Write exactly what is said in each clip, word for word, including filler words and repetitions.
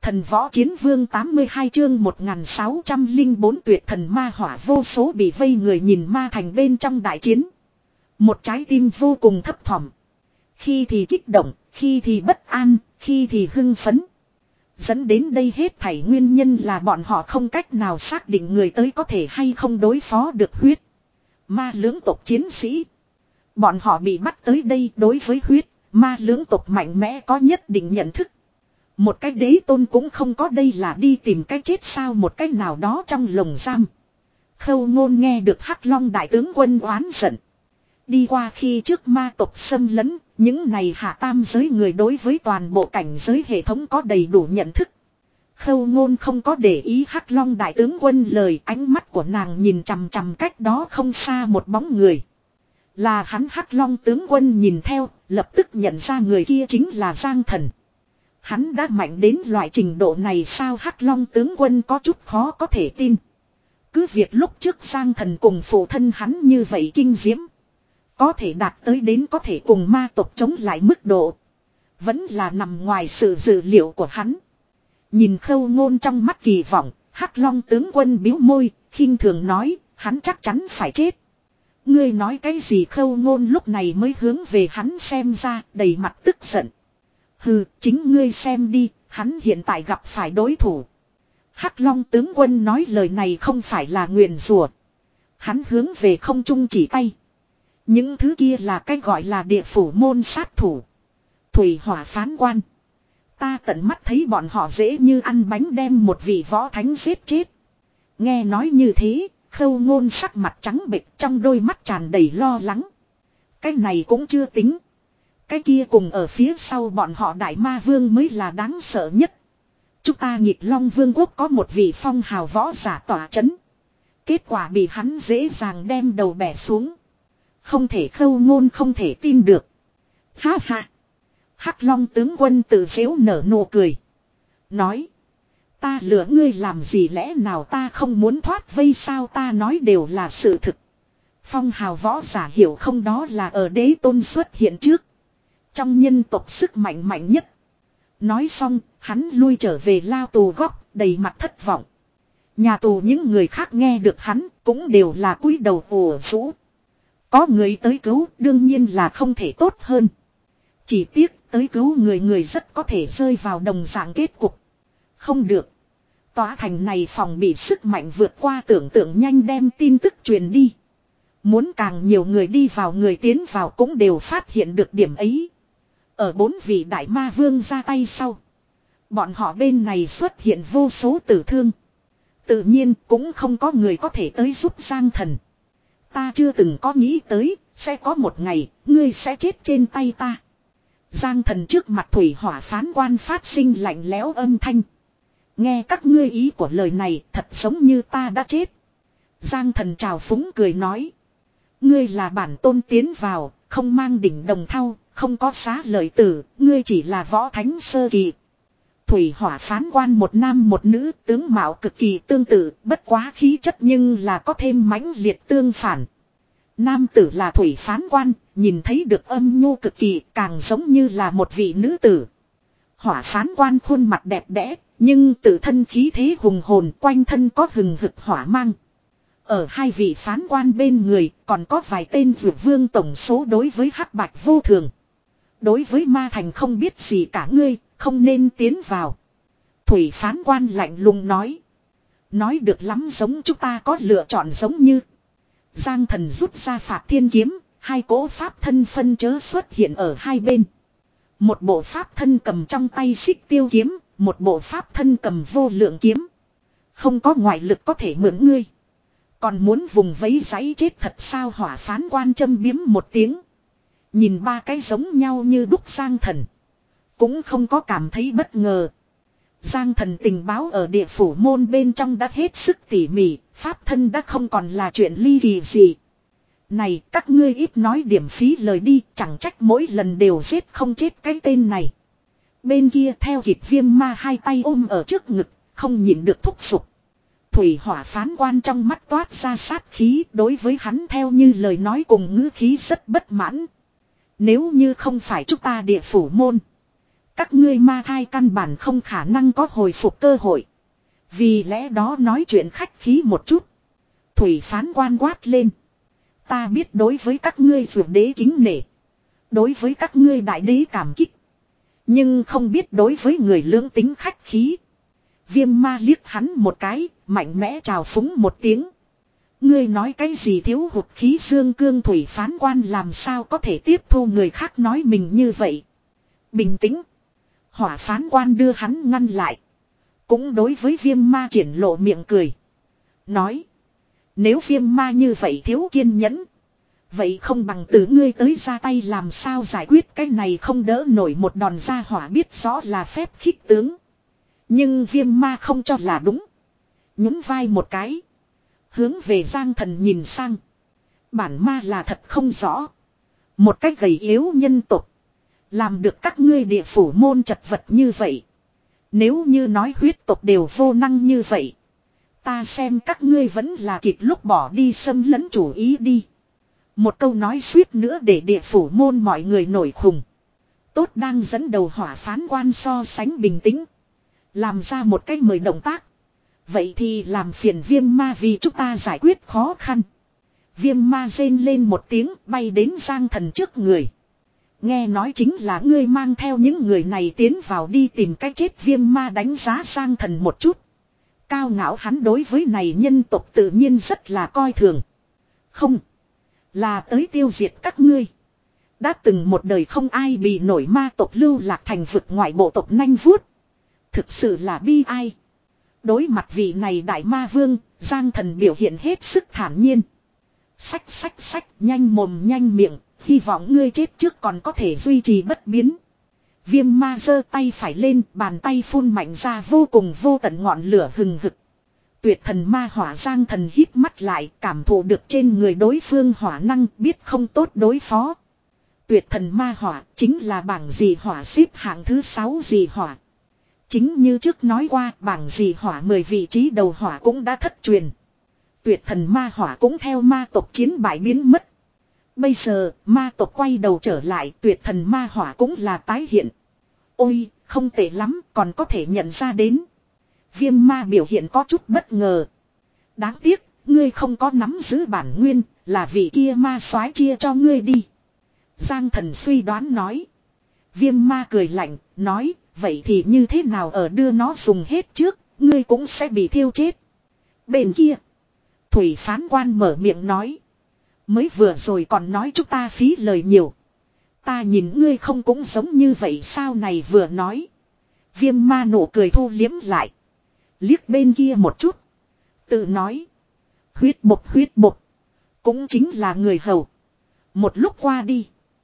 Thần võ chiến vương tám mươi hai chương một nghìn sáu trăm lẻ bốn tuyệt thần ma hỏa vô số bị vây người nhìn ma thành bên trong đại chiến. Một trái tim vô cùng thấp thỏm. Khi thì kích động, khi thì bất an, khi thì hưng phấn. Dẫn đến đây hết thảy nguyên nhân là bọn họ không cách nào xác định người tới có thể hay không đối phó được huyết ma lưỡng tộc chiến sĩ. Bọn họ bị bắt tới đây đối với huyết ma lưỡng tộc mạnh mẽ có nhất định nhận thức. Một cái đế tôn cũng không có, đây là đi tìm cái chết sao? Một cái nào đó trong lồng giam. Khâu Ngôn nghe được Hắc Long đại tướng quân oán giận. Đi qua khi trước ma tộc xâm lấn, những này hạ tam giới người đối với toàn bộ cảnh giới hệ thống có đầy đủ nhận thức. Khâu Ngôn không có để ý Hắc Long đại tướng quân lời, ánh mắt của nàng nhìn chằm chằm cách đó không xa một bóng người. Là hắn. Hắc Long tướng quân nhìn theo, lập tức nhận ra người kia chính là Giang Thần. Hắn đã mạnh đến loại trình độ này sao? Hắc Long tướng quân có chút khó có thể tin. Cứ việc lúc trước Giang Thần cùng phụ thân hắn như vậy kinh diễm, có thể đạt tới đến có thể cùng ma tộc chống lại mức độ, vẫn là nằm ngoài sự dự liệu của hắn. Nhìn Khâu Ngôn trong mắt kỳ vọng, Hắc Long tướng quân bĩu môi, khinh thường nói, hắn chắc chắn phải chết. Ngươi nói cái gì? Khâu Ngôn lúc này mới hướng về hắn xem ra, đầy mặt tức giận. Hừ, chính ngươi xem đi, hắn hiện tại gặp phải đối thủ. Hắc Long tướng quân nói lời này không phải là nguyền rủa. Hắn hướng về không trung chỉ tay. Những thứ kia là cái gọi là địa phủ môn sát thủ. Thủy hỏa phán quan. Ta tận mắt thấy bọn họ dễ như ăn bánh đem một vị võ thánh giết chết. Nghe nói như thế, Khâu Ngôn sắc mặt trắng bệch, trong đôi mắt tràn đầy lo lắng. Cái này cũng chưa tính. Cái kia cùng ở phía sau bọn họ Đại Ma Vương mới là đáng sợ nhất. Chúng ta Nghịch Long Vương quốc có một vị phong hào võ giả tỏa chấn. Kết quả bị hắn dễ dàng đem đầu bẻ xuống. Không thể. Khâu Ngôn không thể tin được. Ha ha. Hắc Long tướng quân tự giễu nở nụ cười. Nói. Ta lừa ngươi làm gì? Lẽ nào ta không muốn thoát vây sao? Ta nói đều là sự thực. Phong hào võ giả hiểu không, đó là ở đế tôn xuất hiện trước. Trong nhân tộc sức mạnh mạnh nhất. Nói xong, hắn lui trở về lao tù góc, đầy mặt thất vọng. Nhà tù những người khác nghe được hắn, cũng đều là cúi đầu ủ rũ. Có người tới cứu, đương nhiên là không thể tốt hơn. Chỉ tiếc, tới cứu người người rất có thể rơi vào đồng dạng kết cục. Không được. Tòa thành này phòng bị sức mạnh vượt qua tưởng tượng, nhanh đem tin tức truyền đi. Muốn càng nhiều người đi vào, người tiến vào cũng đều phát hiện được điểm ấy. Ở bốn vị Đại Ma Vương ra tay sau, bọn họ bên này xuất hiện vô số tử thương. Tự nhiên cũng không có người có thể tới giúp Giang Thần. Ta chưa từng có nghĩ tới, sẽ có một ngày, ngươi sẽ chết trên tay ta. Giang Thần trước mặt thủy hỏa phán quan phát sinh lạnh lẽo âm thanh. Nghe các ngươi ý của lời này, thật giống như ta đã chết. Giang Thần trào phúng cười nói. Ngươi là bản tôn tiến vào, không mang đỉnh đồng thau, không có xá lợi tử, ngươi chỉ là võ thánh sơ kỳ. Thủy hỏa phán quan một nam một nữ, tướng mạo cực kỳ tương tự, bất quá khí chất nhưng là có thêm mãnh liệt tương phản. Nam tử là thủy phán quan, nhìn thấy được âm nhu cực kỳ, càng giống như là một vị nữ tử. Hỏa phán quan khuôn mặt đẹp đẽ, nhưng tự thân khí thế hùng hồn, quanh thân có hừng hực hỏa mang. Ở hai vị phán quan bên người, còn có vài tên dược vương, tổng số đối với hắc bạch vô thường. Đối với ma thành không biết gì cả, ngươi không nên tiến vào. Thủy phán quan lạnh lùng nói. Nói được lắm, giống chúng ta có lựa chọn giống như. Giang Thần rút ra Phạt Thiên kiếm, hai cỗ pháp thân phân chớ xuất hiện ở hai bên. Một bộ pháp thân cầm trong tay Xích Tiêu kiếm, một bộ pháp thân cầm Vô Lượng kiếm. Không có ngoại lực có thể mượn ngươi. Còn muốn vùng vẫy giấy chết thật sao? Hỏa phán quan châm biếm một tiếng. Nhìn ba cái giống nhau như đúc Giang Thần, cũng không có cảm thấy bất ngờ. Giang Thần tình báo ở địa phủ môn bên trong đã hết sức tỉ mỉ, pháp thân đã không còn là chuyện ly kỳ gì. Này, các ngươi ít nói điểm phí lời đi, chẳng trách mỗi lần đều giết không chết cái tên này. Bên kia theo kịp Viêm Ma hai tay ôm ở trước ngực, không nhịn được thúc giục. Thủy hỏa phán quan trong mắt toát ra sát khí, đối với hắn theo như lời nói cùng ngữ khí rất bất mãn. Nếu như không phải chúng ta địa phủ môn, Các ngươi ma thai căn bản không khả năng có hồi phục cơ hội. Vì lẽ đó nói chuyện khách khí một chút. Thủy phán quan quát lên. Ta biết đối với các ngươi dược đế kính nể. Đối với các ngươi đại đế cảm kích. Nhưng không biết đối với người lưỡng tính khách khí. Viêm ma liếc hắn một cái, mạnh mẽ chào phúng một tiếng. Ngươi nói cái gì thiếu hụt khí dương cương thủy phán quan làm sao có thể tiếp thu người khác nói mình như vậy. Bình tĩnh. Hỏa phán quan đưa hắn ngăn lại. Cũng đối với viêm ma triển lộ miệng cười. Nói. Nếu viêm ma như vậy thiếu kiên nhẫn. Vậy không bằng từ ngươi tới ra tay làm sao giải quyết cái này không đỡ nổi một đòn ra hỏa biết rõ là phép khích tướng. Nhưng viêm ma không cho là đúng. Nhún vai một cái. Hướng về Giang Thần nhìn sang. Bản ma là thật không rõ. Một cách gầy yếu nhân tục. Làm được các ngươi địa phủ môn chật vật như vậy. Nếu như nói huyết tục đều vô năng như vậy. Ta xem các ngươi vẫn là kịp lúc bỏ đi xâm lấn chủ ý đi. Một câu nói suýt nữa để địa phủ môn mọi người nổi khùng. Tốt đang dẫn đầu hỏa phán quan so sánh bình tĩnh. Làm ra một cái mời động tác. Vậy thì làm phiền viêm ma vì chúng ta giải quyết khó khăn. Viêm ma rên lên một tiếng bay đến Giang Thần trước người. Nghe nói chính là ngươi mang theo những người này tiến vào đi tìm cách chết. Viêm ma đánh giá Giang Thần một chút. Cao ngạo hắn đối với này nhân tộc tự nhiên rất là coi thường. Không. Là tới tiêu diệt các ngươi. Đã từng một đời không ai bị nổi ma tộc lưu lạc thành vực ngoại bộ tộc nanh vuốt. Thực sự là bi ai. Đối mặt vị này đại ma vương, Giang Thần biểu hiện hết sức thản nhiên. Sách sách sách, nhanh mồm nhanh miệng, hy vọng ngươi chết trước còn có thể duy trì bất biến. Viêm ma giơ tay phải lên, bàn tay phun mạnh ra vô cùng vô tận ngọn lửa hừng hực. Tuyệt thần ma hỏa. Giang Thần hít mắt lại, cảm thụ được trên người đối phương hỏa năng, biết không tốt đối phó. Tuyệt thần ma hỏa chính là bảng dị hỏa xếp hạng thứ sáu dị hỏa. Chính như trước nói qua, bảng dị hỏa mười vị trí đầu hỏa cũng đã thất truyền. Tuyệt thần ma hỏa cũng theo ma tộc chiến bại biến mất. Bây giờ, ma tộc quay đầu trở lại, tuyệt thần ma hỏa cũng là tái hiện. Ôi, không tệ lắm, còn có thể nhận ra đến. Viêm ma biểu hiện có chút bất ngờ. Đáng tiếc, ngươi không có nắm giữ bản nguyên, là vị kia ma soái chia cho ngươi đi. Giang Thần suy đoán nói. Viêm ma cười lạnh, nói, vậy thì như thế nào ở đưa nó dùng hết trước, ngươi cũng sẽ bị thiêu chết. Bên kia, thủy phán quan mở miệng nói. Mới vừa rồi còn nói chúng ta phí lời nhiều. Ta nhìn ngươi không cũng giống như vậy sao này vừa nói. Viêm ma nụ cười thu liếm lại. Liếc bên kia một chút. Tự nói. Huyết bộc huyết bộc. Cũng chính là người hầu. Một lúc qua đi.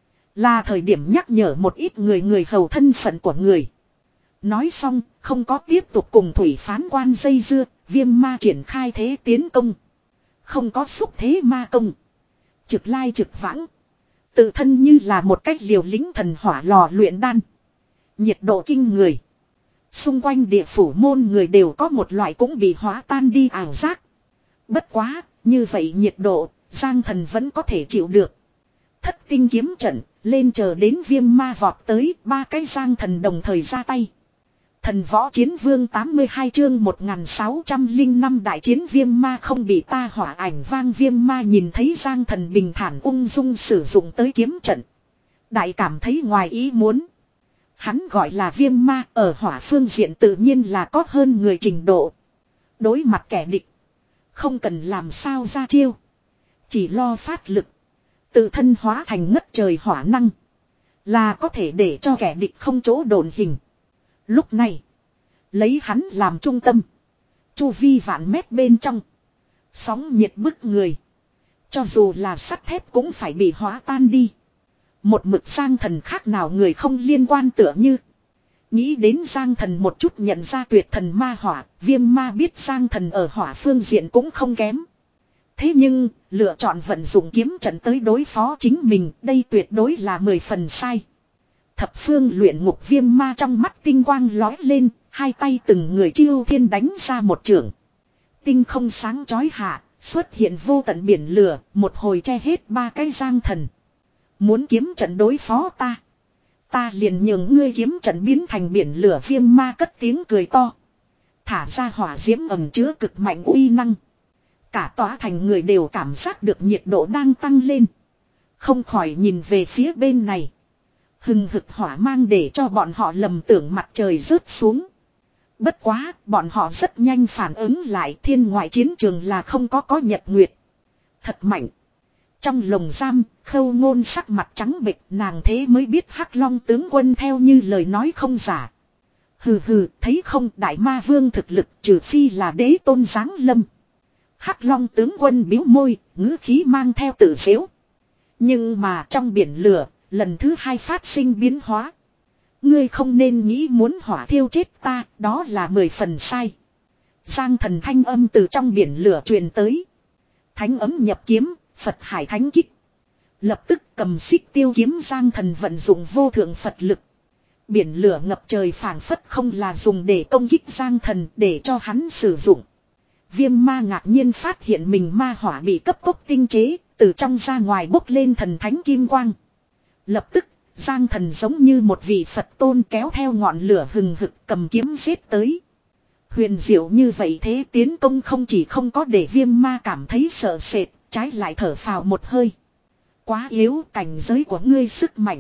Là thời điểm nhắc nhở một ít người người hầu thân phận của người. Nói xong, không có tiếp tục cùng thủy phán quan dây dưa. Viêm ma triển khai thế tiến công. Không có xúc thế ma công. Trực lai trực vãng. Tự thân như là một cách liều lĩnh thần hỏa lò luyện đan. Nhiệt độ kinh người. Xung quanh địa phủ môn người đều có một loại cũng bị hóa tan đi ảo giác. Bất quá, như vậy nhiệt độ, Giang Thần vẫn có thể chịu được. Thất tinh kiếm trận, lên chờ đến viêm ma vọt tới, ba cái Giang Thần đồng thời ra tay. Thần võ chiến vương tám mươi hai chương một nghìn sáu trăm lẻ năm đại chiến viêm ma không bị ta hỏa ảnh vang. Viêm ma nhìn thấy Giang Thần bình thản ung dung sử dụng tới kiếm trận. Đại cảm thấy ngoài ý muốn. Hắn gọi là viêm ma ở hỏa phương diện tự nhiên là có hơn người trình độ. Đối mặt kẻ địch. Không cần làm sao ra chiêu. Chỉ lo phát lực. Tự thân hóa thành ngất trời hỏa năng. Là có thể để cho kẻ địch không chỗ đồn hình. Lúc này. Lấy hắn làm trung tâm. Chu vi vạn mét bên trong. Sóng nhiệt bức người. Cho dù là sắt thép cũng phải bị hóa tan đi. Một mực Giang Thần khác nào người không liên quan tựa như. Nghĩ đến Giang Thần một chút nhận ra tuyệt thần ma hỏa. Viêm ma biết Giang Thần ở hỏa phương diện cũng không kém. Thế nhưng lựa chọn vận dụng kiếm trận tới đối phó chính mình. Đây tuyệt đối là mười phần sai. Thập phương luyện ngục viêm ma trong mắt tinh quang lói lên. Hai tay từng người chiêu thiên đánh ra một trường. Tinh không sáng chói hạ. Xuất hiện vô tận biển lửa. Một hồi che hết ba cái Giang Thần. Muốn kiếm trận đối phó ta. Ta liền nhường ngươi kiếm trận biến thành biển lửa. Viêm ma cất tiếng cười to. Thả ra hỏa diễm ẩm chứa cực mạnh uy năng. Cả tòa thành người đều cảm giác được nhiệt độ đang tăng lên. Không khỏi nhìn về phía bên này. Hừng hực hỏa mang để cho bọn họ lầm tưởng mặt trời rớt xuống. Bất quá, bọn họ rất nhanh phản ứng lại, thiên ngoại chiến trường là không có có nhật nguyệt. Thật mạnh. Trong lồng giam, Khâu Ngôn sắc mặt trắng bệch, nàng thế mới biết Hắc Long tướng quân theo như lời nói không giả. Hừ hừ, thấy không, đại ma vương thực lực trừ phi là đế tôn giáng lâm. Hắc Long tướng quân bĩu môi, ngữ khí mang theo tự giễu. Nhưng mà trong biển lửa, lần thứ hai phát sinh biến hóa. Ngươi không nên nghĩ muốn hỏa thiêu chết ta, đó là mười phần sai. Giang thần thanh âm từ trong biển lửa truyền tới. Thánh ấm nhập kiếm, Phật hải thánh kích. Lập tức cầm xích tiêu kiếm Giang thần vận dụng vô thượng Phật lực. Biển lửa ngập trời phảng phất không là dùng để công kích Giang thần, để cho hắn sử dụng. Viêm ma ngạc nhiên phát hiện mình ma hỏa bị cấp tốc tinh chế, từ trong ra ngoài bốc lên thần thánh kim quang. Lập tức, Giang thần giống như một vị Phật tôn kéo theo ngọn lửa hừng hực cầm kiếm giết tới. Huyền diệu như vậy thế tiến công không chỉ không có để viêm ma cảm thấy sợ sệt, trái lại thở phào một hơi. Quá yếu, cảnh giới của ngươi sức mạnh.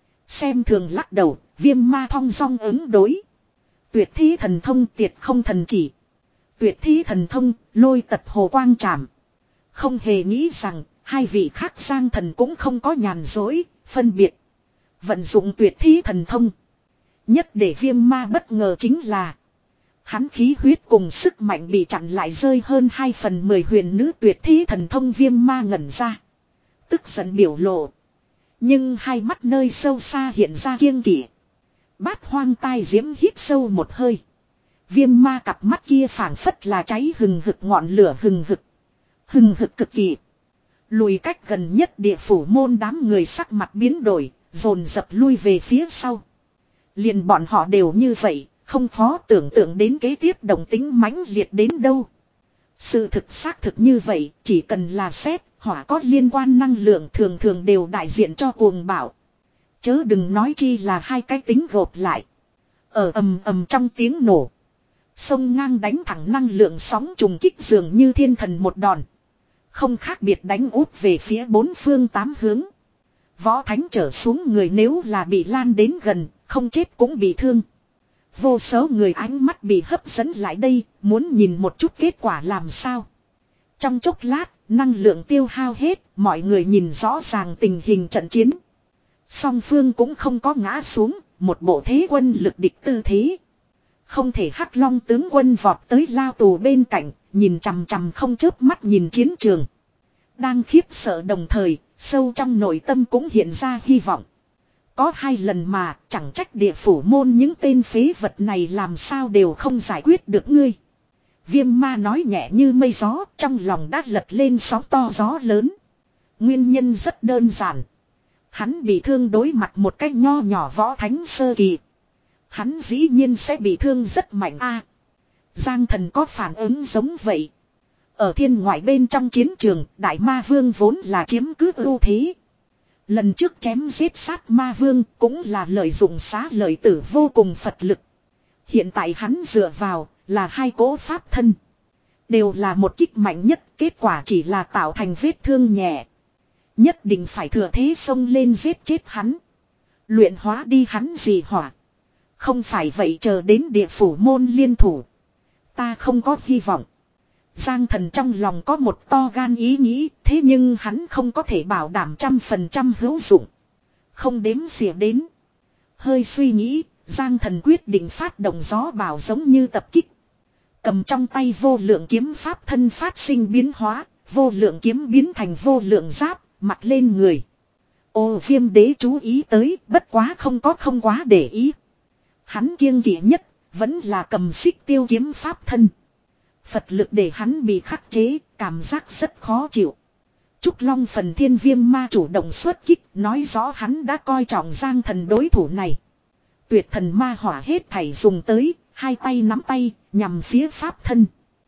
Xem thường lắc đầu, viêm ma thong dong ứng đối. Tuyệt thi thần thông tiệt không thần chỉ. Tuyệt thi thần thông, lôi tật hồ quang trảm. Không hề nghĩ rằng, hai vị khác Giang thần cũng không có nhàn dối, phân biệt. Vận dụng tuyệt thi thần thông. Nhất để viêm ma bất ngờ chính là hắn khí huyết cùng sức mạnh bị chặn lại rơi hơn hai phần mười huyền nữ tuyệt thi thần thông viêm ma ngẩn ra. Tức giận biểu lộ. Nhưng hai mắt nơi sâu xa hiện ra kiêng kỵ. Bát hoang tai diễm hít sâu một hơi. Viêm ma cặp mắt kia phảng phất là cháy hừng hực ngọn lửa hừng hực. Hừng hực cực kỳ. Lùi cách gần nhất địa phủ môn đám người sắc mặt biến đổi, dồn dập lui về phía sau. Liền bọn họ đều như vậy, không khó tưởng tượng đến kế tiếp động tính mãnh liệt đến đâu. Sự thực xác thực như vậy, chỉ cần là xét, hỏa có liên quan năng lượng thường thường đều đại diện cho cuồng bạo. Chớ đừng nói chi là hai cái tính gộp lại. Ở ầm ầm trong tiếng nổ. Sông ngang đánh thẳng năng lượng sóng trùng kích dường như thiên thần một đòn. Không khác biệt đánh úp về phía bốn phương tám hướng. Võ thánh trở xuống người nếu là bị lan đến gần, không chết cũng bị thương. Vô số người ánh mắt bị hấp dẫn lại đây, muốn nhìn một chút kết quả làm sao. Trong chốc lát, năng lượng tiêu hao hết, mọi người nhìn rõ ràng tình hình trận chiến. Song phương cũng không có ngã xuống, một bộ thế quân lực địch tư thế. Không thể Hắc Long tướng quân vọt tới lao tù bên cạnh, nhìn chằm chằm không chớp mắt nhìn chiến trường. Đang khiếp sợ đồng thời, sâu trong nội tâm cũng hiện ra hy vọng. Có hai lần mà, chẳng trách địa phủ môn những tên phế vật này làm sao đều không giải quyết được ngươi. Viêm ma nói nhẹ như mây gió, trong lòng đã lật lên sóng to gió lớn. Nguyên nhân rất đơn giản. Hắn bị thương đối mặt một cách nho nhỏ võ thánh sơ kỳ. Hắn dĩ nhiên sẽ bị thương rất mạnh a. Giang thần có phản ứng giống vậy. Ở thiên ngoại bên trong chiến trường, đại ma vương vốn là chiếm cứ ưu thế. Lần trước chém giết sát ma vương cũng là lợi dụng xá lợi tử vô cùng Phật lực. Hiện tại hắn dựa vào là hai cỗ pháp thân. Đều là một kích mạnh nhất, kết quả chỉ là tạo thành vết thương nhẹ. Nhất định phải thừa thế xông lên giết chết hắn. Luyện hóa đi hắn gì hỏa. Không phải vậy chờ đến địa phủ môn liên thủ. Ta không có hy vọng. Giang thần trong lòng có một to gan ý nghĩ, thế nhưng hắn không có thể bảo đảm trăm phần trăm hữu dụng. Không đếm xỉa đến. Hơi suy nghĩ, Giang thần quyết định phát động gió bảo giống như tập kích. Cầm trong tay vô lượng kiếm pháp thân phát sinh biến hóa, vô lượng kiếm biến thành vô lượng giáp, mặc lên người. Ô Viêm đế chú ý tới, bất quá không có không quá để ý. Hắn kiêng kỵ nhất, vẫn là cầm xích tiêu kiếm pháp thân. Phật lực để hắn bị khắc chế, cảm giác rất khó chịu. Trúc Long phần thiên viêm ma chủ động xuất kích, nói rõ hắn đã coi trọng Giang thần đối thủ này. Tuyệt thần ma hỏa hết thảy dùng tới, hai tay nắm tay, nhằm phía pháp thân.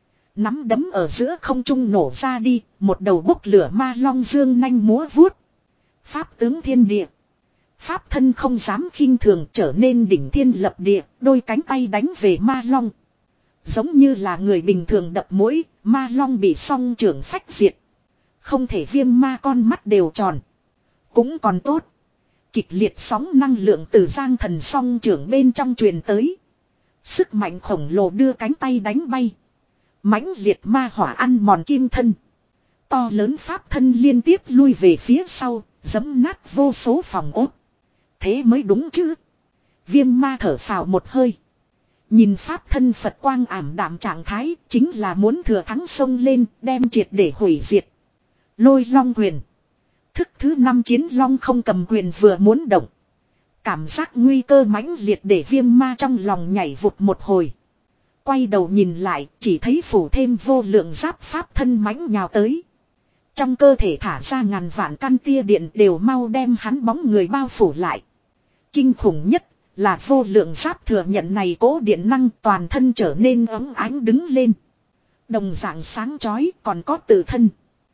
Nắm đấm ở giữa không trung nổ ra đi, một đầu bốc lửa ma long dương nanh múa vuốt. Pháp tướng thiên địa. Pháp thân không dám khinh thường trở nên đỉnh thiên lập địa, đôi cánh tay đánh về ma long. Giống như là người bình thường đập mũi, ma long bị song trưởng phách diệt. Không thể viêm ma con mắt đều tròn. Cũng còn tốt. Kịch liệt sóng năng lượng từ giang thần song trưởng bên trong truyền tới. Sức mạnh khổng lồ đưa cánh tay đánh bay. Mãnh liệt ma hỏa ăn mòn kim thân. To lớn pháp thân liên tiếp lui về phía sau, giẫm nát vô số phòng ốt. Thế mới đúng chứ. Viêm ma thở phào một hơi. Nhìn pháp thân Phật quang ảm đạm trạng thái, chính là muốn thừa thắng xông lên, đem triệt để hủy diệt. Lôi long quyền. Thức thứ năm chiến long không cầm quyền vừa muốn động. Cảm giác nguy cơ mãnh liệt để viêm ma trong lòng nhảy vụt một hồi. Quay đầu nhìn lại, chỉ thấy phủ thêm vô lượng giáp pháp thân mãnh nhào tới. Trong cơ thể thả ra ngàn vạn căn tia điện đều mau đem hắn bóng người bao phủ lại. Kinh khủng nhất là vô lượng giáp thừa nhận này cố điện năng toàn thân trở nên ấm ánh đứng lên. Đồng dạng sáng chói còn có tự thân.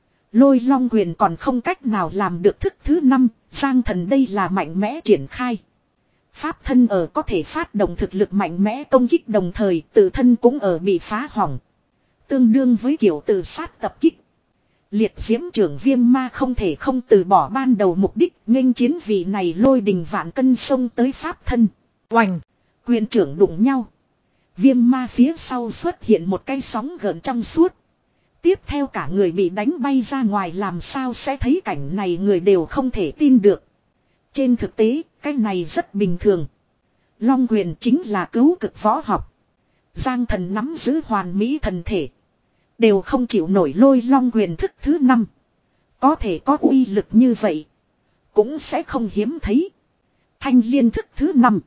Lôi long quyền còn không cách nào làm được thức thứ năm, giang thần đây là mạnh mẽ triển khai. Pháp thân ở có thể phát động thực lực mạnh mẽ công kích đồng thời tự thân cũng ở bị phá hỏng. Tương đương với kiểu tự sát tập kích. Liệt diễm trưởng viêm ma không thể không từ bỏ ban đầu mục đích nghênh chiến vị này lôi đình vạn cân sông tới pháp thân. Oành! Quyền trưởng đụng nhau. Viêm ma phía sau xuất hiện một cái sóng gợn trong suốt. Tiếp theo cả người bị đánh bay ra ngoài làm sao sẽ thấy cảnh này người đều không thể tin được. Trên thực tế, cái này rất bình thường. Long quyền chính là cứu cực võ học. Giang thần nắm giữ hoàn mỹ thần thể. Đều không chịu nổi lôi long quyền thức thứ năm. Có thể có uy lực như vậy. Cũng sẽ không hiếm thấy. Thanh liên thức thứ năm.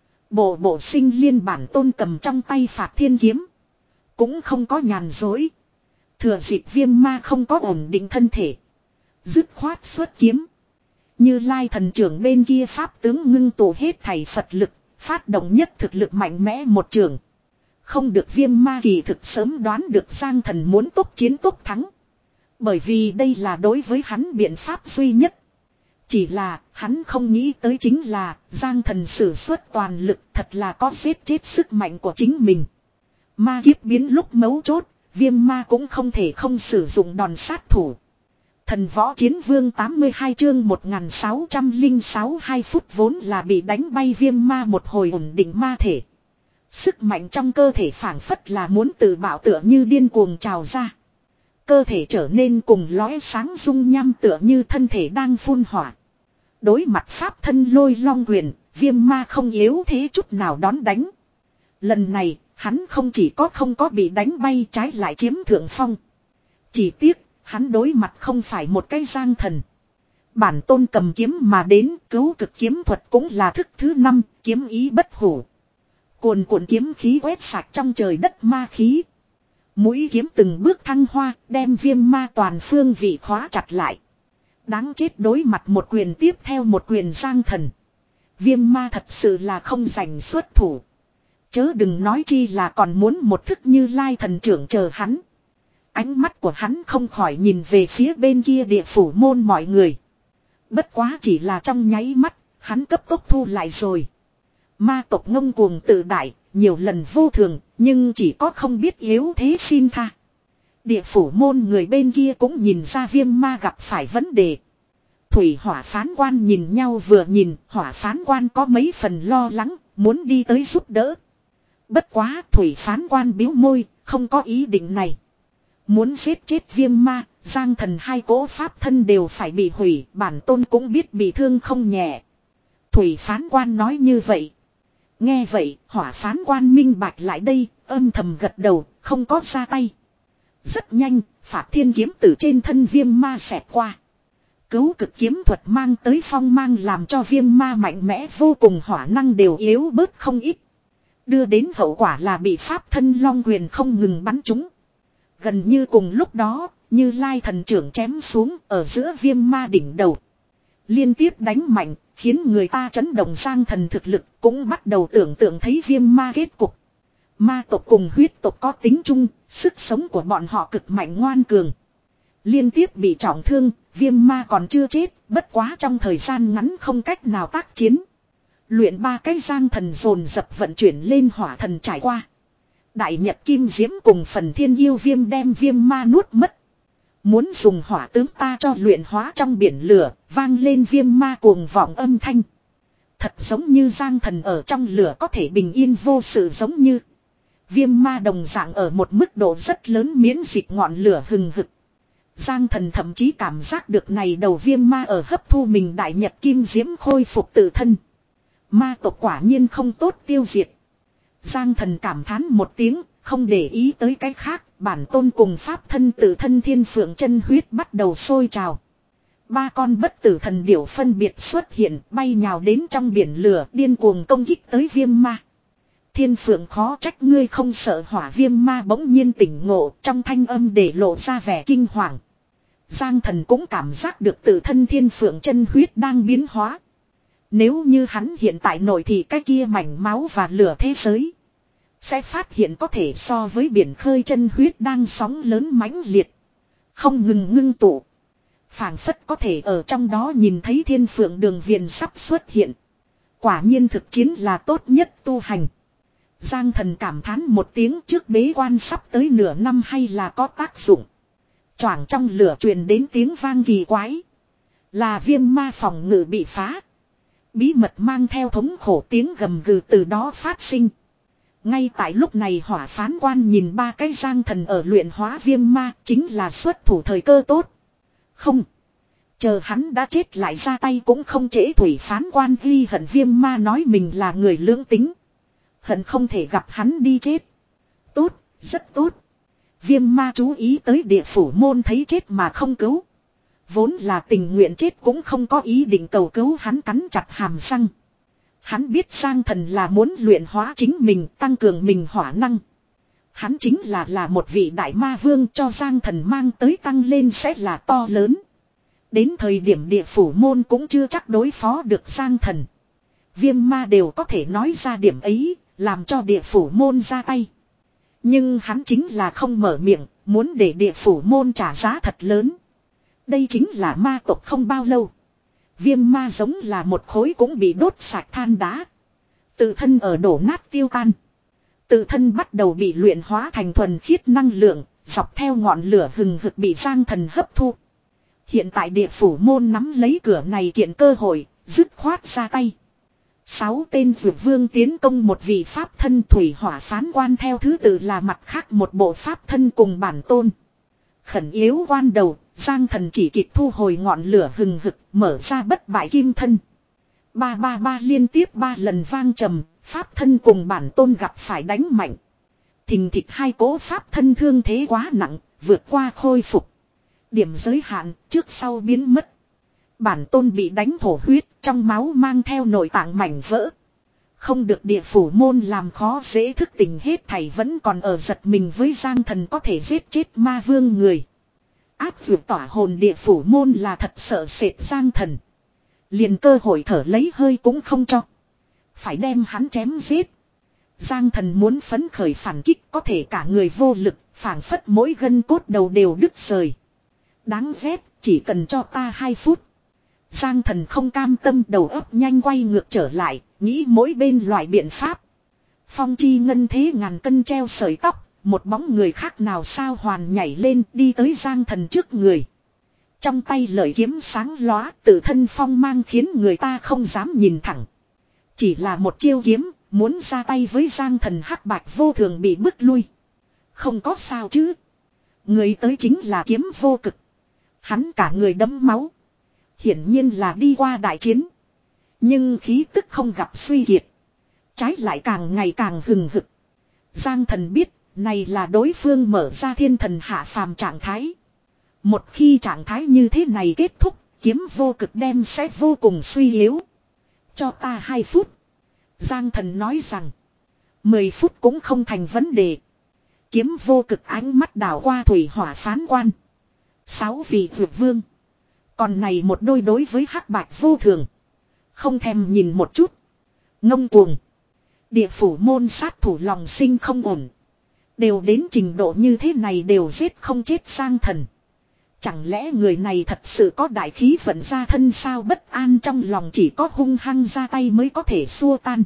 Bộ bộ sinh liên bản tôn cầm trong tay phạt thiên kiếm. Cũng không có nhàn dối. Thừa dịp viêm ma không có ổn định thân thể. Dứt khoát xuất kiếm. Như Lai thần trưởng bên kia pháp tướng ngưng tụ hết thảy Phật lực. Phát động nhất thực lực mạnh mẽ một trường. Không được viêm ma kỳ thực sớm đoán được Giang thần muốn tốt chiến tốt thắng. Bởi vì đây là đối với hắn biện pháp duy nhất. Chỉ là hắn không nghĩ tới chính là Giang thần sử xuất toàn lực thật là có giết chết sức mạnh của chính mình. Ma kiếp biến lúc mấu chốt, viêm ma cũng không thể không sử dụng đòn sát thủ. Thần võ chiến vương tám mươi hai chương một nghìn sáu trăm lẻ sáu hai phút vốn là bị đánh bay viêm ma một hồi ổn định ma thể. Sức mạnh trong cơ thể phảng phất là muốn tự bạo tựa như điên cuồng trào ra. Cơ thể trở nên cùng lóe sáng dung nham tựa như thân thể đang phun hỏa. Đối mặt pháp thân lôi long quyền, viêm ma không yếu thế chút nào đón đánh. Lần này, hắn không chỉ có không có bị đánh bay trái lại chiếm thượng phong. Chỉ tiếc, hắn đối mặt không phải một cái Giang thần. Bản tôn cầm kiếm mà đến cứu cực kiếm thuật cũng là thức thứ năm, kiếm ý bất hủ. Cuồn cuộn kiếm khí quét sạch trong trời đất ma khí. Mũi kiếm từng bước thăng hoa, đem viêm ma toàn phương vị khóa chặt lại. Đáng chết đối mặt một quyền tiếp theo một quyền Giang thần. Viêm ma thật sự là không giành xuất thủ. Chớ đừng nói chi là còn muốn một thức Như Lai thần trưởng chờ hắn. Ánh mắt của hắn không khỏi nhìn về phía bên kia địa phủ môn mọi người. Bất quá chỉ là trong nháy mắt, hắn cấp tốc thu lại rồi. Ma tộc ngông cuồng tự đại, nhiều lần vô thường, nhưng chỉ có không biết yếu thế xin tha. Địa phủ môn người bên kia cũng nhìn ra viêm ma gặp phải vấn đề. Thủy hỏa phán quan nhìn nhau vừa nhìn, hỏa phán quan có mấy phần lo lắng, muốn đi tới giúp đỡ. Bất quá thủy phán quan biếu môi, không có ý định này. Muốn giết chết viêm ma, Giang thần hai cỗ pháp thân đều phải bị hủy, bản tôn cũng biết bị thương không nhẹ. Thủy phán quan nói như vậy. Nghe vậy, hỏa phán quan minh bạch lại đây, âm thầm gật đầu, không có ra tay. Rất nhanh, phạt thiên kiếm từ trên thân viêm ma xẹt qua. Cứu cực kiếm thuật mang tới phong mang làm cho viêm ma mạnh mẽ vô cùng hỏa năng đều yếu bớt không ít. Đưa đến hậu quả là bị pháp thân long quyền không ngừng bắn trúng. Gần như cùng lúc đó, Như Lai thần trưởng chém xuống ở giữa viêm ma đỉnh đầu. Liên tiếp đánh mạnh, khiến người ta chấn động Giang thần thực lực cũng bắt đầu tưởng tượng thấy viêm ma kết cục. Ma tộc cùng huyết tộc có tính chung, sức sống của bọn họ cực mạnh ngoan cường. Liên tiếp bị trọng thương, viêm ma còn chưa chết, bất quá trong thời gian ngắn không cách nào tác chiến. Luyện ba cái giang thần dồn dập vận chuyển lên hỏa thần trải qua. Đại nhật kim diễm cùng phần thiên yêu viêm đem viêm ma nuốt mất. Muốn dùng hỏa tướng ta cho luyện hóa trong biển lửa, vang lên viêm ma cuồng vọng âm thanh. Thật giống như giang thần ở trong lửa có thể bình yên vô sự giống như. Viêm ma đồng dạng ở một mức độ rất lớn miễn dịch ngọn lửa hừng hực. Giang thần thậm chí cảm giác được này đầu viêm ma ở hấp thu mình đại nhật kim diễm khôi phục tự thân. Ma tộc quả nhiên không tốt tiêu diệt. Giang thần cảm thán một tiếng, không để ý tới cái khác, bản tôn cùng pháp thân tự thân thiên phượng chân huyết bắt đầu sôi trào. Ba con bất tử thần điểu phân biệt xuất hiện, bay nhào đến trong biển lửa, điên cuồng công kích tới viêm ma. Thiên phượng khó trách ngươi không sợ hỏa, viêm ma bỗng nhiên tỉnh ngộ, trong thanh âm để lộ ra vẻ kinh hoàng. Giang thần cũng cảm giác được tự thân thiên phượng chân huyết đang biến hóa. Nếu như hắn hiện tại nổi thì cái kia mảnh máu và lửa thế giới sẽ phát hiện có thể so với biển khơi chân huyết đang sóng lớn mãnh liệt, không ngừng ngưng tụ. Phảng phất có thể ở trong đó nhìn thấy thiên phượng đường viền sắp xuất hiện. Quả nhiên thực chiến là tốt nhất tu hành. Giang thần cảm thán một tiếng, trước bế quan sắp tới nửa năm hay là có tác dụng. Choảng trong lửa truyền đến tiếng vang kỳ quái. Là viêm ma phòng ngự bị phá. Bí mật mang theo thống khổ tiếng gầm gừ từ đó phát sinh. Ngay tại lúc này hỏa phán quan nhìn ba cái giang thần ở luyện hóa viêm ma, chính là xuất thủ thời cơ tốt. Không. Chờ hắn đã chết lại ra tay cũng không trễ. Thủy phán quan ghi hận viêm ma nói mình là người lưỡng tính. Hận không thể gặp hắn đi chết. Tốt, rất tốt. Viêm ma chú ý tới địa phủ môn thấy chết mà không cứu. Vốn là tình nguyện chết cũng không có ý định cầu cứu, hắn cắn chặt hàm răng. Hắn biết Giang thần là muốn luyện hóa chính mình, tăng cường mình hỏa năng. Hắn chính là là một vị đại ma vương, cho Giang thần mang tới tăng lên sẽ là to lớn. Đến thời điểm địa phủ môn cũng chưa chắc đối phó được Giang thần. Viêm ma đều có thể nói ra điểm ấy, làm cho địa phủ môn ra tay. Nhưng hắn chính là không mở miệng, muốn để địa phủ môn trả giá thật lớn. Đây chính là ma tộc không bao lâu. Viêm ma giống là một khối cũng bị đốt sạch than đá. Tự thân ở đổ nát tiêu tan. Tự thân bắt đầu bị luyện hóa thành thuần khiết năng lượng, dọc theo ngọn lửa hừng hực bị Giang thần hấp thu. Hiện tại địa phủ môn nắm lấy cửa này kiện cơ hội, dứt khoát ra tay. Sáu tên dược vương tiến công một vị pháp thân thủy hỏa phán quan, theo thứ tự là mặt khác một bộ pháp thân cùng bản tôn. Khẩn yếu quan đầu, Giang thần chỉ kịp thu hồi ngọn lửa hừng hực, mở ra bất bại kim thân. Ba ba ba liên tiếp ba lần vang trầm, pháp thân cùng bản tôn gặp phải đánh mạnh. Thình thịch hai cỗ pháp thân thương thế quá nặng, vượt qua khôi phục. Điểm giới hạn, trước sau biến mất. Bản tôn bị đánh thổ huyết, trong máu mang theo nội tạng mảnh vỡ. Không được địa phủ môn làm khó dễ, thức tỉnh hết thảy vẫn còn ở giật mình với Giang thần có thể giết chết ma vương người. Áp vượt tỏa hồn địa phủ môn là thật sợ sệt Giang thần. Liền cơ hội thở lấy hơi cũng không cho. Phải đem hắn chém giết. Giang thần muốn phấn khởi phản kích, có thể cả người vô lực, phảng phất mỗi gân cốt đầu đều đứt rời. Đáng ghét, chỉ cần cho ta hai phút. Giang thần không cam tâm, đầu óc nhanh quay ngược trở lại, nghĩ mỗi bên loại biện pháp. Phong chi ngân thế ngàn cân treo sợi tóc, một bóng người khác nào sao hoàn nhảy lên đi tới Giang thần trước người. Trong tay lợi kiếm sáng lóa, tự thân phong mang khiến người ta không dám nhìn thẳng. Chỉ là một chiêu kiếm, muốn ra tay với Giang thần hắc bạch vô thường bị bức lui. Không có sao chứ. Người tới chính là kiếm vô cực. Hắn cả người đẫm máu. Hiển nhiên là đi qua đại chiến. Nhưng khí tức không gặp suy kiệt. Trái lại càng ngày càng hừng hực. Giang thần biết, này là đối phương mở ra thiên thần hạ phàm trạng thái. Một khi trạng thái như thế này kết thúc, kiếm vô cực đem sẽ vô cùng suy yếu. Cho ta hai phút. Giang thần nói rằng. Mười phút cũng không thành vấn đề. Kiếm vô cực ánh mắt đảo qua thủy hỏa phán quan. Sáu vị vượt vương. Còn này một đôi đối với hắc bạch vô thường. Không thèm nhìn một chút. Ngông cuồng. Địa phủ môn sát thủ lòng sinh không ổn. Đều đến trình độ như thế này đều giết không chết Giang thần. Chẳng lẽ người này thật sự có đại khí vận ra thân sao, bất an trong lòng chỉ có hung hăng ra tay mới có thể xua tan.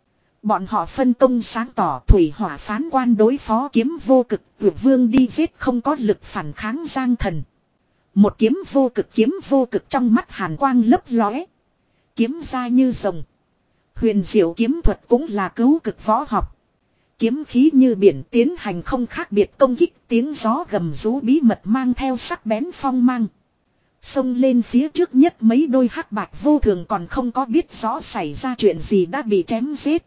Bọn họ phân công sáng tỏ thủy hỏa phán quan đối phó kiếm vô cực, vượt vương đi giết không có lực phản kháng Giang Thần. Một kiếm vô cực, kiếm vô cực trong mắt hàn quang lấp lóe. Kiếm ra như rồng. Huyền diệu kiếm thuật cũng là cứu cực võ học. Kiếm khí như biển tiến hành không khác biệt công kích, tiếng gió gầm rú bí mật mang theo sắc bén phong mang. Xông lên phía trước nhất mấy đôi hắc bạch vô thường còn không có biết rõ xảy ra chuyện gì đã bị chém giết.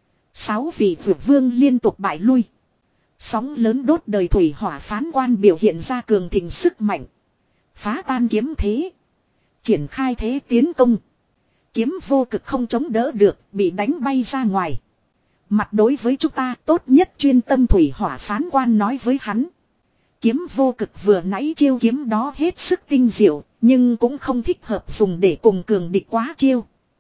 Sáu vị vượt vương liên tục bại lui. Sóng lớn đốt đời thủy hỏa phán quan biểu hiện ra cường thịnh sức mạnh. Phá tan kiếm thế. Triển khai thế tiến công. Kiếm vô cực không chống đỡ được, bị đánh bay ra ngoài. Mặt đối với chúng ta tốt nhất chuyên tâm thủy hỏa phán quan nói với hắn. Kiếm vô cực vừa nãy chiêu kiếm đó hết sức tinh diệu, nhưng cũng không thích hợp dùng để cùng cường địch quá chiêu.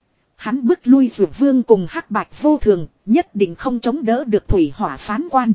Hắn bước lui vượt vương cùng hắc bạch vô thường, nhất định không chống đỡ được thủy hỏa phán quan.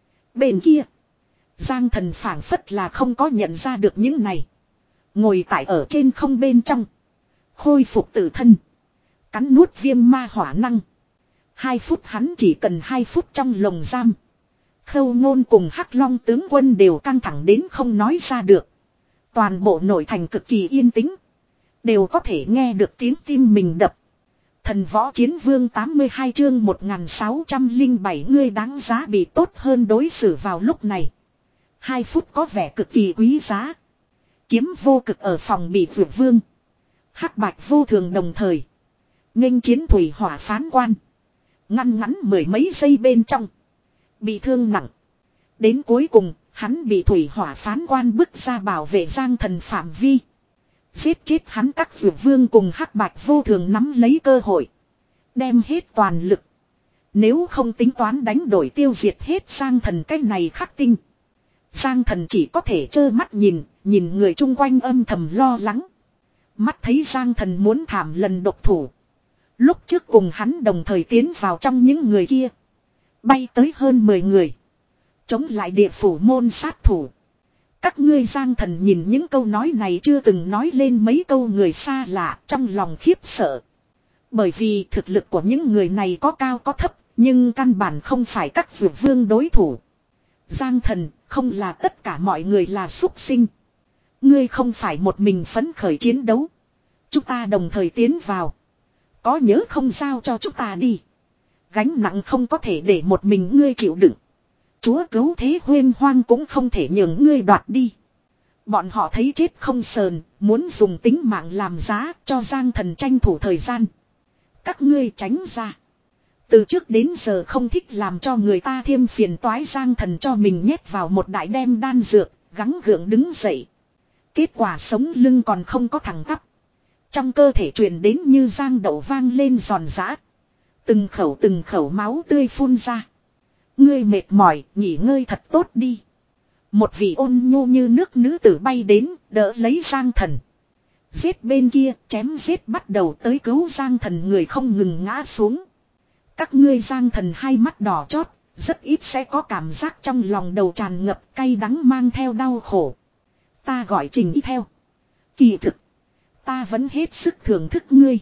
Bên kia, Giang Thần phảng phất là không có nhận ra được những này. Ngồi tại ở trên không bên trong. Khôi phục tự thân. Cắn nuốt viêm ma hỏa năng. Hai phút hắn chỉ cần hai phút trong lồng giam. Khâu Ngôn cùng Hắc Long tướng quân đều căng thẳng đến không nói ra được. Toàn bộ nội thành cực kỳ yên tĩnh. Đều có thể nghe được tiếng tim mình đập. Thần võ chiến vương tám mươi hai chương một nghìn sáu trăm lẻ bảy ngươi đáng giá bị tốt hơn đối xử vào lúc này. Hai phút có vẻ cực kỳ quý giá. Kiếm vô cực ở phòng bị vượt vương. Hắc bạch vô thường đồng thời. Nghênh chiến thủy hỏa phán quan. Ngăn ngắn mười mấy giây bên trong. Bị thương nặng. Đến cuối cùng, hắn bị thủy hỏa phán quan bức ra bảo vệ Giang Thần phạm vi. Giết chết hắn, các vượt vương cùng hắc bạch vô thường nắm lấy cơ hội. Đem hết toàn lực. Nếu không tính toán đánh đổi tiêu diệt hết Giang Thần cái này khắc tinh. Giang Thần chỉ có thể trơ mắt nhìn, nhìn người chung quanh âm thầm lo lắng. Mắt thấy Giang Thần muốn thảm lần độc thủ. Lúc trước cùng hắn đồng thời tiến vào trong những người kia. Bay tới hơn mười người. Chống lại địa phủ môn sát thủ. Các ngươi Giang Thần nhìn những câu nói này chưa từng nói lên mấy câu người xa lạ, trong lòng khiếp sợ. Bởi vì thực lực của những người này có cao có thấp, nhưng căn bản không phải các vượt vương đối thủ. Giang Thần, không là tất cả mọi người là súc sinh. Ngươi không phải một mình phấn khởi chiến đấu. Chúng ta đồng thời tiến vào. Có nhớ không giao cho chúng ta đi. Gánh nặng không có thể để một mình ngươi chịu đựng. Chúa cứu thế huyên hoang cũng không thể nhường ngươi đoạt đi. Bọn họ thấy chết không sờn, muốn dùng tính mạng làm giá cho Giang Thần tranh thủ thời gian. Các ngươi tránh ra. Từ trước đến giờ không thích làm cho người ta thêm phiền toái, Giang Thần cho mình nhét vào một đại đem đan dược, gắng gượng đứng dậy. Kết quả sống lưng còn không có thẳng tắp. Trong cơ thể truyền đến như giang đậu vang lên giòn giã. Từng khẩu từng khẩu máu tươi phun ra. Ngươi mệt mỏi, nghỉ ngơi thật tốt đi. Một vị ôn nhu như nước nữ tử bay đến, đỡ lấy Giang Thần. Giết bên kia, chém giết bắt đầu tới cứu Giang Thần, người không ngừng ngã xuống. Các ngươi Giang Thần hai mắt đỏ chót, rất ít sẽ có cảm giác trong lòng đầu tràn ngập cay đắng mang theo đau khổ. Ta gọi Trình Y theo. Kỳ thực, ta vẫn hết sức thưởng thức ngươi.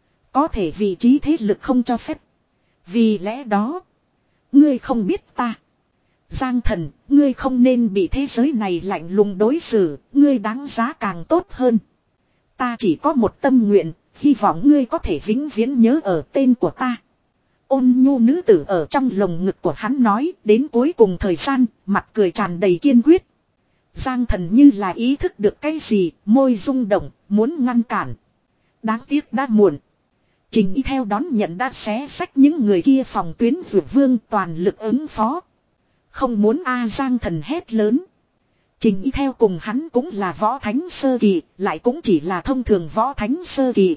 Có thể vị trí thế lực không cho phép. Vì lẽ đó, ngươi không biết ta. Giang Thần, ngươi không nên bị thế giới này lạnh lùng đối xử, ngươi đáng giá càng tốt hơn. Ta chỉ có một tâm nguyện, hy vọng ngươi có thể vĩnh viễn nhớ ở tên của ta. Ôn nhu nữ tử ở trong lồng ngực của hắn nói, đến cuối cùng thời gian, mặt cười tràn đầy kiên quyết. Giang Thần như là ý thức được cái gì, môi rung động, muốn ngăn cản. Đáng tiếc đã muộn. Trình Y theo đón nhận đã xé xách những người kia phòng tuyến vượt vương toàn lực ứng phó. Không muốn a Giang Thần hét lớn. Trình Y theo cùng hắn cũng là võ thánh sơ kỳ, lại cũng chỉ là thông thường võ thánh sơ kỳ.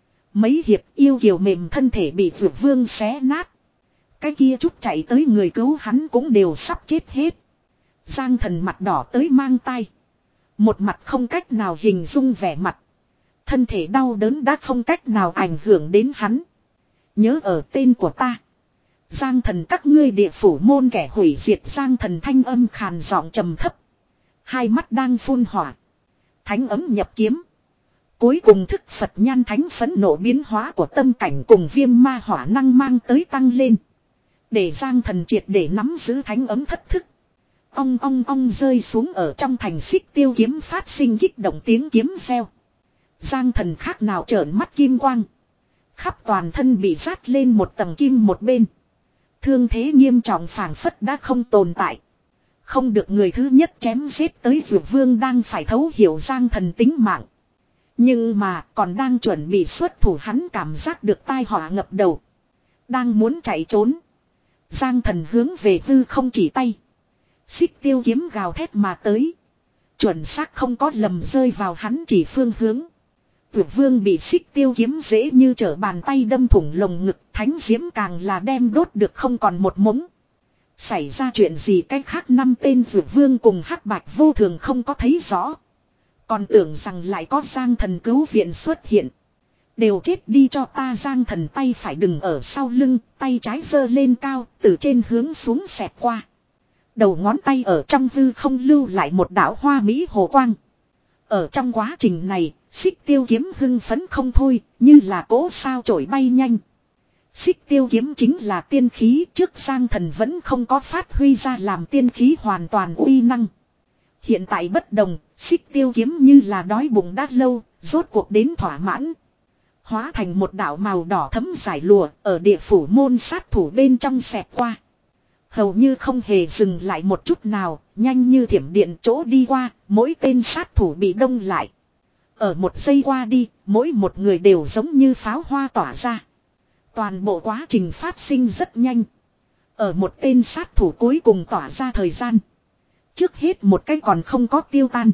Mấy hiệp yêu kiều mềm thân thể bị vượt vương xé nát. Cái kia chút chạy tới người cứu hắn cũng đều sắp chết hết. Giang Thần mặt đỏ tới mang tai. Một mặt không cách nào hình dung vẻ mặt. Thân thể đau đớn đã không cách nào ảnh hưởng đến hắn. Nhớ ở tên của ta. Giang Thần, các ngươi địa phủ môn kẻ hủy diệt. Giang Thần thanh âm khàn giọng trầm thấp. Hai mắt đang phun hỏa. Thánh ấm nhập kiếm. Cuối cùng thức Phật nhan thánh phẫn nộ biến hóa của tâm cảnh cùng viêm ma hỏa năng mang tới tăng lên. Để Giang Thần triệt để nắm giữ thánh ấm thất thức. Ong ong ong rơi xuống ở trong thành xích tiêu kiếm phát sinh kích động tiếng kiếm reo. Giang Thần khác nào trợn mắt kim quang. Khắp toàn thân bị rát lên một tầng kim một bên. Thương thế nghiêm trọng phảng phất đã không tồn tại. Không được người thứ nhất chém giết tới Dược Vương đang phải thấu hiểu Giang Thần tính mạng. Nhưng mà còn đang chuẩn bị xuất thủ hắn cảm giác được tai họa ngập đầu. Đang muốn chạy trốn. Giang Thần hướng về hư không chỉ tay. Xích tiêu kiếm gào thét mà tới. Chuẩn xác không có lầm rơi vào hắn chỉ phương hướng. Dược Vương bị xích tiêu kiếm dễ như trở bàn tay đâm thủng lồng ngực. Thánh diễm càng là đem đốt được không còn một mống. Xảy ra chuyện gì cách khác năm tên Dược Vương cùng hắc bạch vô thường không có thấy rõ. Còn tưởng rằng lại có Giang Thần cứu viện xuất hiện. Đều chết đi cho ta. Giang Thần tay phải đừng ở sau lưng, tay trái giơ lên cao, từ trên hướng xuống xẹt qua. Đầu ngón tay ở trong hư không lưu lại một đạo hoa mỹ hồ quang. Ở trong quá trình này, xích tiêu kiếm hưng phấn không thôi, như là cỗ sao trổi bay nhanh. Xích tiêu kiếm chính là tiên khí, trước Giang Thần vẫn không có phát huy ra làm tiên khí hoàn toàn uy năng. Hiện tại bất đồng, xích tiêu kiếm như là đói bụng đã lâu, rốt cuộc đến thỏa mãn. Hóa thành một đạo màu đỏ thấm giải lụa, ở địa phủ môn sát thủ bên trong xẹt qua. Hầu như không hề dừng lại một chút nào, nhanh như thiểm điện chỗ đi qua, mỗi tên sát thủ bị đông lại. Ở một giây qua đi, mỗi một người đều giống như pháo hoa tỏa ra. Toàn bộ quá trình phát sinh rất nhanh. Ở một tên sát thủ cuối cùng tỏa ra thời gian. Trước hết một cái còn không có tiêu tan.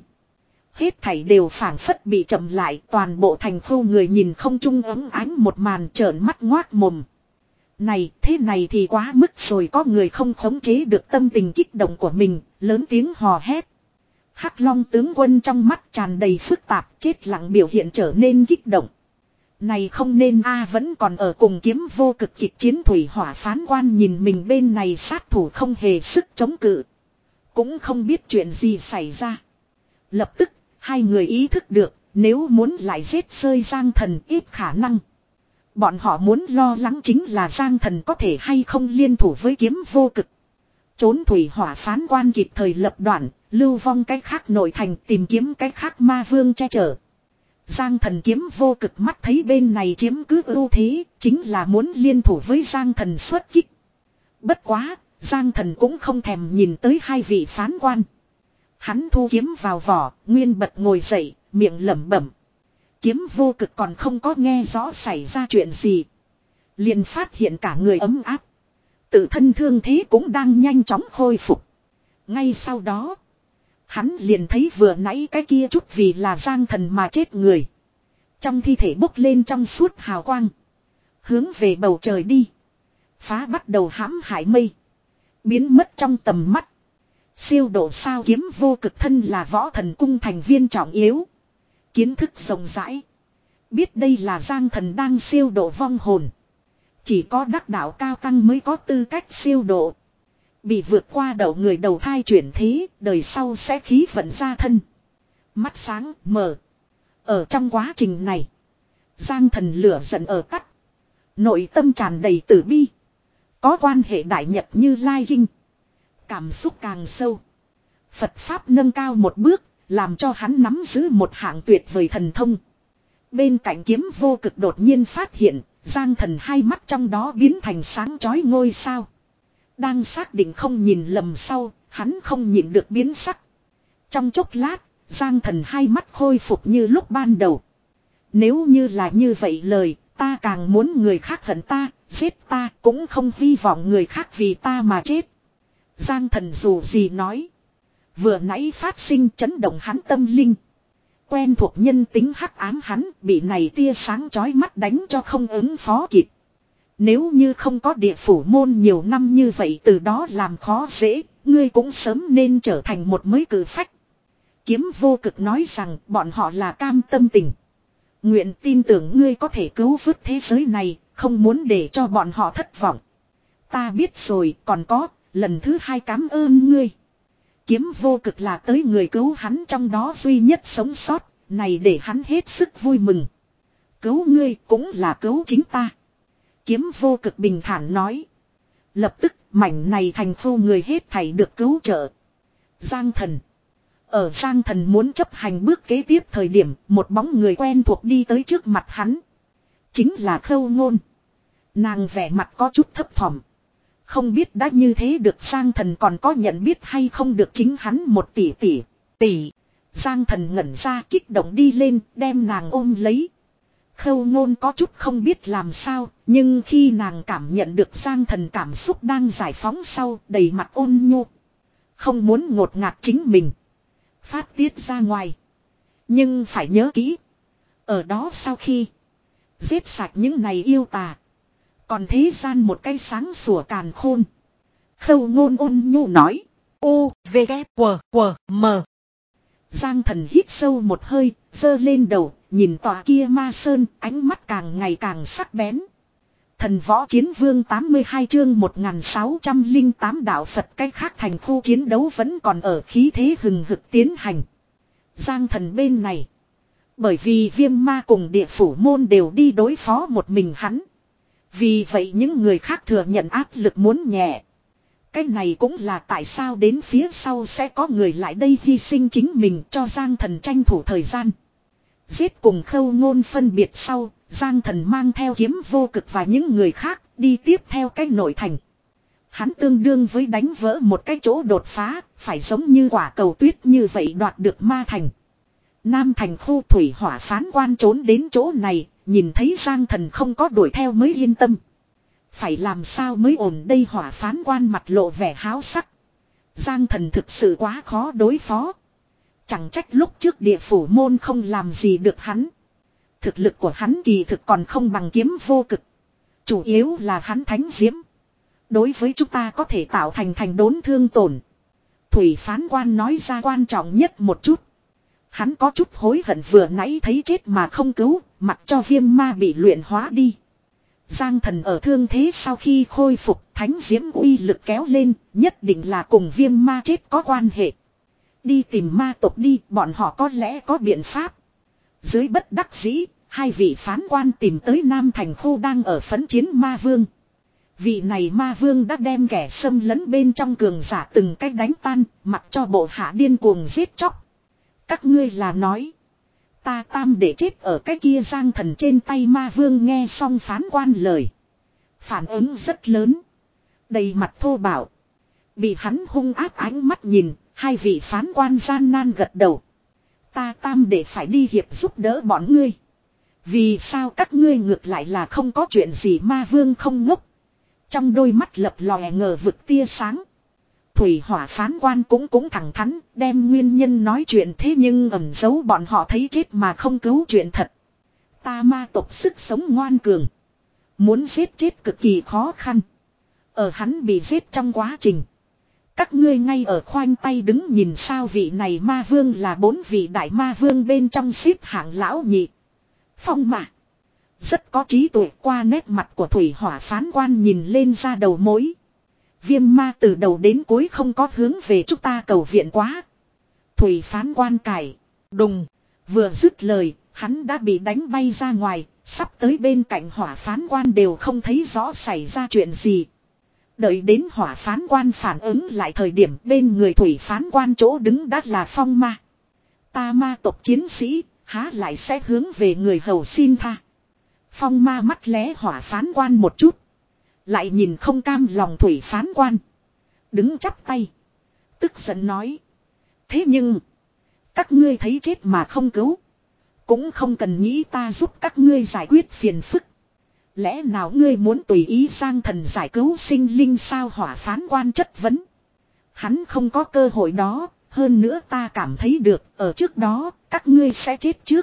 Hết thảy đều phảng phất bị chậm lại, toàn bộ thành khu người nhìn không trung ấm ánh một màn trợn mắt ngoác mồm. Này, thế này thì quá mức rồi, có người không khống chế được tâm tình kích động của mình, lớn tiếng hò hét. Hắc Long tướng quân trong mắt tràn đầy phức tạp, chết lặng biểu hiện trở nên kích động. Này không nên a vẫn còn ở cùng kiếm vô cực kịch chiến thủy hỏa phán quan nhìn mình bên này sát thủ không hề sức chống cự. Cũng không biết chuyện gì xảy ra. Lập tức, hai người ý thức được, nếu muốn lại giết rơi Giang Thần ít khả năng. Bọn họ muốn lo lắng chính là Giang Thần có thể hay không liên thủ với kiếm vô cực. Trốn thủy hỏa phán quan kịp thời lập đoạn, lưu vong cách khác nội thành tìm kiếm cách khác ma vương che chở. Giang Thần kiếm vô cực mắt thấy bên này chiếm cứ ưu thế, chính là muốn liên thủ với Giang Thần xuất kích. Bất quá, Giang Thần cũng không thèm nhìn tới hai vị phán quan. Hắn thu kiếm vào vỏ, nguyên bật ngồi dậy, miệng lẩm bẩm. Kiếm vô cực còn không có nghe rõ xảy ra chuyện gì. Liền phát hiện cả người ấm áp. Tự thân thương thế cũng đang nhanh chóng khôi phục. Ngay sau đó, hắn liền thấy vừa nãy cái kia chút vì là Giang Thần mà chết người. Trong thi thể bốc lên trong suốt hào quang. Hướng về bầu trời đi. Phá bắt đầu hãm hại mây. Biến mất trong tầm mắt. Siêu độ sao kiếm vô cực thân là võ thần cung thành viên trọng yếu. Kiến thức rộng rãi. Biết đây là Giang Thần đang siêu độ vong hồn. Chỉ có đắc đạo cao tăng mới có tư cách siêu độ. Bị vượt qua đầu người đầu thai chuyển thế, đời sau sẽ khí vận ra thân. Mắt sáng, mở. Ở trong quá trình này, Giang Thần lửa giận ở tắt. Nội tâm tràn đầy tử bi. Có quan hệ đại nhật như Lai Kinh. Cảm xúc càng sâu. Phật Pháp nâng cao một bước, làm cho hắn nắm giữ một hạng tuyệt vời thần thông. Bên cạnh kiếm vô cực đột nhiên phát hiện, Giang Thần hai mắt trong đó biến thành sáng chói ngôi sao. Đang xác định không nhìn lầm sau, hắn không nhịn được biến sắc. Trong chốc lát, Giang Thần hai mắt khôi phục như lúc ban đầu. Nếu như là như vậy lời, ta càng muốn người khác hận ta, giết ta, cũng không hy vọng người khác vì ta mà chết. Giang Thần dù gì nói. Vừa nãy phát sinh chấn động hắn tâm linh. Quen thuộc nhân tính hắc ám hắn bị này tia sáng chói mắt đánh cho không ứng phó kịp. Nếu như không có địa phủ môn nhiều năm như vậy từ đó làm khó dễ, ngươi cũng sớm nên trở thành một mới cử phách. Kiếm vô cực nói rằng bọn họ là cam tâm tình. Nguyện tin tưởng ngươi có thể cứu vớt thế giới này, không muốn để cho bọn họ thất vọng. Ta biết rồi, còn có, lần thứ hai cảm ơn ngươi. Kiếm vô cực là tới người cứu hắn trong đó duy nhất sống sót, này để hắn hết sức vui mừng. Cứu ngươi cũng là cứu chính ta. Kiếm vô cực bình thản nói. Lập tức mảnh này thành phố người hết thảy được cứu trợ. Giang Thần. Ở Giang Thần muốn chấp hành bước kế tiếp thời điểm, một bóng người quen thuộc đi tới trước mặt hắn. Chính là Khâu Ngôn. Nàng vẻ mặt có chút thấp thỏm. Không biết đã như thế được Giang Thần còn có nhận biết hay không được chính hắn một tỷ tỷ. Tỷ. Giang Thần ngẩn ra kích động đi lên đem nàng ôm lấy. Khâu Ngôn có chút không biết làm sao, nhưng khi nàng cảm nhận được Giang Thần cảm xúc đang giải phóng sau, đầy mặt ôn nhu. Không muốn ngột ngạt chính mình. Phát tiết ra ngoài. Nhưng phải nhớ kỹ. Ở đó sau khi giết sạch những này yêu tà. Còn thế gian một cái sáng sủa càn khôn. Khâu Ngôn ôn nhu nói. U, V, K, W, W, M. Giang Thần hít sâu một hơi, giơ lên đầu, nhìn tòa kia ma sơn, ánh mắt càng ngày càng sắc bén. Thần võ chiến vương tám mươi hai chương một nghìn sáu trăm lẻ tám đạo Phật cách khác thành khu chiến đấu vẫn còn ở khí thế hừng hực tiến hành. Giang Thần bên này. Bởi vì viêm ma cùng địa phủ môn đều đi đối phó một mình hắn. Vì vậy những người khác thừa nhận áp lực muốn nhẹ. Cái này cũng là tại sao đến phía sau sẽ có người lại đây hy sinh chính mình cho Giang Thần tranh thủ thời gian. Giết cùng Khâu Ngôn phân biệt sau, Giang Thần mang theo Kiếm vô cực và những người khác đi tiếp theo cái nội thành. Hắn tương đương với đánh vỡ một cái chỗ đột phá, phải giống như quả cầu tuyết như vậy đoạt được ma thành. Nam thành khu thủy hỏa phán quan trốn đến chỗ này, nhìn thấy Giang Thần không có đuổi theo mới yên tâm. Phải làm sao mới ổn đây hỏa phán quan mặt lộ vẻ háo sắc. Giang Thần thực sự quá khó đối phó. Chẳng trách lúc trước địa phủ môn không làm gì được hắn. Thực lực của hắn kỳ thực còn không bằng Kiếm vô cực. Chủ yếu là hắn thánh diễm. Đối với chúng ta có thể tạo thành thành đốn thương tổn. Thủy phán quan nói ra quan trọng nhất một chút. Hắn có chút hối hận vừa nãy thấy chết mà không cứu, mặc cho viêm ma bị luyện hóa đi. Giang Thần ở thương thế sau khi khôi phục, thánh diễm uy lực kéo lên, nhất định là cùng viêm ma chết có quan hệ. Đi tìm ma tộc đi, bọn họ có lẽ có biện pháp. Dưới bất đắc dĩ, hai vị phán quan tìm tới Nam thành khu đang ở phấn chiến ma vương. Vị này ma vương đã đem kẻ xâm lấn bên trong cường giả từng cách đánh tan, mặc cho bộ hạ điên cuồng giết chóc. Các ngươi là nói. Ta tam để chết ở cái kia Giang Thần trên tay ma vương nghe xong phán quan lời. Phản ứng rất lớn. Đầy mặt thô bạo. Bị hắn hung ác ánh mắt nhìn, hai vị phán quan gian nan gật đầu. Ta tam để phải đi hiệp giúp đỡ bọn ngươi. Vì sao các ngươi ngược lại là không có chuyện gì ma vương không ngốc. Trong đôi mắt lập lòe ngờ vực tia sáng. Thủy hỏa phán quan cũng cũng thẳng thắn, đem nguyên nhân nói chuyện thế nhưng ẩn giấu bọn họ thấy chết mà không cứu chuyện thật. Ta ma tộc sức sống ngoan cường. Muốn giết chết cực kỳ khó khăn. Ở hắn bị giết trong quá trình. Các ngươi ngay ở khoanh tay đứng nhìn sao vị này ma vương là bốn vị đại ma vương bên trong xếp hạng lão nhị. Phong mà. Rất có trí tuệ qua nét mặt của thủy hỏa phán quan nhìn lên ra đầu mối. Viêm ma từ đầu đến cuối không có hướng về chúng ta cầu viện quá. Thủy phán quan cải. Đùng. Vừa dứt lời, hắn đã bị đánh bay ra ngoài, sắp tới bên cạnh hỏa phán quan đều không thấy rõ xảy ra chuyện gì. Đợi đến hỏa phán quan phản ứng lại thời điểm bên người thủy phán quan chỗ đứng đã là phong ma. Ta ma tộc chiến sĩ, há lại sẽ hướng về người hầu xin tha. Phong ma mắt lé hỏa phán quan một chút. Lại nhìn không cam lòng thủy phán quan. Đứng chắp tay. Tức giận nói. Thế nhưng. Các ngươi thấy chết mà không cứu. Cũng không cần nghĩ ta giúp các ngươi giải quyết phiền phức. Lẽ nào ngươi muốn tùy ý Giang Thần giải cứu sinh linh sao hỏa phán quan chất vấn. Hắn không có cơ hội đó. Hơn nữa ta cảm thấy được ở trước đó các ngươi sẽ chết trước.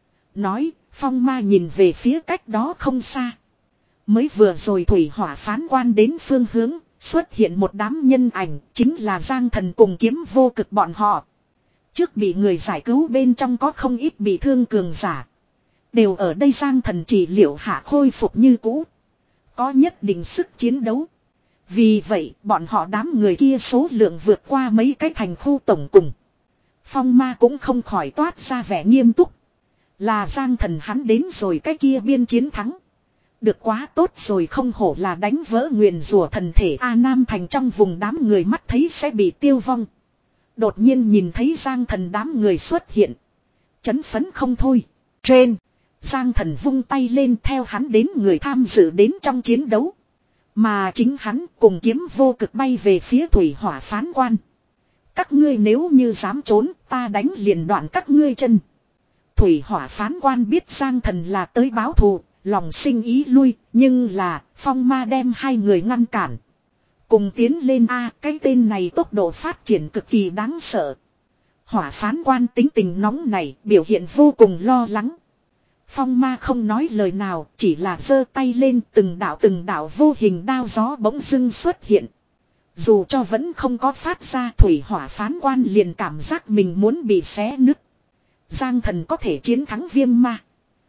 Nói phong ma nhìn về phía cách đó không xa. Mới vừa rồi thủy hỏa phán quan đến phương hướng, xuất hiện một đám nhân ảnh, chính là Giang Thần cùng Kiếm vô cực bọn họ. Trước bị người giải cứu bên trong có không ít bị thương cường giả. Đều ở đây Giang Thần trị liệu hạ khôi phục như cũ. Có nhất định sức chiến đấu. Vì vậy bọn họ đám người kia số lượng vượt qua mấy cái thành khu tổng cùng. Phong ma cũng không khỏi toát ra vẻ nghiêm túc. Là Giang Thần hắn đến rồi cái kia biên chiến thắng. Được quá tốt rồi, không hổ là đánh vỡ nguyền rủa thần thể A Nam Thành. Trong vùng đám người mắt thấy sẽ bị tiêu vong. Đột nhiên nhìn thấy Giang Thần đám người xuất hiện. Chấn phấn không thôi. Trên. Giang Thần vung tay lên theo hắn đến người tham dự đến trong chiến đấu. Mà chính hắn cùng kiếm vô cực bay về phía thủy hỏa phán quan. Các ngươi nếu như dám trốn, ta đánh liền đoạn các ngươi chân. Thủy hỏa phán quan biết Giang Thần là tới báo thù, lòng sinh ý lui, nhưng là phong ma đem hai người ngăn cản. Cùng tiến lên a, cái tên này tốc độ phát triển cực kỳ đáng sợ. Hỏa phán quan tính tình nóng này, biểu hiện vô cùng lo lắng. Phong ma không nói lời nào, chỉ là giơ tay lên, từng đạo từng đạo vô hình đao gió bỗng dưng xuất hiện. Dù cho vẫn không có phát ra, thủy hỏa phán quan liền cảm giác mình muốn bị xé nứt. Giang Thần có thể chiến thắng viêm ma.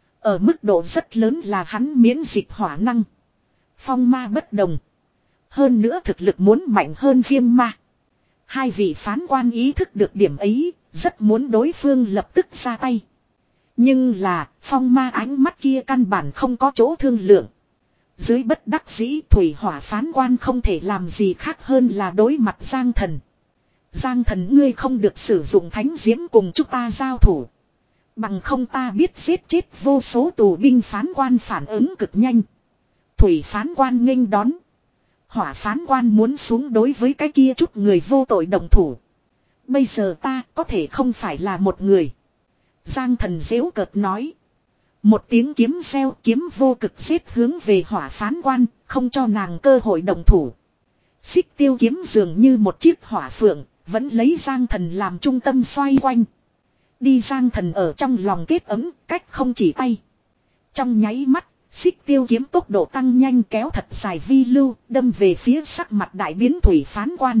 Ở mức độ rất lớn là hắn miễn dịch hỏa năng. Phong ma bất đồng. Hơn nữa thực lực muốn mạnh hơn viêm ma. Hai vị phán quan ý thức được điểm ấy, rất muốn đối phương lập tức ra tay. Nhưng là, phong ma ánh mắt kia căn bản không có chỗ thương lượng. Dưới bất đắc dĩ, thủy hỏa phán quan không thể làm gì khác hơn là đối mặt Giang Thần. Giang Thần, ngươi không được sử dụng thánh diễm cùng chúng ta giao thủ. Bằng không ta biết giết chết vô số tù binh. Phán quan phản ứng cực nhanh. Thủy phán quan nghênh đón. Hỏa phán quan muốn xuống đối với cái kia chút người vô tội đồng thủ. Bây giờ ta có thể không phải là một người. Giang Thần giễu cợt nói. Một tiếng kiếm reo, kiếm vô cực xếp hướng về hỏa phán quan, không cho nàng cơ hội đồng thủ. Xích tiêu kiếm dường như một chiếc hỏa phượng, vẫn lấy Giang Thần làm trung tâm xoay quanh. Đi Giang Thần ở trong lòng kết ấm, cách không chỉ tay. Trong nháy mắt, xích tiêu kiếm tốc độ tăng nhanh kéo thật dài vi lưu, đâm về phía sắc mặt đại biến thủy phán quan.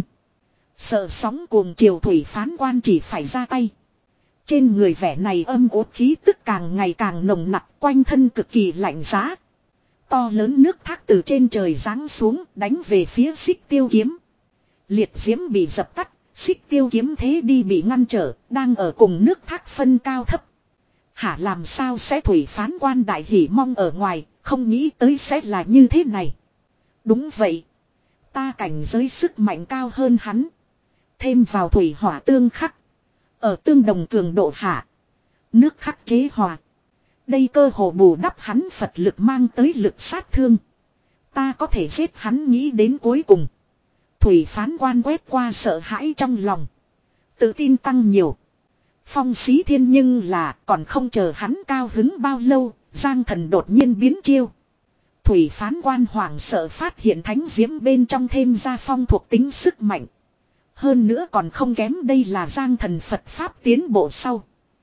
Sợ sóng cuồng chiều thủy phán quan chỉ phải ra tay. Trên người vẻ này âm ốt khí tức càng ngày càng nồng nặc, quanh thân cực kỳ lạnh giá. To lớn nước thác từ trên trời giáng xuống, đánh về phía xích tiêu kiếm. Liệt diễm bị dập tắt, xích tiêu kiếm thế đi bị ngăn trở, đang ở cùng nước thác phân cao thấp. Hả, làm sao sẽ thủy phán quan đại hỉ mong ở ngoài, không nghĩ tới sẽ là như thế này. Đúng vậy. Ta cảnh giới sức mạnh cao hơn hắn. Thêm vào thủy hỏa tương khắc. Ở tương đồng cường độ hạ. Nước khắc chế hòa. Đây cơ hồ bù đắp hắn Phật lực mang tới lực sát thương. Ta có thể giết hắn nghĩ đến cuối cùng. Thủy phán quan quét qua sợ hãi trong lòng. Tự tin tăng nhiều. Phong Xí Thiên nhưng là còn không chờ hắn cao hứng bao lâu. Giang Thần đột nhiên biến chiêu. Thủy phán quan hoảng sợ phát hiện thánh diễm bên trong thêm ra phong thuộc tính sức mạnh. Hơn nữa còn không kém, đây là Giang Thần Phật Pháp tiến bộ sau.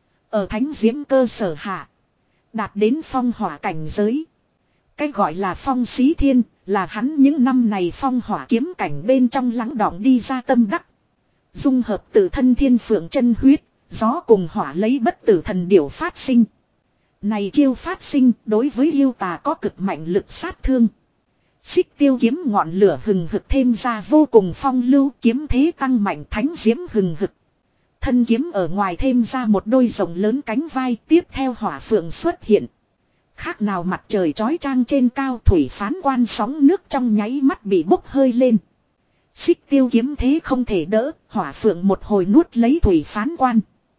Ở thánh diễm cơ sở hạ. Đạt đến phong hỏa cảnh giới. Cái gọi là Phong Xí Thiên là hắn những năm này phong hỏa kiếm cảnh bên trong lắng đọng đi ra tâm đắc. Dung hợp tự thân thiên phượng chân huyết, gió cùng hỏa lấy bất tử thần điểu phát sinh. Này chiêu phát sinh đối với yêu tà có cực mạnh lực sát thương. Xích tiêu kiếm ngọn lửa hừng hực thêm ra vô cùng phong lưu, kiếm thế tăng mạnh, thánh diễm hừng hực. Thân kiếm ở ngoài thêm ra một đôi rộng lớn cánh vai, tiếp theo hỏa phượng xuất hiện. Khác nào mặt trời chói chang trên cao, thủy phán quan sóng nước trong nháy mắt bị bốc hơi lên. Xích tiêu kiếm thế không thể đỡ, hỏa phượng một hồi nuốt lấy thủy phán quan.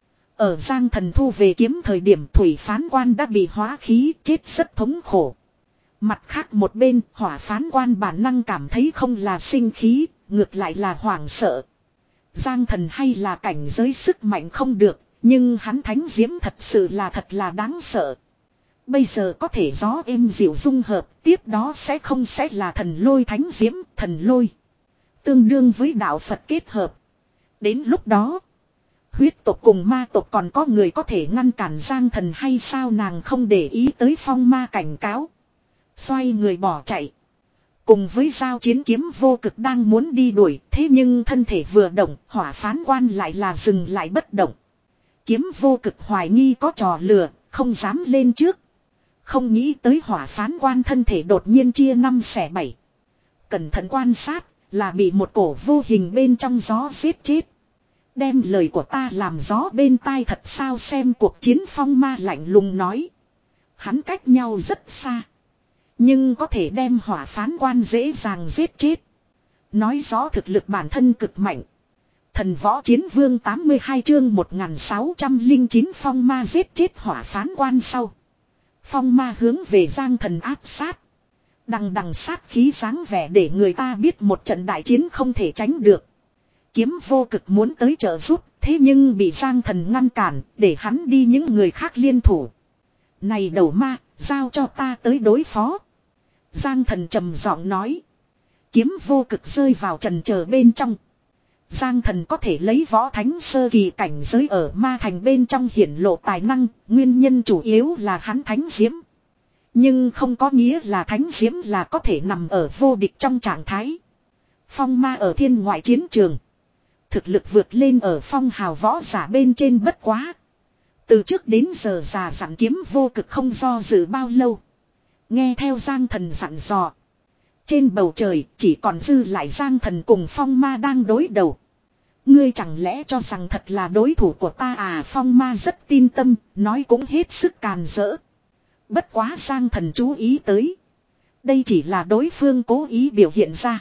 Ở Giang Thần thu về kiếm thời điểm thủy phán quan đã bị hóa khí, chết rất thống khổ. Mặt khác một bên, hỏa phán quan bản năng cảm thấy không là sinh khí, ngược lại là hoảng sợ. Giang Thần hay là cảnh giới sức mạnh không được, nhưng hắn thánh diễm thật sự là thật là đáng sợ. Bây giờ có thể gió êm dịu dung hợp, tiếp đó sẽ không sẽ là thần lôi thánh diễm, thần lôi. Tương đương với đạo Phật kết hợp. Đến lúc đó, huyết tộc cùng ma tộc còn có người có thể ngăn cản Giang Thần hay sao? Nàng không để ý tới phong ma cảnh cáo. Xoay người bỏ chạy. Cùng với giao chiến kiếm vô cực đang muốn đi đuổi, thế nhưng thân thể vừa động, hỏa phán quan lại là dừng lại bất động. Kiếm vô cực hoài nghi có trò lừa, không dám lên trước. Không nghĩ tới hỏa phán quan thân thể đột nhiên chia năm xẻ bảy. cẩn thận quan sát, là bị một cổ vô hình bên trong gió giết chết. Đem lời của ta làm gió bên tai thật sao, xem cuộc chiến phong ma lạnh lùng nói. Hắn cách nhau rất xa. Nhưng có thể đem hỏa phán quan dễ dàng giết chết. Nói rõ thực lực bản thân cực mạnh. Thần võ chiến vương tám mươi hai chương một nghìn sáu trăm lẻ chín phong ma giết chết hỏa phán quan sau. Phong ma hướng về Giang Thần áp sát. Đằng đằng sát khí dáng vẻ để người ta biết một trận đại chiến không thể tránh được. Kiếm vô cực muốn tới trợ giúp, thế nhưng bị Giang Thần ngăn cản, để hắn đi những người khác liên thủ. Này đầu ma, giao cho ta tới đối phó. Giang Thần trầm giọng nói. Kiếm vô cực rơi vào trần chờ bên trong. Giang Thần có thể lấy võ thánh sơ kỳ cảnh giới ở ma thành bên trong hiển lộ tài năng, nguyên nhân chủ yếu là hắn thánh diễm. Nhưng không có nghĩa là thánh diễm là có thể nằm ở vô địch trong trạng thái. Phong ma ở thiên ngoại chiến trường. Thực lực vượt lên ở phong hào võ giả bên trên bất quá. Từ trước đến giờ già dặn kiếm vô cực không do dự bao lâu. Nghe theo Giang Thần dặn dò. Trên bầu trời chỉ còn dư lại Giang Thần cùng phong ma đang đối đầu. Ngươi chẳng lẽ cho rằng thật là đối thủ của ta à? Phong ma rất tin tâm, nói cũng hết sức càn rỡ. Bất quá Giang Thần chú ý tới. Đây chỉ là đối phương cố ý biểu hiện ra.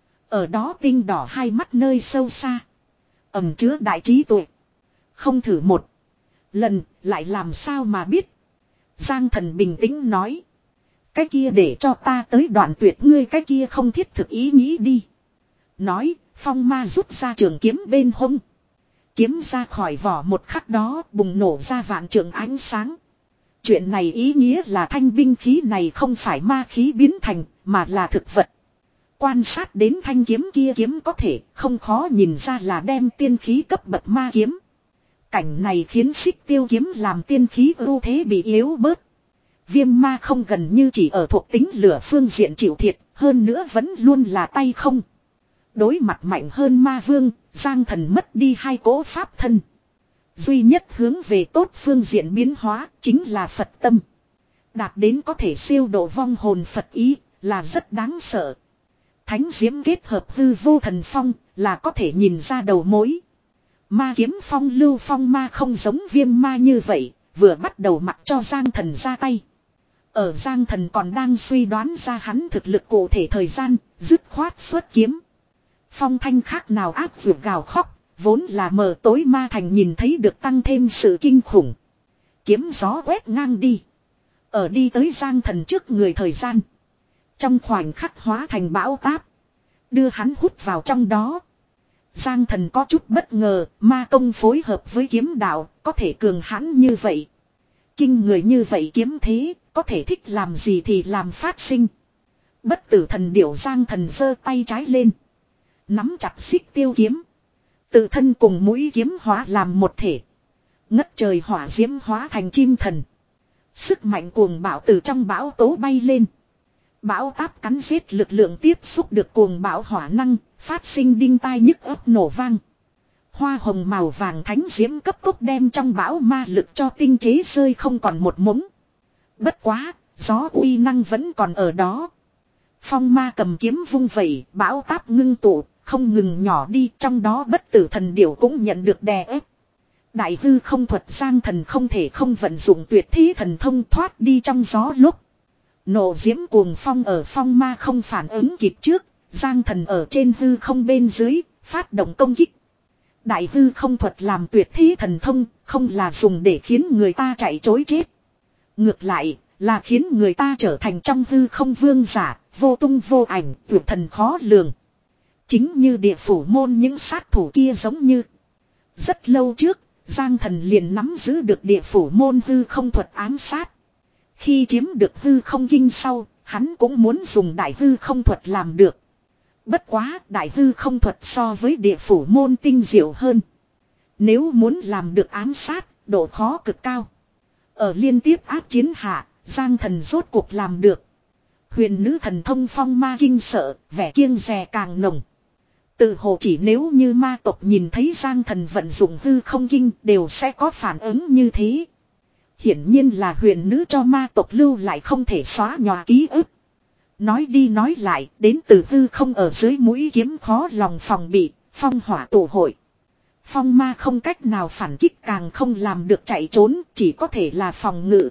Ở đó tinh đỏ hai mắt nơi sâu xa. Ẩm chứa đại trí tuệ. Không thử một lần lại làm sao mà biết. Giang Thần bình tĩnh nói. Cái kia để cho ta tới đoạn tuyệt ngươi, cái kia không thiết thực ý nghĩ đi. Nói, phong ma rút ra trường kiếm bên hông. Kiếm ra khỏi vỏ một khắc đó bùng nổ ra vạn trường ánh sáng. Chuyện này ý nghĩa là thanh binh khí này không phải ma khí biến thành, mà là thực vật. Quan sát đến thanh kiếm kia kiếm có thể không khó nhìn ra là đem tiên khí cấp bậc ma kiếm. Cảnh này khiến xích tiêu kiếm làm tiên khí ưu thế bị yếu bớt. Viêm ma không gần như chỉ ở thuộc tính lửa phương diện chịu thiệt, hơn nữa vẫn luôn là tay không. Đối mặt mạnh hơn ma vương, Giang Thần mất đi hai cỗ pháp thân. Duy nhất hướng về tốt phương diện biến hóa chính là Phật tâm. Đạt đến có thể siêu độ vong hồn Phật ý là rất đáng sợ. Thánh diễm kết hợp hư vô thần phong là có thể nhìn ra đầu mối. Ma kiếm phong lưu phong ma không giống viêm ma như vậy, vừa bắt đầu mặc cho Giang Thần ra tay. Ở Giang Thần còn đang suy đoán ra hắn thực lực cụ thể thời gian, dứt khoát xuất kiếm. Phong thanh khác nào áp dược gào khóc, vốn là mờ tối ma thành nhìn thấy được tăng thêm sự kinh khủng. Kiếm gió quét ngang đi. Ở đi tới Giang Thần trước người thời gian. Trong khoảnh khắc hóa thành bão táp. Đưa hắn hút vào trong đó. Giang Thần có chút bất ngờ, ma công phối hợp với kiếm đạo, có thể cường hãn như vậy. Kinh người như vậy kiếm thế, có thể thích làm gì thì làm phát sinh. Bất tử thần điểu Giang Thần giơ tay trái lên. Nắm chặt xích tiêu kiếm. Tự thân cùng mũi kiếm hóa làm một thể. Ngất trời hỏa diễm hóa thành chim thần. Sức mạnh cuồng bạo từ trong bão tố bay lên. Bão táp cắn giết lực lượng tiếp xúc được cuồng bão hỏa năng, phát sinh đinh tai nhức ấp nổ vang. Hoa hồng màu vàng thánh diễm cấp tốc đem trong bão ma lực cho tinh chế rơi không còn một mống. Bất quá, gió uy năng vẫn còn ở đó. Phong ma cầm kiếm vung vẩy, bão táp ngưng tụ, không ngừng nhỏ đi, trong đó bất tử thần điểu cũng nhận được đè ép. Đại hư không thuật Giang Thần không thể không vận dụng tuyệt thế thần thông thoát đi trong gió lúc. Nộ diễm cuồng phong ở phong ma không phản ứng kịp trước, Giang Thần ở trên hư không bên dưới, phát động công kích. Đại hư không thuật làm tuyệt thế thần thông, không là dùng để khiến người ta chạy chối chết. Ngược lại, là khiến người ta trở thành trong hư không vương giả, vô tung vô ảnh, tuyệt thần khó lường. Chính như địa phủ môn những sát thủ kia giống như. Rất lâu trước, Giang Thần liền nắm giữ được địa phủ môn hư không thuật ám sát. Khi chiếm được hư không kinh sau, hắn cũng muốn dùng đại hư không thuật làm được. Bất quá, đại hư không thuật so với địa phủ môn tinh diệu hơn. Nếu muốn làm được ám sát, độ khó cực cao. Ở liên tiếp áp chiến hạ, Giang Thần rốt cuộc làm được. Huyền nữ thần thông phong ma kinh sợ, vẻ kiêng dè càng nồng. Từ hồ chỉ nếu như ma tộc nhìn thấy Giang Thần vận dụng hư không kinh đều sẽ có phản ứng như thế. Hiển nhiên là huyền nữ cho ma tộc lưu lại không thể xóa nhòa ký ức. Nói đi nói lại, đến từ hư không ở dưới mũi kiếm khó lòng phòng bị, phong hỏa tụ hội. Phong ma không cách nào phản kích càng không làm được chạy trốn, chỉ có thể là phòng ngự.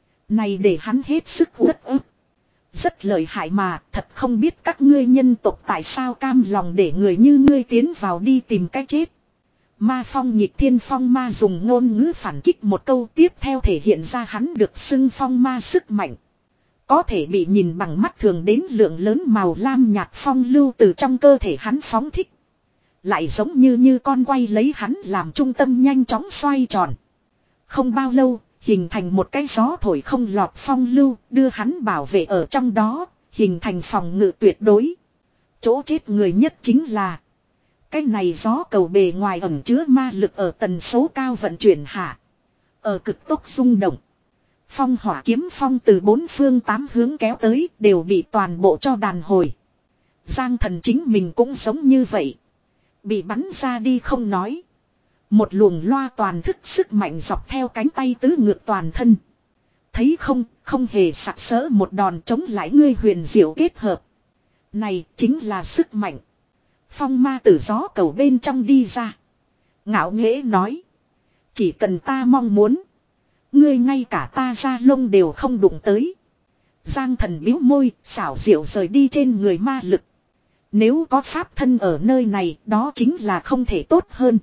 Này để hắn hết sức uất ức. Rất lợi hại mà, thật không biết các ngươi nhân tộc tại sao cam lòng để người như ngươi tiến vào đi tìm cái chết. Ma phong nhịp thiên phong ma dùng ngôn ngữ phản kích một câu tiếp theo thể hiện ra hắn được xưng phong ma sức mạnh. Có thể bị nhìn bằng mắt thường đến lượng lớn màu lam nhạt phong lưu từ trong cơ thể hắn phóng thích. Lại giống như như con quay lấy hắn làm trung tâm nhanh chóng xoay tròn. Không bao lâu, hình thành một cái gió thổi không lọt phong lưu, đưa hắn bảo vệ ở trong đó, hình thành phòng ngự tuyệt đối. Chỗ chết người nhất chính là cái này gió cầu bề ngoài ẩn chứa ma lực ở tần số cao vận chuyển hạ. Ở cực tốc rung động. Phong hỏa kiếm phong từ bốn phương tám hướng kéo tới đều bị toàn bộ cho đàn hồi. Giang Thần chính mình cũng giống như vậy. Bị bắn ra đi không nói. Một luồng loa toàn thức sức mạnh dọc theo cánh tay tứ ngược toàn thân. Thấy không, không hề sặc sỡ một đòn chống lại ngươi huyền diệu kết hợp. Này chính là sức mạnh. Phong ma từ gió cầu bên trong đi ra. Ngạo nghễ nói. Chỉ cần ta mong muốn. Ngươi ngay cả ta ra lông đều không đụng tới. Giang Thần biếu môi, xảo diệu rời đi trên người ma lực. Nếu có pháp thân ở nơi này, đó chính là không thể tốt hơn.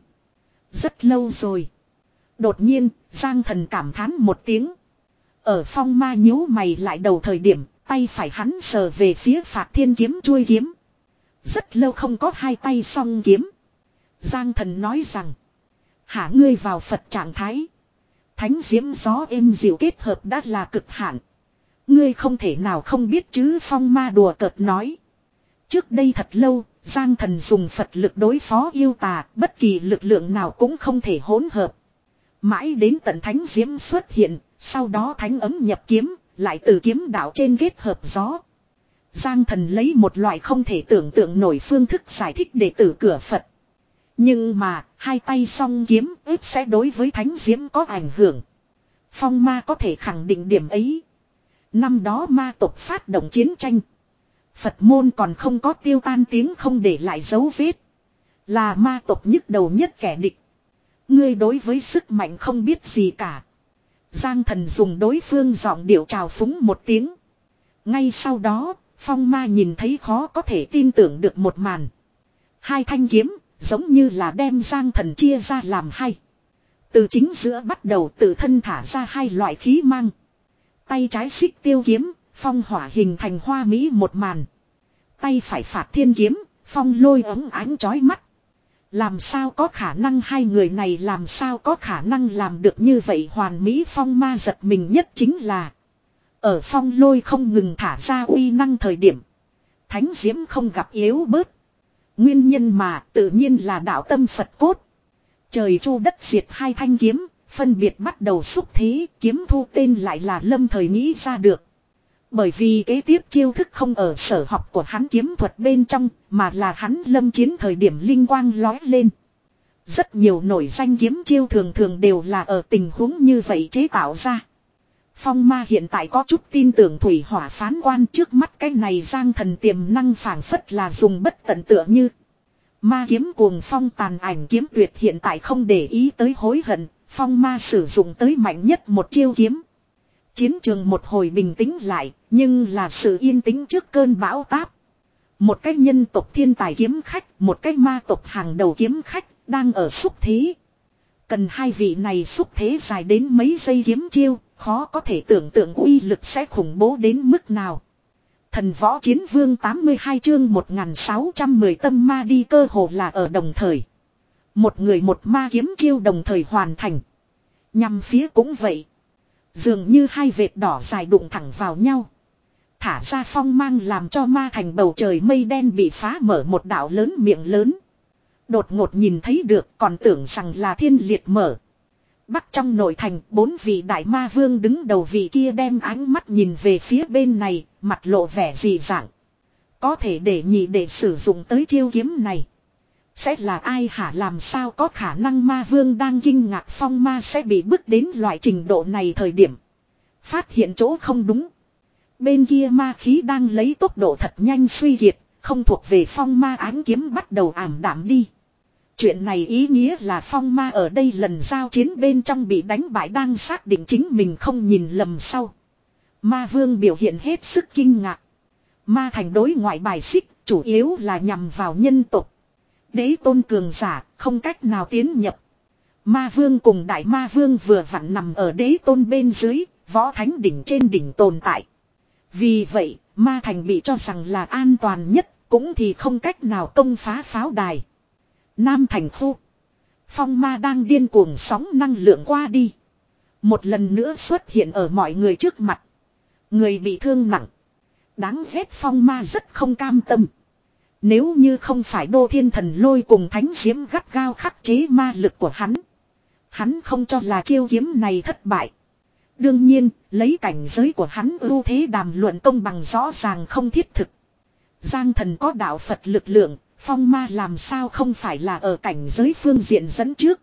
Rất lâu rồi. Đột nhiên, Giang Thần cảm thán một tiếng. Ở phong ma nhíu mày lại đầu thời điểm, tay phải hắn sờ về phía Phạt Thiên kiếm chuôi kiếm. Rất lâu không có hai tay song kiếm. Giang Thần nói rằng. Hả ngươi vào Phật trạng thái. Thánh diễm gió êm dịu kết hợp đã là cực hạn. Ngươi không thể nào không biết chứ, phong ma đùa cợt nói. Trước đây thật lâu, Giang Thần dùng Phật lực đối phó yêu tà, bất kỳ lực lượng nào cũng không thể hỗn hợp. Mãi đến tận thánh diễm xuất hiện, sau đó thánh ấm nhập kiếm, lại từ kiếm đạo trên kết hợp gió. Giang Thần lấy một loại không thể tưởng tượng nổi phương thức giải thích để tử cửa Phật. Nhưng mà, hai tay song kiếm ít sẽ đối với thánh diễm có ảnh hưởng. Phong ma có thể khẳng định điểm ấy. Năm đó ma tộc phát động chiến tranh. Phật môn còn không có tiêu tan tiếng không để lại dấu vết. Là ma tộc nhức đầu nhất kẻ địch. Ngươi đối với sức mạnh không biết gì cả. Giang Thần dùng đối phương giọng điệu trào phúng một tiếng. Ngay sau đó, phong ma nhìn thấy khó có thể tin tưởng được một màn. Hai thanh kiếm, giống như là đem Giang Thần chia ra làm hai. Từ chính giữa bắt đầu tự thân thả ra hai loại khí mang. Tay trái xích tiêu kiếm, phong hỏa hình thành hoa mỹ một màn. Tay phải Phạt Thiên kiếm, phong lôi ống ánh chói mắt. Làm sao có khả năng hai người này làm sao có khả năng làm được như vậy, hoàn mỹ. Phong ma giật mình nhất chính là ở phong lôi không ngừng thả ra uy năng thời điểm, thánh diễm không gặp yếu bớt. Nguyên nhân mà tự nhiên là đạo tâm Phật cốt. Trời chu đất diệt hai thanh kiếm, phân biệt bắt đầu xúc thế, kiếm thu tên lại là lâm thời nghĩ ra được. Bởi vì kế tiếp chiêu thức không ở sở học của hắn kiếm thuật bên trong, mà là hắn lâm chiến thời điểm linh quang lói lên. Rất nhiều nổi danh kiếm chiêu thường thường đều là ở tình huống như vậy chế tạo ra. Phong ma hiện tại có chút tin tưởng thủy hỏa phán quan, trước mắt cái này Giang Thần tiềm năng phảng phất là dùng bất tận tựa như. Ma kiếm cuồng phong tàn ảnh kiếm tuyệt hiện tại không để ý tới hối hận, phong ma sử dụng tới mạnh nhất một chiêu kiếm. Chiến trường một hồi bình tĩnh lại, nhưng là sự yên tĩnh trước cơn bão táp. Một cái nhân tộc thiên tài kiếm khách, một cái ma tộc hàng đầu kiếm khách, đang ở xúc thế. Cần hai vị này xúc thế dài đến mấy giây kiếm chiêu, khó có thể tưởng tượng uy lực sẽ khủng bố đến mức nào. Thần võ chiến vương tám mươi hai chương một nghìn sáu trăm mười tâm ma đi cơ hồ là ở đồng thời. Một người một ma kiếm chiêu đồng thời hoàn thành. Nhằm phía cũng vậy. Dường như hai vệt đỏ dài đụng thẳng vào nhau. Thả ra phong mang làm cho ma thành bầu trời mây đen bị phá mở một đạo lớn miệng lớn. Đột ngột nhìn thấy được còn tưởng rằng là thiên liệt mở. Bắc trong nội thành, bốn vị đại ma vương đứng đầu vị kia đem ánh mắt nhìn về phía bên này, mặt lộ vẻ dị dạng. Có thể để nhị để sử dụng tới chiêu kiếm này. Sẽ là ai hả, làm sao có khả năng ma vương đang kinh ngạc phong ma sẽ bị bước đến loại trình độ này thời điểm. Phát hiện chỗ không đúng. Bên kia ma khí đang lấy tốc độ thật nhanh suy kiệt, không thuộc về phong ma ánh kiếm bắt đầu ảm đạm đi. Chuyện này ý nghĩa là phong ma ở đây lần giao chiến bên trong bị đánh bại đang xác định chính mình không nhìn lầm sau. Ma vương biểu hiện hết sức kinh ngạc. Ma thành đối ngoại bài xích chủ yếu là nhằm vào nhân tộc. Đế tôn cường giả không cách nào tiến nhập. Ma vương cùng đại ma vương vừa vặn nằm ở đế tôn bên dưới, võ thánh đỉnh trên đỉnh tồn tại. Vì vậy, ma thành bị cho rằng là an toàn nhất, cũng thì không cách nào công phá pháo đài. Nam thành khu. Phong ma đang điên cuồng sóng năng lượng qua đi. Một lần nữa xuất hiện ở mọi người trước mặt. Người bị thương nặng. Đáng ghét phong ma rất không cam tâm. Nếu như không phải đô thiên thần lôi cùng thánh diễm gắt gao khắc chế ma lực của hắn. Hắn không cho là chiêu kiếm này thất bại. Đương nhiên, lấy cảnh giới của hắn ưu thế đàm luận công bằng rõ ràng không thiết thực. Giang thần có đạo Phật lực lượng, phong ma làm sao không phải là ở cảnh giới phương diện dẫn trước.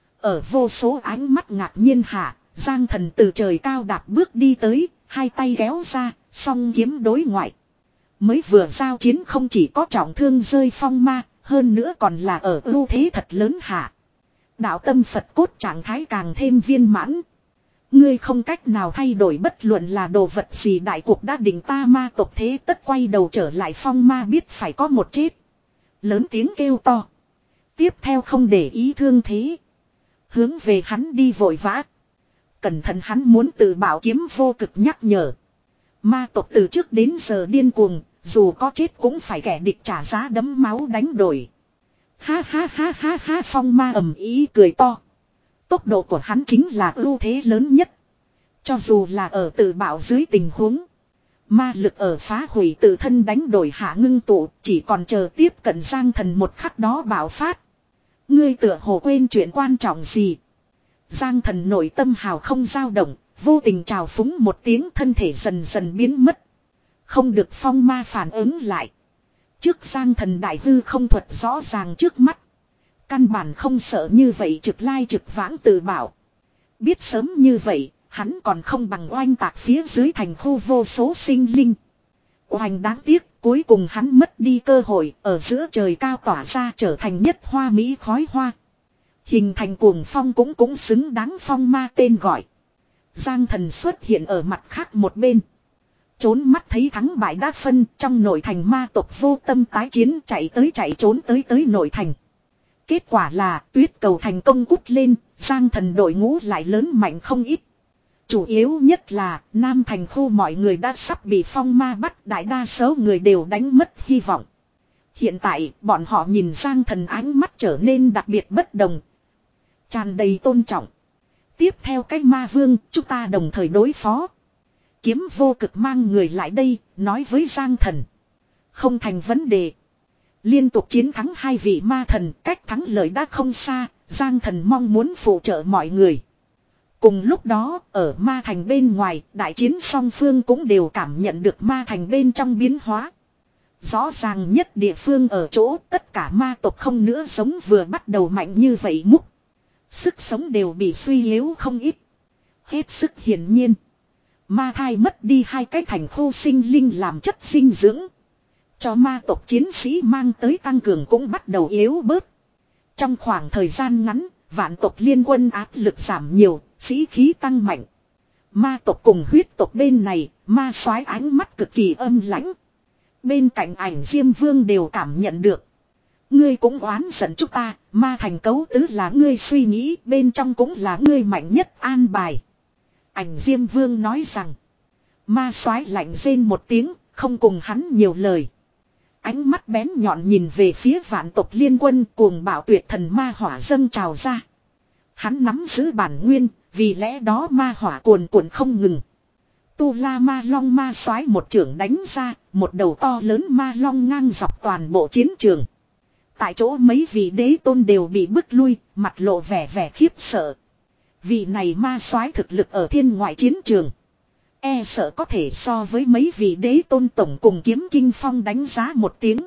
Ở vô số ánh mắt ngạc nhiên hạ, Giang thần từ trời cao đạp bước đi tới, hai tay kéo ra, song kiếm đối ngoại. Mới vừa giao chiến không chỉ có trọng thương rơi phong ma, hơn nữa còn là ở ưu thế thật lớn hạ. Đạo tâm Phật cốt trạng thái càng thêm viên mãn. Ngươi không cách nào thay đổi bất luận là đồ vật gì, đại cuộc đã định, ta ma tộc thế tất quay đầu trở lại. Phong ma biết phải có một chết. Lớn tiếng kêu to. Tiếp theo không để ý thương thế. Hướng về hắn đi vội vã. Cẩn thận, hắn muốn tự bảo kiếm vô cực nhắc nhở. Ma tộc từ trước đến giờ điên cuồng, dù có chết cũng phải kẻ địch trả giá đấm máu đánh đổi. Ha ha ha ha ha, phong ma ầm ý cười to. Tốc độ của hắn chính là ưu thế lớn nhất. Cho dù là ở tự bảo dưới tình huống, ma lực ở phá hủy tự thân đánh đổi hạ ngưng tụ, chỉ còn chờ tiếp cận Giang thần một khắc đó bạo phát. Ngươi tựa hồ quên chuyện quan trọng gì? Giang thần nội tâm hào không dao động, vô tình trào phúng một tiếng, thân thể dần dần biến mất. Không được phong ma phản ứng lại. Trước Giang thần đại hư không thuật rõ ràng trước mắt. Căn bản không sợ như vậy trực lai trực vãng tự bảo. Biết sớm như vậy, hắn còn không bằng oanh tạc phía dưới thành khu vô số sinh linh. Oanh đáng tiếc, cuối cùng hắn mất đi cơ hội, ở giữa trời cao tỏa ra trở thành nhất hoa mỹ khói hoa. Hình thành cuồng phong cũng cũng xứng đáng phong ma tên gọi. Giang thần xuất hiện ở mặt khác một bên. Trốn mắt thấy thắng bại đã phân, trong nội thành ma tộc vô tâm tái chiến, chạy tới chạy trốn tới tới nội thành. Kết quả là tuyết cầu thành công cút lên, Giang thần đội ngũ lại lớn mạnh không ít. Chủ yếu nhất là Nam thành khu mọi người đã sắp bị phong ma bắt, đại đa số người đều đánh mất hy vọng. Hiện tại bọn họ nhìn Giang thần ánh mắt trở nên đặc biệt bất đồng, tràn đầy tôn trọng. Tiếp theo cái ma vương, chúng ta đồng thời đối phó. Kiếm vô cực mang người lại đây, nói với Giang thần. Không thành vấn đề. Liên tục chiến thắng hai vị ma thần, cách thắng lợi đã không xa, Giang thần mong muốn phụ trợ mọi người. Cùng lúc đó, ở ma thành bên ngoài, đại chiến song phương cũng đều cảm nhận được ma thành bên trong biến hóa. Rõ ràng nhất địa phương ở chỗ tất cả ma tộc không nữa giống vừa bắt đầu mạnh như vậy múc. Sức sống đều bị suy yếu không ít. Hết sức hiển nhiên. Ma thai mất đi hai cái thành khu sinh linh làm chất dinh dưỡng. Cho ma tộc chiến sĩ mang tới tăng cường cũng bắt đầu yếu bớt. Trong khoảng thời gian ngắn, vạn tộc liên quân áp lực giảm nhiều, sĩ khí tăng mạnh. Ma tộc cùng huyết tộc bên này, ma soái ánh mắt cực kỳ âm lãnh. Bên cạnh Ảnh Diêm Vương đều cảm nhận được. Ngươi cũng oán giận chúng ta, ma thành cấu tứ là ngươi suy nghĩ, bên trong cũng là ngươi mạnh nhất an bài. Ảnh Diêm Vương nói rằng, ma soái lạnh rên một tiếng, không cùng hắn nhiều lời. Ánh mắt bén nhọn nhìn về phía vạn tộc liên quân, cuồng bạo tuyệt thần ma hỏa dâng trào ra. Hắn nắm giữ bản nguyên, vì lẽ đó ma hỏa cuồn cuộn không ngừng. Tu La Ma Long ma soái một chưởng đánh ra, một đầu to lớn ma long ngang dọc toàn bộ chiến trường. Tại chỗ mấy vị đế tôn đều bị bức lui, mặt lộ vẻ vẻ khiếp sợ. Vị này ma soái thực lực ở thiên ngoại chiến trường, e sợ có thể so với mấy vị đế tôn tổng cùng kiếm kinh phong đánh giá một tiếng.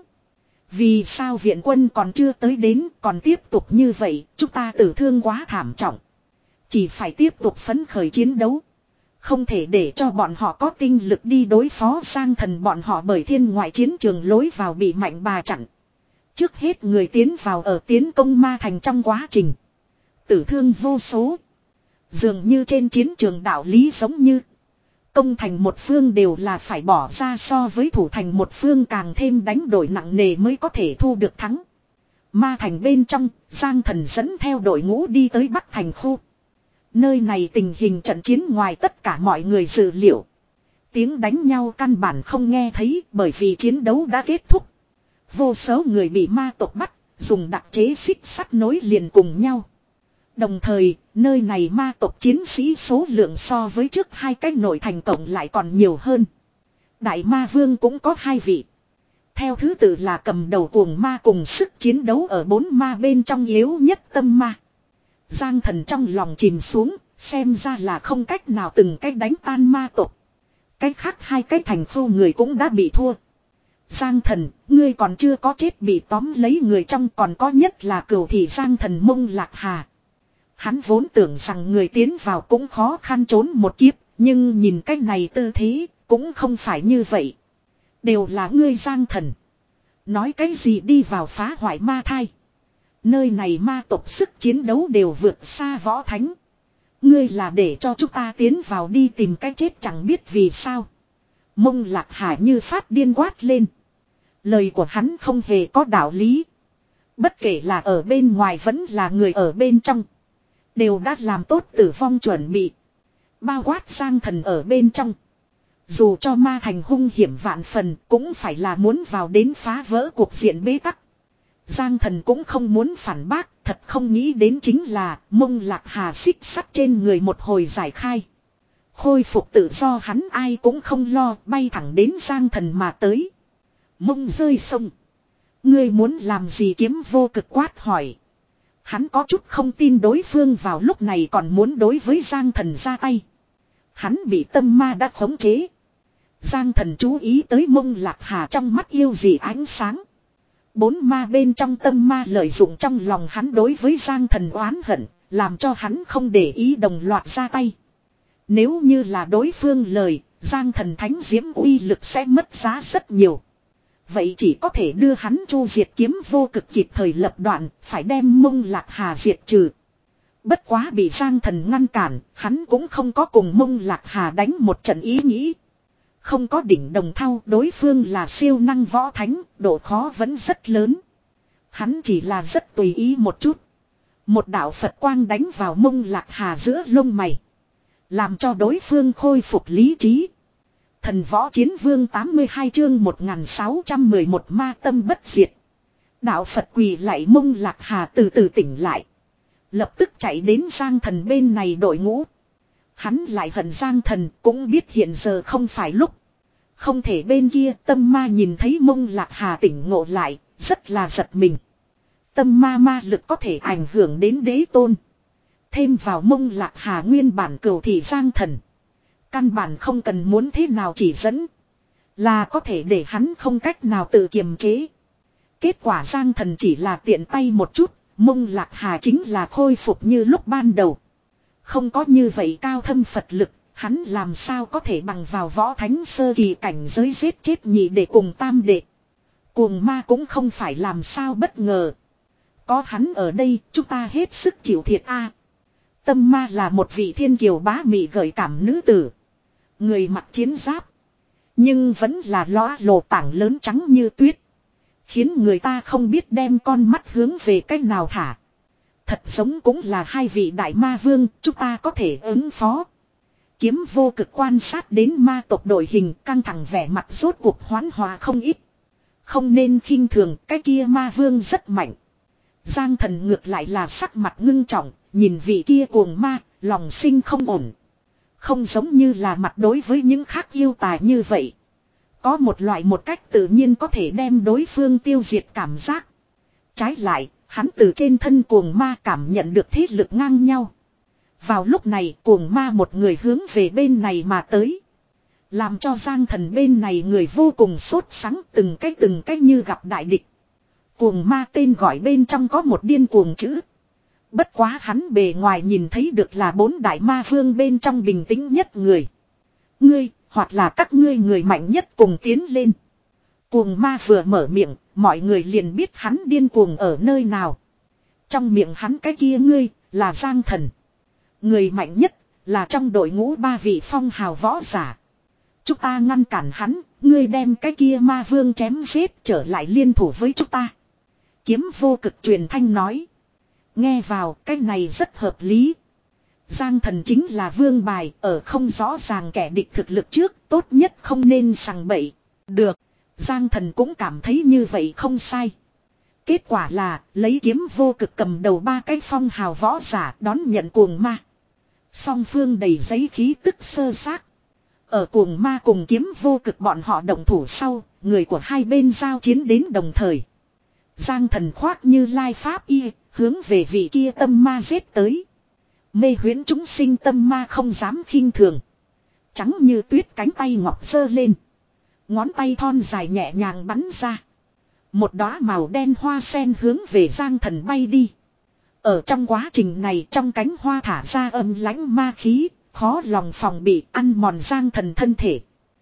Vì sao viện quân còn chưa tới đến, còn tiếp tục như vậy, chúng ta tử thương quá thảm trọng. Chỉ phải tiếp tục phấn khởi chiến đấu. Không thể để cho bọn họ có tinh lực đi đối phó Giang Thần bọn họ, bởi thiên ngoại chiến trường lối vào bị mạnh bà chặn. Trước hết người tiến vào ở tiến công ma thành trong quá trình. Tử thương vô số. Dường như trên chiến trường đạo lý giống như. Công thành một phương đều là phải bỏ ra so với thủ thành một phương càng thêm đánh đổi nặng nề mới có thể thu được thắng. Ma thành bên trong, Giang Thần dẫn theo đội ngũ đi tới Bắc thành khu. Nơi này tình hình trận chiến ngoài tất cả mọi người dự liệu. Tiếng đánh nhau căn bản không nghe thấy bởi vì chiến đấu đã kết thúc. Vô số người bị ma tộc bắt, dùng đặc chế xích sắt nối liền cùng nhau. Đồng thời, nơi này ma tộc chiến sĩ số lượng so với trước hai cái nội thành tổng lại còn nhiều hơn. Đại ma vương cũng có hai vị. Theo thứ tự là cầm đầu cuồng ma cùng sức chiến đấu ở bốn ma bên trong yếu nhất tâm ma. Giang Thần trong lòng chìm xuống, xem ra là không cách nào từng cách đánh tan ma tộc. Cách khác hai cái thành khu người cũng đã bị thua. Giang Thần, ngươi còn chưa có chết bị tóm lấy người trong, còn có nhất là cửu thị Giang Thần Mông Lạc Hà. Hắn vốn tưởng rằng người tiến vào cũng khó khăn trốn một kiếp, nhưng nhìn cách này tư thế, cũng không phải như vậy. Đều là ngươi Giang Thần. Nói cái gì đi vào phá hoại ma thai. Nơi này ma tộc sức chiến đấu đều vượt xa võ thánh. Ngươi là để cho chúng ta tiến vào đi tìm cái chết chẳng biết vì sao. Mông Lạc Hà như phát điên quát lên. Lời của hắn không hề có đạo lý. Bất kể là ở bên ngoài vẫn là người ở bên trong. Đều đã làm tốt tử vong chuẩn bị. Bao quát Giang Thần ở bên trong. Dù cho ma thành hung hiểm vạn phần cũng phải là muốn vào đến phá vỡ cuộc diện bế tắc. Giang Thần cũng không muốn phản bác, thật không nghĩ đến chính là Mông Lạc Hà xích sắt trên người một hồi giải khai. Khôi phục tự do hắn ai cũng không lo, bay thẳng đến Giang Thần mà tới. Mông rơi sông. Ngươi muốn làm gì kiếm vô cực quát hỏi. Hắn có chút không tin đối phương vào lúc này còn muốn đối với Giang Thần ra tay. Hắn bị tâm ma đã khống chế. Giang Thần chú ý tới Mông Lạc Hà trong mắt yêu dị ánh sáng. Bốn ma bên trong tâm ma lợi dụng trong lòng hắn đối với Giang Thần oán hận, làm cho hắn không để ý đồng loạt ra tay. Nếu như là đối phương lời, Giang Thần thánh diễm uy lực sẽ mất giá rất nhiều. Vậy chỉ có thể đưa hắn chu diệt kiếm vô cực kịp thời lập đoạn, phải đem Mông Lạc Hà diệt trừ. Bất quá bị Giang Thần ngăn cản, hắn cũng không có cùng Mông Lạc Hà đánh một trận ý nghĩ. Không có đỉnh đồng thau, đối phương là siêu năng võ thánh, độ khó vẫn rất lớn. Hắn chỉ là rất tùy ý một chút. Một đạo Phật quang đánh vào Mông Lạc Hà giữa lông mày. Làm cho đối phương khôi phục lý trí. Thần võ chiến vương tám mươi hai chương một nghìn sáu trăm mười một ma tâm bất diệt. Đạo Phật quỳ lại Mông Lạc Hà từ từ tỉnh lại. Lập tức chạy đến Giang Thần bên này đội ngũ. Hắn lại hận Giang Thần cũng biết hiện giờ không phải lúc. Không thể bên kia tâm ma nhìn thấy Mông Lạc Hà tỉnh ngộ lại, rất là giật mình. Tâm ma ma lực có thể ảnh hưởng đến đế tôn. Thêm vào Mông Lạc Hà nguyên bản cửu thị Giang Thần. Căn bản không cần muốn thế nào chỉ dẫn. Là có thể để hắn không cách nào tự kiềm chế. Kết quả Giang Thần chỉ là tiện tay một chút, Mông Lạc Hà chính là khôi phục như lúc ban đầu. Không có như vậy cao thâm Phật lực, hắn làm sao có thể bằng vào võ thánh sơ kỳ cảnh giới giết chết nhị đệ cùng tam đệ. Cuồng ma cũng không phải làm sao bất ngờ. Có hắn ở đây, chúng ta hết sức chịu thiệt a. Tâm ma là một vị thiên kiều bá mị gợi cảm nữ tử. Người mặc chiến giáp. Nhưng vẫn là lõa lồ tảng lớn trắng như tuyết. Khiến người ta không biết đem con mắt hướng về cách nào thả. Thật giống cũng là hai vị đại ma vương, chúng ta có thể ứng phó. Kiếm vô cực quan sát đến ma tộc đội hình căng thẳng vẻ mặt rốt cuộc hoán hòa không ít. Không nên khinh thường, cái kia ma vương rất mạnh. Giang Thần ngược lại là sắc mặt ngưng trọng, nhìn vị kia cuồng ma, lòng sinh không ổn. Không giống như là mặt đối với những khác yêu tài như vậy. Có một loại một cách tự nhiên có thể đem đối phương tiêu diệt cảm giác. Trái lại, hắn từ trên thân cuồng ma cảm nhận được thế lực ngang nhau. Vào lúc này cuồng ma một người hướng về bên này mà tới. Làm cho Giang Thần bên này người vô cùng sốt sắng từng cái từng cái như gặp đại địch. Cuồng ma tên gọi bên trong có một điên cuồng chữ. Bất quá hắn bề ngoài nhìn thấy được là bốn đại ma vương bên trong bình tĩnh nhất người. Ngươi, hoặc là các ngươi người mạnh nhất cùng tiến lên. Cuồng ma vừa mở miệng, mọi người liền biết hắn điên cuồng ở nơi nào. Trong miệng hắn cái kia ngươi, là Giang Thần. Người mạnh nhất, là trong đội ngũ ba vị phong hào võ giả. Chúng ta ngăn cản hắn, ngươi đem cái kia ma vương chém giết trở lại liên thủ với chúng ta. Kiếm vô cực truyền thanh nói. Nghe vào, cái này rất hợp lý. Giang Thần chính là vương bài, ở không rõ ràng kẻ địch thực lực trước, tốt nhất không nên sằng bậy. Được, Giang Thần cũng cảm thấy như vậy không sai. Kết quả là, lấy kiếm vô cực cầm đầu ba cái phong hào võ giả đón nhận cuồng ma. Song phương đầy giấy khí tức sơ xác. Ở cuồng ma cùng kiếm vô cực bọn họ động thủ sau, người của hai bên giao chiến đến đồng thời. Giang Thần khoác như lai pháp y, hướng về vị kia tâm ma giết tới. Mê huyễn chúng sinh tâm ma không dám khinh thường. Trắng như tuyết cánh tay ngọc giơ lên. Ngón tay thon dài nhẹ nhàng bắn ra. Một đóa màu đen hoa sen hướng về Giang Thần bay đi. Ở trong quá trình này trong cánh hoa thả ra âm lãnh ma khí, khó lòng phòng bị ăn mòn Giang Thần thân thể.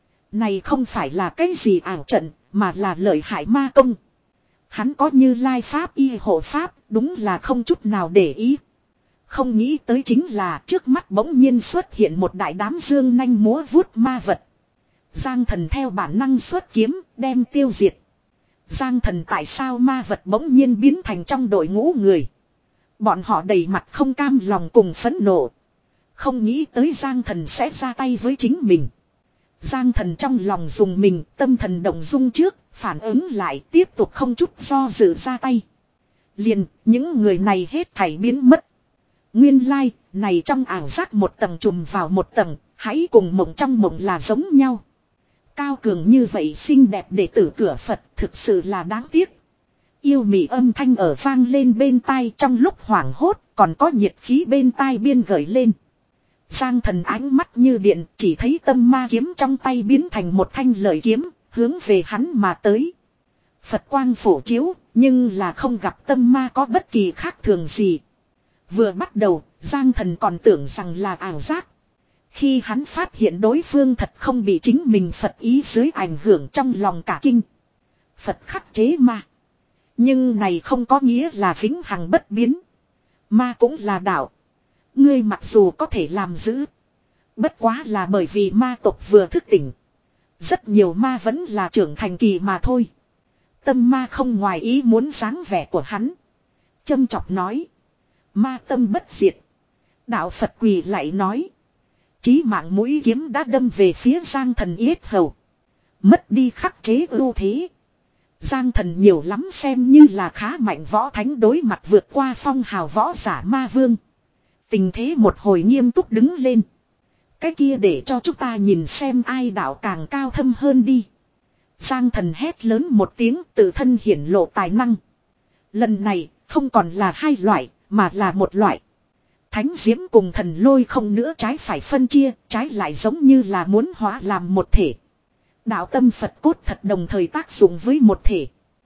Này không phải là cái gì ảo trận, mà là lợi hại ma công. Hắn có như lai pháp y hộ pháp, đúng là không chút nào để ý. Không nghĩ tới chính là trước mắt bỗng nhiên xuất hiện một đại đám dương nanh múa vuốt ma vật. Giang Thần theo bản năng xuất kiếm, đem tiêu diệt. Giang Thần tại sao ma vật bỗng nhiên biến thành trong đội ngũ người. Bọn họ đầy mặt không cam lòng cùng phẫn nộ. Không nghĩ tới Giang Thần sẽ ra tay với chính mình. Giang Thần trong lòng dùng mình, tâm thần động dung trước, phản ứng lại tiếp tục không chút do dự ra tay. Liền, những người này hết thảy biến mất. Nguyên lai, like, này trong ảo giác một tầng trùm vào một tầng, hãy cùng mộng trong mộng là giống nhau. Cao cường như vậy xinh đẹp đệ tử cửa Phật thực sự là đáng tiếc. Yêu mị âm thanh ở vang lên bên tai trong lúc hoảng hốt còn có nhiệt khí bên tai biên gởi lên. Giang Thần ánh mắt như điện chỉ thấy tâm ma kiếm trong tay biến thành một thanh lợi kiếm hướng về hắn mà tới. Phật quang phổ chiếu nhưng là không gặp tâm ma có bất kỳ khác thường gì. Vừa bắt đầu Giang Thần còn tưởng rằng là ảo giác. Khi hắn phát hiện đối phương thật không bị chính mình Phật ý dưới ảnh hưởng trong lòng cả kinh. Phật khắc chế ma. Nhưng này không có nghĩa là vĩnh hằng bất biến. Ma cũng là đạo. Ngươi mặc dù có thể làm giữ. Bất quá là bởi vì ma tộc vừa thức tỉnh. Rất nhiều ma vẫn là trưởng thành kỳ mà thôi. Tâm ma không ngoài ý muốn dáng vẻ của hắn. Châm chọc nói. Ma tâm bất diệt. Đạo Phật quỳ lại nói. Chí mạng mũi kiếm đã đâm về phía Giang Thần yết hầu. Mất đi khắc chế ưu thế. Giang Thần nhiều lắm xem như là khá mạnh võ thánh đối mặt vượt qua phong hào võ giả ma vương. Tình thế một hồi nghiêm túc đứng lên. Cái kia để cho chúng ta nhìn xem ai đạo càng cao thâm hơn đi. Giang Thần hét lớn một tiếng tự thân hiển lộ tài năng. Lần này không còn là hai loại mà là một loại. Thánh diễm cùng thần lôi không nữa trái phải phân chia, trái lại giống như là muốn hóa làm một thể. Đạo tâm Phật cốt thật đồng thời tác dụng với một thể.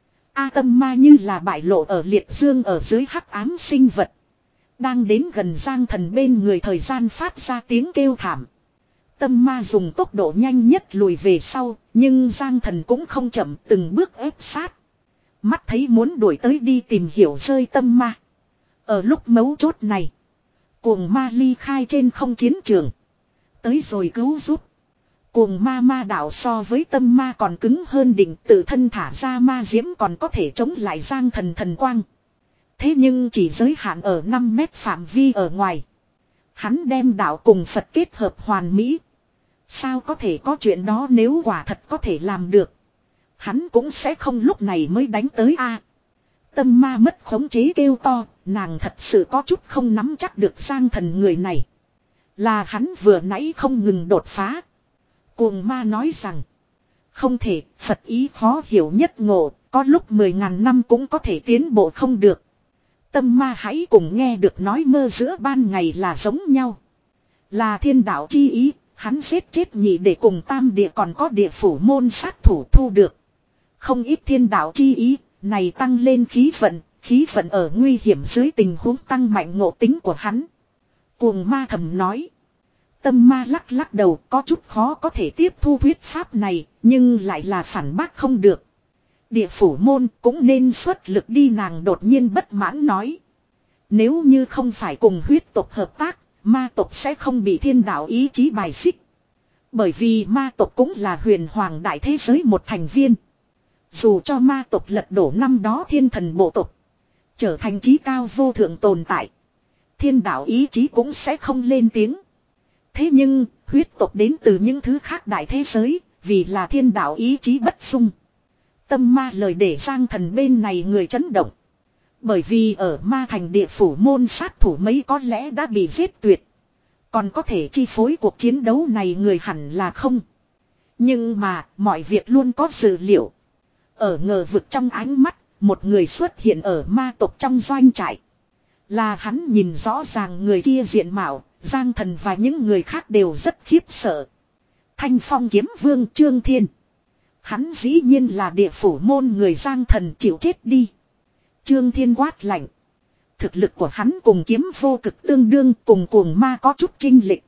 A tâm ma như là bại lộ ở liệt dương ở dưới hắc ám sinh vật. Đang đến gần Giang Thần bên người thời gian phát ra tiếng kêu thảm. Tâm ma dùng tốc độ nhanh nhất lùi về sau, nhưng Giang Thần cũng không chậm từng bước ép sát. Mắt thấy muốn đuổi tới đi tìm hiểu rơi tâm ma. Ở lúc mấu chốt này, cuồng ma ly khai trên không chiến trường. Tới rồi cứu giúp. Cuồng ma ma đạo so với tâm ma còn cứng hơn định tự thân thả ra ma diễm còn có thể chống lại Giang Thần thần quang. Thế nhưng chỉ giới hạn ở năm mét phạm vi ở ngoài. Hắn đem đạo cùng Phật kết hợp hoàn mỹ. Sao có thể có chuyện đó nếu quả thật có thể làm được. Hắn cũng sẽ không lúc này mới đánh tới a. Tâm ma mất khống chế kêu to, nàng thật sự có chút không nắm chắc được Giang Thần người này. Là hắn vừa nãy không ngừng đột phá. Cuồng ma nói rằng, không thể, Phật ý khó hiểu nhất ngộ, có lúc mười ngàn năm cũng có thể tiến bộ không được. Tâm ma hãy cùng nghe được nói mơ giữa ban ngày là giống nhau. Là thiên đạo chi ý, hắn giết chết nhị để cùng tam địa còn có địa phủ môn sát thủ thu được. Không ít thiên đạo chi ý, này tăng lên khí vận, Khí vận ở nguy hiểm dưới tình huống tăng mạnh ngộ tính của hắn. Cuồng ma thầm nói. Tâm ma lắc lắc đầu, có chút khó có thể tiếp thu thuyết pháp này, nhưng lại là phản bác không được. Địa phủ môn cũng nên xuất lực đi, nàng đột nhiên bất mãn nói. Nếu như không phải cùng huyết tộc hợp tác, ma tộc sẽ không bị thiên đạo ý chí bài xích. Bởi vì ma tộc cũng là huyền hoàng đại thế giới một thành viên. Dù cho ma tộc lật đổ năm đó thiên thần bộ tộc, trở thành chí cao vô thượng tồn tại, thiên đạo ý chí cũng sẽ không lên tiếng. Thế nhưng, huyết tộc đến từ những thứ khác đại thế giới, vì là thiên đạo ý chí bất dung. Tâm ma lời để Giang Thần bên này người chấn động. Bởi vì ở ma thành địa phủ môn sát thủ mấy có lẽ đã bị giết tuyệt. Còn có thể chi phối cuộc chiến đấu này người hẳn là không. Nhưng mà, mọi việc luôn có dự liệu. Ở ngờ vực trong ánh mắt, một người xuất hiện ở ma tộc trong doanh trại. Là hắn nhìn rõ ràng người kia diện mạo, Giang Thần và những người khác đều rất khiếp sợ. Thanh Phong kiếm vương Trương Thiên. Hắn dĩ nhiên là địa phủ môn người, Giang Thần chịu chết đi. Trương Thiên quát lạnh. Thực lực của hắn cùng kiếm vô cực tương đương, cùng cuồng ma có chút chênh lệch.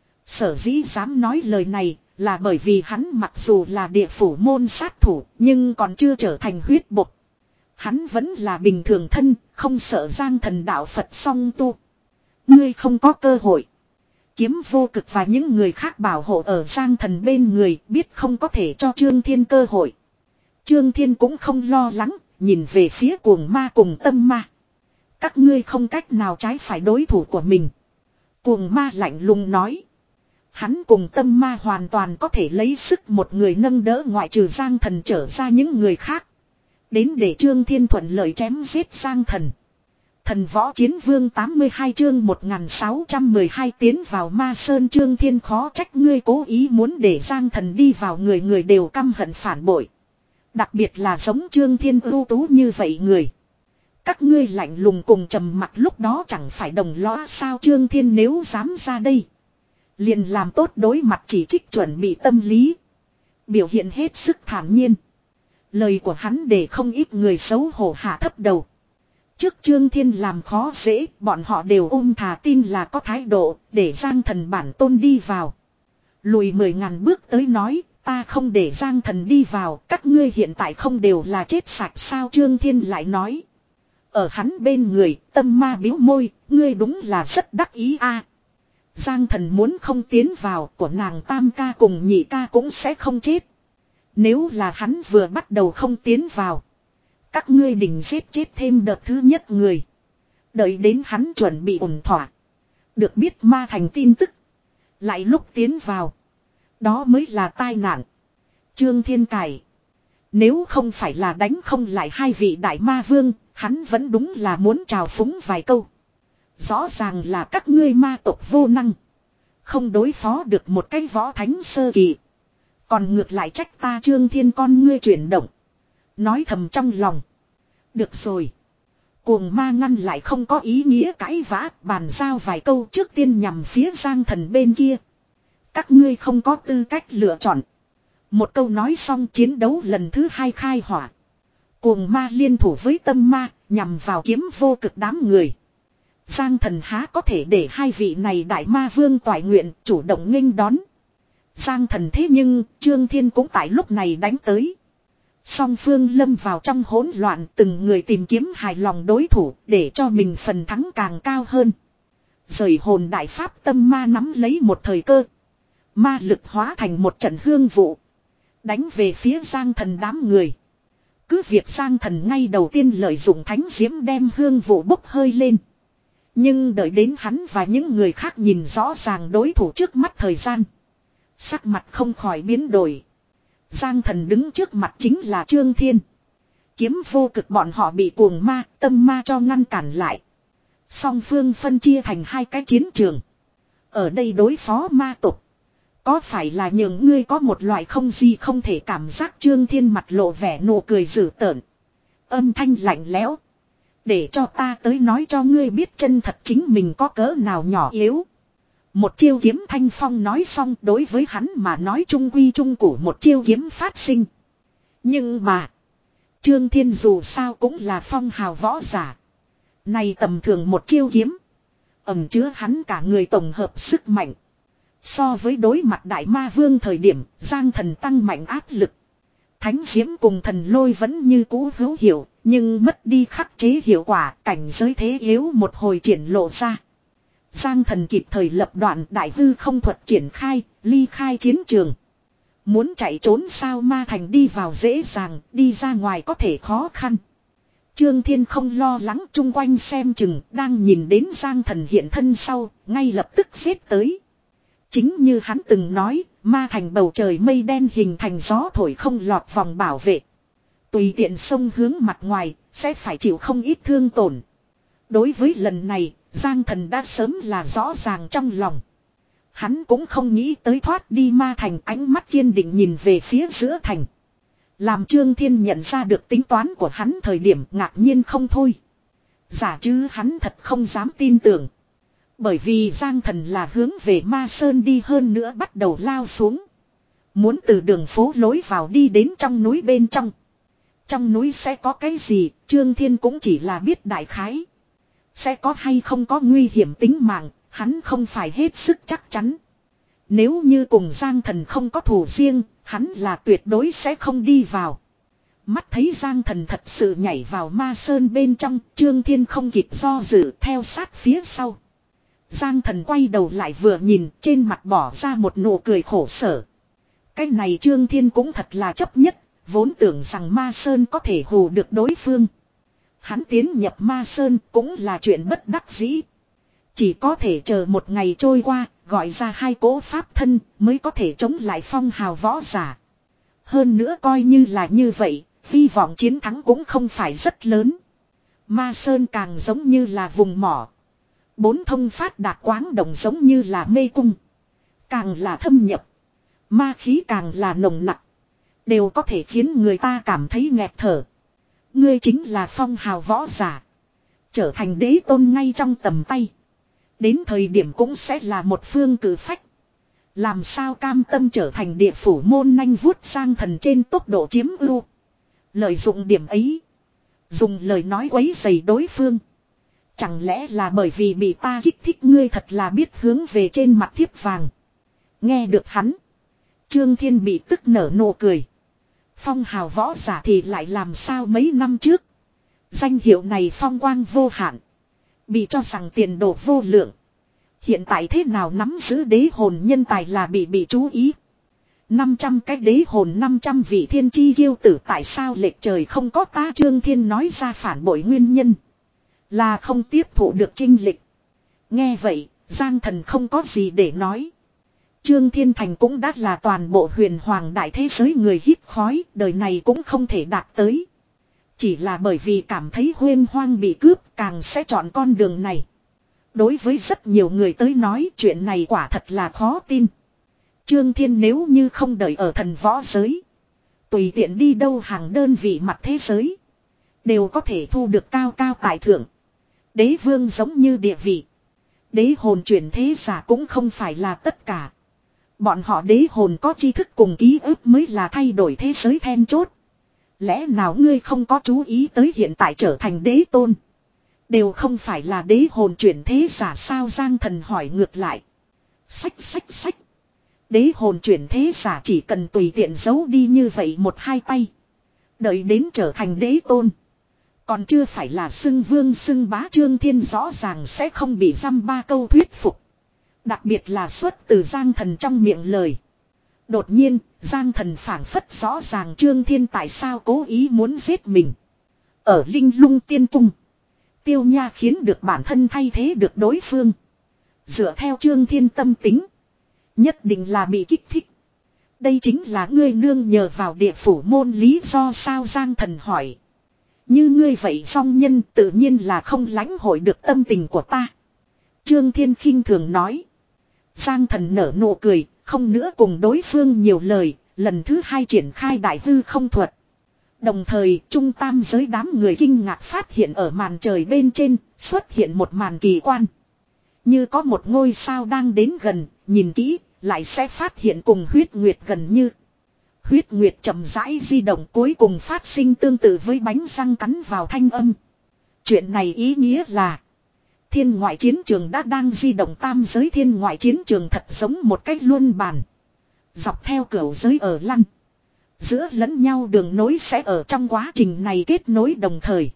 Sở dĩ dám nói lời này là bởi vì hắn mặc dù là địa phủ môn sát thủ nhưng còn chưa trở thành huyết bột. Hắn vẫn là bình thường thân, không sợ Giang Thần đạo Phật song tu. Ngươi không có cơ hội. Kiếm vô cực và những người khác bảo hộ ở Giang Thần bên người, biết không có thể cho Trương Thiên cơ hội. Trương Thiên cũng không lo lắng, nhìn về phía cuồng ma cùng tâm ma. Các ngươi không cách nào trái phải đối thủ của mình. Cuồng ma lạnh lùng nói. Hắn cùng tâm ma hoàn toàn có thể lấy sức một người nâng đỡ, ngoại trừ Giang Thần trở ra những người khác. Đến để Trương Thiên thuận lợi chém giết Giang Thần. Thần võ chiến vương tám mươi hai chương một nghìn sáu trăm mười hai tiến vào ma sơn. Trương Thiên khó trách ngươi cố ý muốn để Giang Thần đi vào, người người đều căm hận phản bội. Đặc biệt là giống Trương Thiên ưu tú như vậy người. Các ngươi lạnh lùng cùng trầm mặc lúc đó chẳng phải đồng lõa sao? Trương Thiên nếu dám ra đây, liền làm tốt đối mặt chỉ trích chuẩn bị tâm lý. Biểu hiện hết sức thản nhiên. Lời của hắn để không ít người xấu hổ hạ thấp đầu. Trước Trương Thiên làm khó dễ, bọn họ đều ôm thà tin là có thái độ, để Giang Thần bản tôn đi vào. Lùi mười ngàn bước tới nói, ta không để Giang Thần đi vào, các ngươi hiện tại không đều là chết sạch sao? Trương Thiên lại nói. Ở hắn bên người, tâm ma biếu môi, ngươi đúng là rất đắc ý a. Giang Thần muốn không tiến vào, của nàng tam ca cùng nhị ca cũng sẽ không chết. Nếu là hắn vừa bắt đầu không tiến vào, các ngươi định giết chết thêm đợt thứ nhất người. Đợi đến hắn chuẩn bị ổn thỏa, được biết ma thành tin tức, lại lúc tiến vào, đó mới là tai nạn. Trương Thiên cải. Nếu không phải là đánh không lại hai vị đại ma vương, hắn vẫn đúng là muốn trào phúng vài câu. Rõ ràng là các ngươi ma tộc vô năng, không đối phó được một cái võ thánh sơ kỳ, còn ngược lại trách ta. Trương Thiên con ngươi chuyển động, nói thầm trong lòng. Được rồi. Cuồng ma ngăn lại không có ý nghĩa cãi vã, bàn giao vài câu trước tiên nhằm phía Giang Thần bên kia. Các ngươi không có tư cách lựa chọn. Một câu nói xong, chiến đấu lần thứ hai khai hỏa. Cuồng ma liên thủ với tâm ma, nhằm vào kiếm vô cực đám người. Giang Thần há có thể để hai vị này đại ma vương toại nguyện chủ động nghênh đón. Giang Thần thế nhưng Trương Thiên cũng tại lúc này đánh tới. Song phương lâm vào trong hỗn loạn, từng người tìm kiếm hài lòng đối thủ để cho mình phần thắng càng cao hơn. Rời hồn đại pháp tâm ma nắm lấy một thời cơ, ma lực hóa thành một trận hương vụ, đánh về phía Giang Thần đám người. Cứ việc Giang Thần ngay đầu tiên lợi dụng thánh diễm đem hương vụ bốc hơi lên, nhưng đợi đến hắn và những người khác nhìn rõ ràng đối thủ trước mắt thời gian, sắc mặt không khỏi biến đổi. Giang Thần đứng trước mặt chính là Trương Thiên. Kiếm vô cực bọn họ bị cuồng ma, tâm ma cho ngăn cản lại. Song phương phân chia thành hai cái chiến trường. Ở đây đối phó ma tục, có phải là những ngươi có một loại không gì không thể cảm giác? Trương Thiên mặt lộ vẻ nụ cười dữ tợn, âm thanh lạnh lẽo. Để cho ta tới nói cho ngươi biết chân thật chính mình có cỡ nào nhỏ yếu. Một chiêu kiếm thanh phong nói xong, đối với hắn mà nói trung quy trung củ một chiêu kiếm phát sinh. Nhưng mà Trương Thiên dù sao cũng là phong hào võ giả. Này tầm thường một chiêu kiếm. Ẩn chứa hắn cả người tổng hợp sức mạnh. So với đối mặt đại ma vương thời điểm, Giang Thần tăng mạnh áp lực. Thánh diễm cùng thần lôi vẫn như cũ hữu hiệu, nhưng mất đi khắc chế hiệu quả, cảnh giới thế yếu một hồi triển lộ ra. Giang Thần kịp thời lập đoạn đại hư không thuật triển khai, ly khai chiến trường. Muốn chạy trốn sao ma thành đi vào dễ dàng, đi ra ngoài có thể khó khăn. Trương Thiên không lo lắng chung quanh xem chừng, đang nhìn đến Giang Thần hiện thân sau, ngay lập tức xếp tới. Chính như hắn từng nói, ma thành bầu trời mây đen hình thành gió thổi không lọt vòng bảo vệ. Tùy tiện sông hướng mặt ngoài, sẽ phải chịu không ít thương tổn. Đối với lần này, Giang Thần đã sớm là rõ ràng trong lòng. Hắn cũng không nghĩ tới thoát đi ma thành, ánh mắt kiên định nhìn về phía giữa thành. Làm Trương Thiên nhận ra được tính toán của hắn thời điểm ngạc nhiên không thôi. Giả chứ hắn thật không dám tin tưởng. Bởi vì Giang Thần là hướng về Ma Sơn đi hơn nữa bắt đầu lao xuống. Muốn từ đường phố lối vào đi đến trong núi bên trong. Trong núi sẽ có cái gì, Trương Thiên cũng chỉ là biết đại khái. Sẽ có hay không có nguy hiểm tính mạng, hắn không phải hết sức chắc chắn. Nếu như cùng Giang Thần không có thù riêng, hắn là tuyệt đối sẽ không đi vào. Mắt thấy Giang Thần thật sự nhảy vào Ma Sơn bên trong, Trương Thiên không kịp do dự theo sát phía sau. Giang Thần quay đầu lại vừa nhìn, trên mặt bỏ ra một nụ cười khổ sở. Cái này Trương Thiên cũng thật là chấp nhất, vốn tưởng rằng Ma Sơn có thể hù được đối phương. Hắn tiến nhập Ma Sơn cũng là chuyện bất đắc dĩ. Chỉ có thể chờ một ngày trôi qua, gọi ra hai cỗ pháp thân mới có thể chống lại phong hào võ giả. Hơn nữa coi như là như vậy, hy vọng chiến thắng cũng không phải rất lớn. Ma Sơn càng giống như là vùng mỏ. Bốn thông phát đạt quáng đồng giống như là mê cung. Càng là thâm nhập. Ma khí càng là nồng nặc. Đều có thể khiến người ta cảm thấy nghẹt thở. Ngươi chính là phong hào võ giả. Trở thành đế tôn ngay trong tầm tay. Đến thời điểm cũng sẽ là một phương cử phách. Làm sao cam tâm trở thành địa phủ môn nanh vuốt sang thần trên tốc độ chiếm ưu. Lợi dụng điểm ấy. Dùng lời nói quấy rầy đối phương. Chẳng lẽ là bởi vì bị ta kích thích ngươi thật là biết hướng về trên mặt thiếp vàng. Nghe được hắn. Trương Thiên bị tức nở nụ cười. Phong hào võ giả thì lại làm sao mấy năm trước. Danh hiệu này phong quang vô hạn. Bị cho rằng tiền đồ vô lượng. Hiện tại thế nào nắm giữ đế hồn nhân tài là bị bị chú ý. năm trăm cái đế hồn năm trăm vị thiên chi kiêu tử tại sao lệch trời không có ta. Trương Thiên nói ra phản bội nguyên nhân. Là không tiếp thụ được chinh lịch. Nghe vậy, Giang Thần không có gì để nói. Trương Thiên Thành cũng đã là toàn bộ huyền hoàng đại thế giới người hít khói, đời này cũng không thể đạt tới. Chỉ là bởi vì cảm thấy huyên hoang bị cướp càng sẽ chọn con đường này. Đối với rất nhiều người tới nói chuyện này quả thật là khó tin. Trương Thiên nếu như không đợi ở thần võ giới. Tùy tiện đi đâu hàng đơn vị mặt thế giới. Đều có thể thu được cao cao tài thượng. Đế vương giống như địa vị. Đế hồn chuyển thế giả cũng không phải là tất cả. Bọn họ đế hồn có tri thức cùng ký ức mới là thay đổi thế giới then chốt. Lẽ nào ngươi không có chú ý tới hiện tại trở thành đế tôn. Đều không phải là đế hồn chuyển thế giả sao. Giang Thần hỏi ngược lại. Sách sách sách. Đế hồn chuyển thế giả chỉ cần tùy tiện giấu đi như vậy một hai tay. Đợi đến trở thành đế tôn. Còn chưa phải là xưng vương xưng bá. Trương Thiên rõ ràng sẽ không bị dăm ba câu thuyết phục. Đặc biệt là xuất từ Giang Thần trong miệng lời. Đột nhiên, Giang Thần phảng phất rõ ràng Trương Thiên tại sao cố ý muốn giết mình. Ở Linh Lung Tiên Cung, Tiêu Nha khiến được bản thân thay thế được đối phương. Dựa theo Trương Thiên tâm tính, nhất định là bị kích thích. Đây chính là ngươi nương nhờ vào địa phủ môn lý do sao. Giang Thần hỏi. Như ngươi vậy song nhân tự nhiên là không lãnh hội được tâm tình của ta. Trương Thiên khinh thường nói. Giang Thần nở nụ cười, không nữa cùng đối phương nhiều lời, lần thứ hai triển khai đại hư không thuật. Đồng thời, trung tam giới đám người kinh ngạc phát hiện ở màn trời bên trên, xuất hiện một màn kỳ quan. Như có một ngôi sao đang đến gần, nhìn kỹ, lại sẽ phát hiện cùng huyết nguyệt gần như. Huyết nguyệt chậm rãi di động cuối cùng phát sinh tương tự với bánh răng cắn vào thanh âm. Chuyện này ý nghĩa là thiên ngoại chiến trường đã đang di động tam giới thiên ngoại chiến trường thật giống một cách luân bàn. Dọc theo cửu giới ở lăn. Giữa lẫn nhau đường nối sẽ ở trong quá trình này kết nối đồng thời.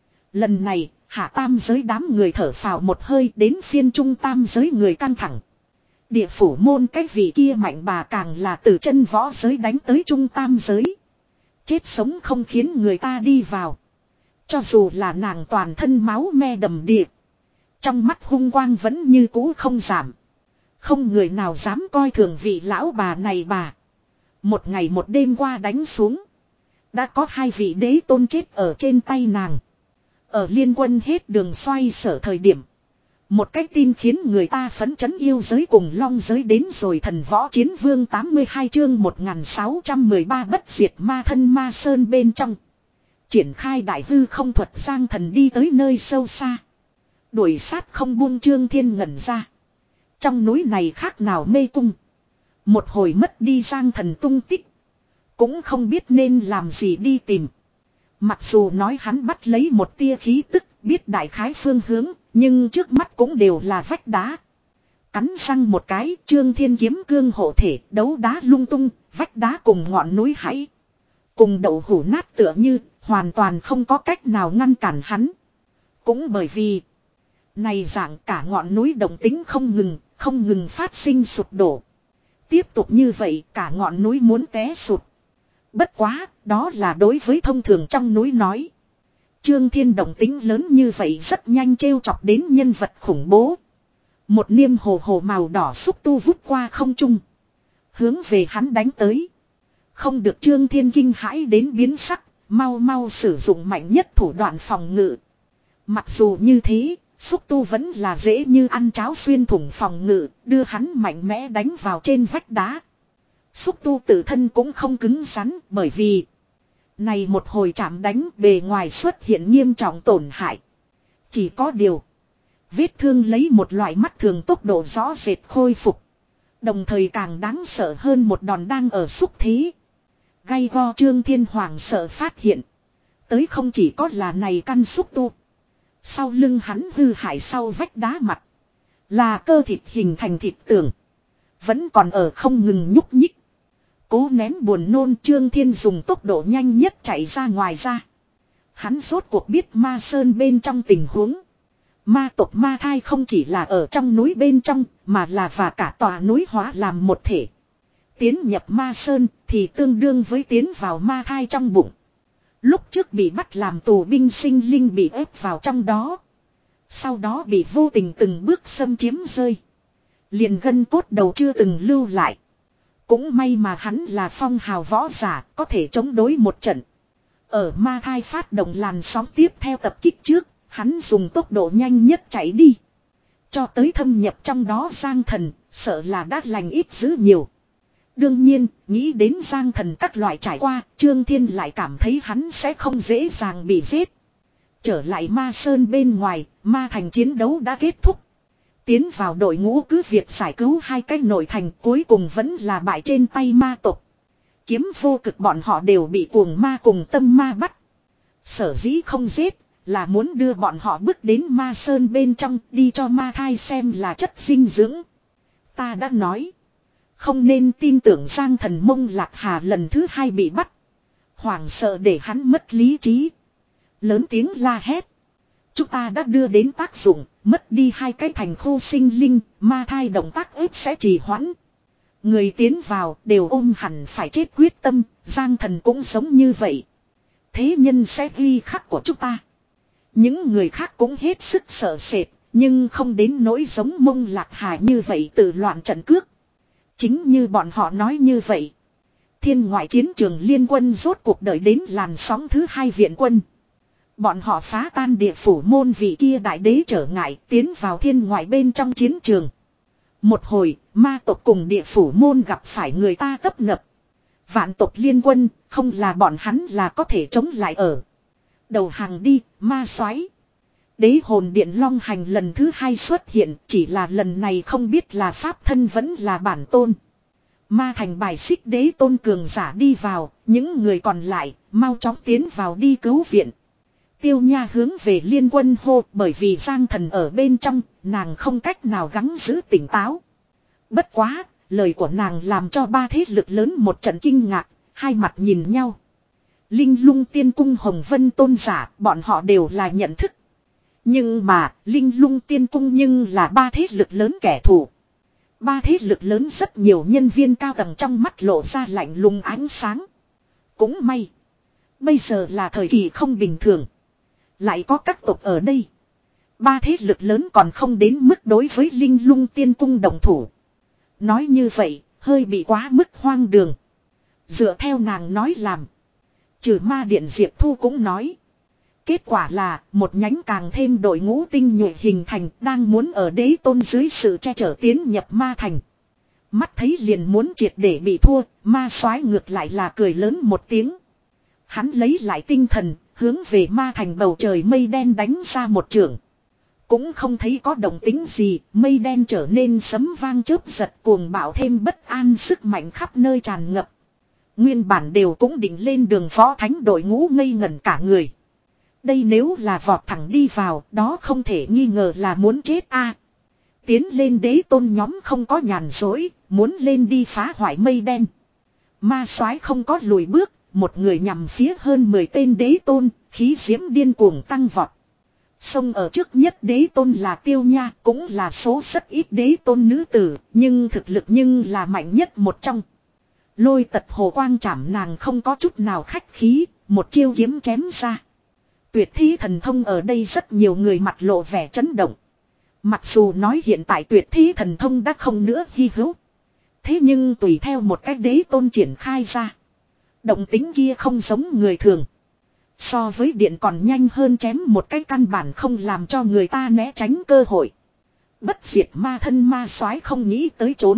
Lần này, hạ tam giới đám người thở phào một hơi đến phiên trung tam giới người căng thẳng. Địa phủ môn cái vị kia mạnh bà càng là từ chân võ giới đánh tới trung tam giới. Chết sống không khiến người ta đi vào. Cho dù là nàng toàn thân máu me đầm đìa. Trong mắt hung quang vẫn như cũ không giảm. Không người nào dám coi thường vị lão bà này bà. Một ngày một đêm qua đánh xuống. Đã có hai vị đế tôn chết ở trên tay nàng. Ở liên quân hết đường xoay sở thời điểm. Một cách tin khiến người ta phấn chấn yêu giới cùng long giới đến rồi thần võ chiến vương tám mươi hai chương một nghìn sáu trăm mười ba bất diệt ma thân ma sơn bên trong. Triển khai đại hư không thuật giang thần đi tới nơi sâu xa. Đuổi sát không buông Trương Thiên ngẩn ra. Trong núi này khác nào mê cung. Một hồi mất đi giang thần tung tích. Cũng không biết nên làm gì đi tìm. Mặc dù nói hắn bắt lấy một tia khí tức, biết đại khái phương hướng, nhưng trước mắt cũng đều là vách đá. Cắn răng một cái, Trương Thiên kiếm cương hộ thể, đấu đá lung tung, vách đá cùng ngọn núi hãy. Cùng đậu hủ nát tựa như, hoàn toàn không có cách nào ngăn cản hắn. Cũng bởi vì, này dạng cả ngọn núi động tính không ngừng, không ngừng phát sinh sụp đổ. Tiếp tục như vậy, cả ngọn núi muốn té sụp. Bất quá, đó là đối với thông thường trong núi nói. Trương Thiên động tính lớn như vậy rất nhanh trêu chọc đến nhân vật khủng bố. Một niêm hồ hồ màu đỏ xúc tu vút qua không trung. Hướng về hắn đánh tới. Không được Trương Thiên kinh hãi đến biến sắc, mau mau sử dụng mạnh nhất thủ đoạn phòng ngự. Mặc dù như thế, xúc tu vẫn là dễ như ăn cháo xuyên thủng phòng ngự, đưa hắn mạnh mẽ đánh vào trên vách đá. Xúc tu tự thân cũng không cứng rắn bởi vì này một hồi chạm đánh bề ngoài xuất hiện nghiêm trọng tổn hại. Chỉ có điều vết thương lấy một loại mắt thường tốc độ rõ rệt khôi phục. Đồng thời càng đáng sợ hơn một đòn đang ở xúc thế. Gay go Trương Thiên Hoàng sợ phát hiện. Tới không chỉ có là này căn xúc tu. Sau lưng hắn hư hại sau vách đá mặt. Là cơ thịt hình thành thịt tường. Vẫn còn ở không ngừng nhúc nhích. Cố nén buồn nôn Trương Thiên dùng tốc độ nhanh nhất chạy ra ngoài ra. Hắn rốt cuộc biết ma sơn bên trong tình huống. Ma tộc ma thai không chỉ là ở trong núi bên trong mà là và cả tòa núi hóa làm một thể. Tiến nhập ma sơn thì tương đương với tiến vào ma thai trong bụng. Lúc trước bị bắt làm tù binh sinh linh bị ép vào trong đó. Sau đó bị vô tình từng bước xâm chiếm rơi. Liền gân cốt đầu chưa từng lưu lại. Cũng may mà hắn là phong hào võ giả, có thể chống đối một trận. Ở ma thai phát động làn sóng tiếp theo tập kích trước, hắn dùng tốc độ nhanh nhất chạy đi. Cho tới thâm nhập trong đó Giang Thần, sợ là đã lành ít dữ nhiều. Đương nhiên, nghĩ đến Giang Thần các loại trải qua, Trương Thiên lại cảm thấy hắn sẽ không dễ dàng bị giết. Trở lại ma sơn bên ngoài, ma thành chiến đấu đã kết thúc. Tiến vào đội ngũ cứ việc giải cứu hai cái nội thành cuối cùng vẫn là bại trên tay ma tộc. Kiếm vô cực bọn họ đều bị cuồng ma cùng tâm ma bắt. Sở dĩ không giết là muốn đưa bọn họ bước đến ma sơn bên trong đi cho ma thai xem là chất dinh dưỡng. Ta đã nói. Không nên tin tưởng Giang Thần Mông Lạc Hà lần thứ hai bị bắt. Hoảng sợ để hắn mất lý trí. Lớn tiếng la hét. Chúng ta đã đưa đến tác dụng, mất đi hai cái thành khu sinh linh, ma thai động tác ếp sẽ trì hoãn. Người tiến vào đều ôm hẳn phải chết quyết tâm, Giang Thần cũng giống như vậy. Thế nhân sẽ ghi khắc của chúng ta. Những người khác cũng hết sức sợ sệt, nhưng không đến nỗi giống Mông Lạc Hà như vậy tự loạn trận cước. Chính như bọn họ nói như vậy. Thiên ngoại chiến trường liên quân rốt cuộc đợi đến làn sóng thứ hai viện quân. Bọn họ phá tan địa phủ môn vị kia đại đế trở ngại tiến vào thiên ngoại bên trong chiến trường. Một hồi, ma tộc cùng địa phủ môn gặp phải người ta tấp nập. Vạn tộc liên quân, không là bọn hắn là có thể chống lại ở. Đầu hàng đi, ma soái. Đế hồn điện long hành lần thứ hai xuất hiện, chỉ là lần này không biết là pháp thân vẫn là bản tôn. Ma thành bài xích đế tôn cường giả đi vào, những người còn lại mau chóng tiến vào đi cứu viện. Tiêu Nha hướng về Liên Quân hô, bởi vì Giang Thần ở bên trong, nàng không cách nào gắng giữ tỉnh táo. Bất quá, lời của nàng làm cho ba thế lực lớn một trận kinh ngạc, hai mặt nhìn nhau. Linh Lung Tiên Cung Hồng Vân tôn giả, bọn họ đều là nhận thức. Nhưng mà, Linh Lung Tiên Cung nhưng là ba thế lực lớn kẻ thù. Ba thế lực lớn rất nhiều nhân viên cao tầng trong mắt lộ ra lạnh lùng ánh sáng. Cũng may. Bây giờ là thời kỳ không bình thường. Lại có các tộc ở đây. Ba thế lực lớn còn không đến mức đối với Linh Lung Tiên Cung đồng thủ. Nói như vậy, hơi bị quá mức hoang đường. Dựa theo nàng nói làm. Trừ ma điện Diệp Thu cũng nói. Kết quả là một nhánh càng thêm đội ngũ tinh nhuệ hình thành đang muốn ở đế tôn dưới sự che chở tiến nhập ma thành. Mắt thấy liền muốn triệt để bị thua, ma soái ngược lại là cười lớn một tiếng. Hắn lấy lại tinh thần, hướng về ma thành bầu trời mây đen đánh ra một chưởng. Cũng không thấy có động tính gì, mây đen trở nên sấm vang chớp giật cuồng bạo thêm bất an sức mạnh khắp nơi tràn ngập. Nguyên bản đều cũng định lên đường võ thánh đội ngũ ngây ngẩn cả người. Đây nếu là vọt thẳng đi vào, đó không thể nghi ngờ là muốn chết a. Tiến lên đế tôn nhóm không có nhàn dối, muốn lên đi phá hoại mây đen. Ma soái không có lùi bước, một người nhằm phía hơn mười tên đế tôn, khí diễm điên cuồng tăng vọt. Sông ở trước nhất đế tôn là Tiêu Nha, cũng là số rất ít đế tôn nữ tử, nhưng thực lực nhưng là mạnh nhất một trong. Lôi tật hồ quang chảm nàng không có chút nào khách khí, một chiêu kiếm chém ra. Tuyệt thi thần thông ở đây rất nhiều người mặt lộ vẻ chấn động. Mặc dù nói hiện tại tuyệt thi thần thông đã không nữa hy hữu. Thế nhưng tùy theo một cách đế tôn triển khai ra. Động tính kia không giống người thường. So với điện còn nhanh hơn chém một cái căn bản không làm cho người ta né tránh cơ hội. Bất diệt ma thân ma soái không nghĩ tới trốn.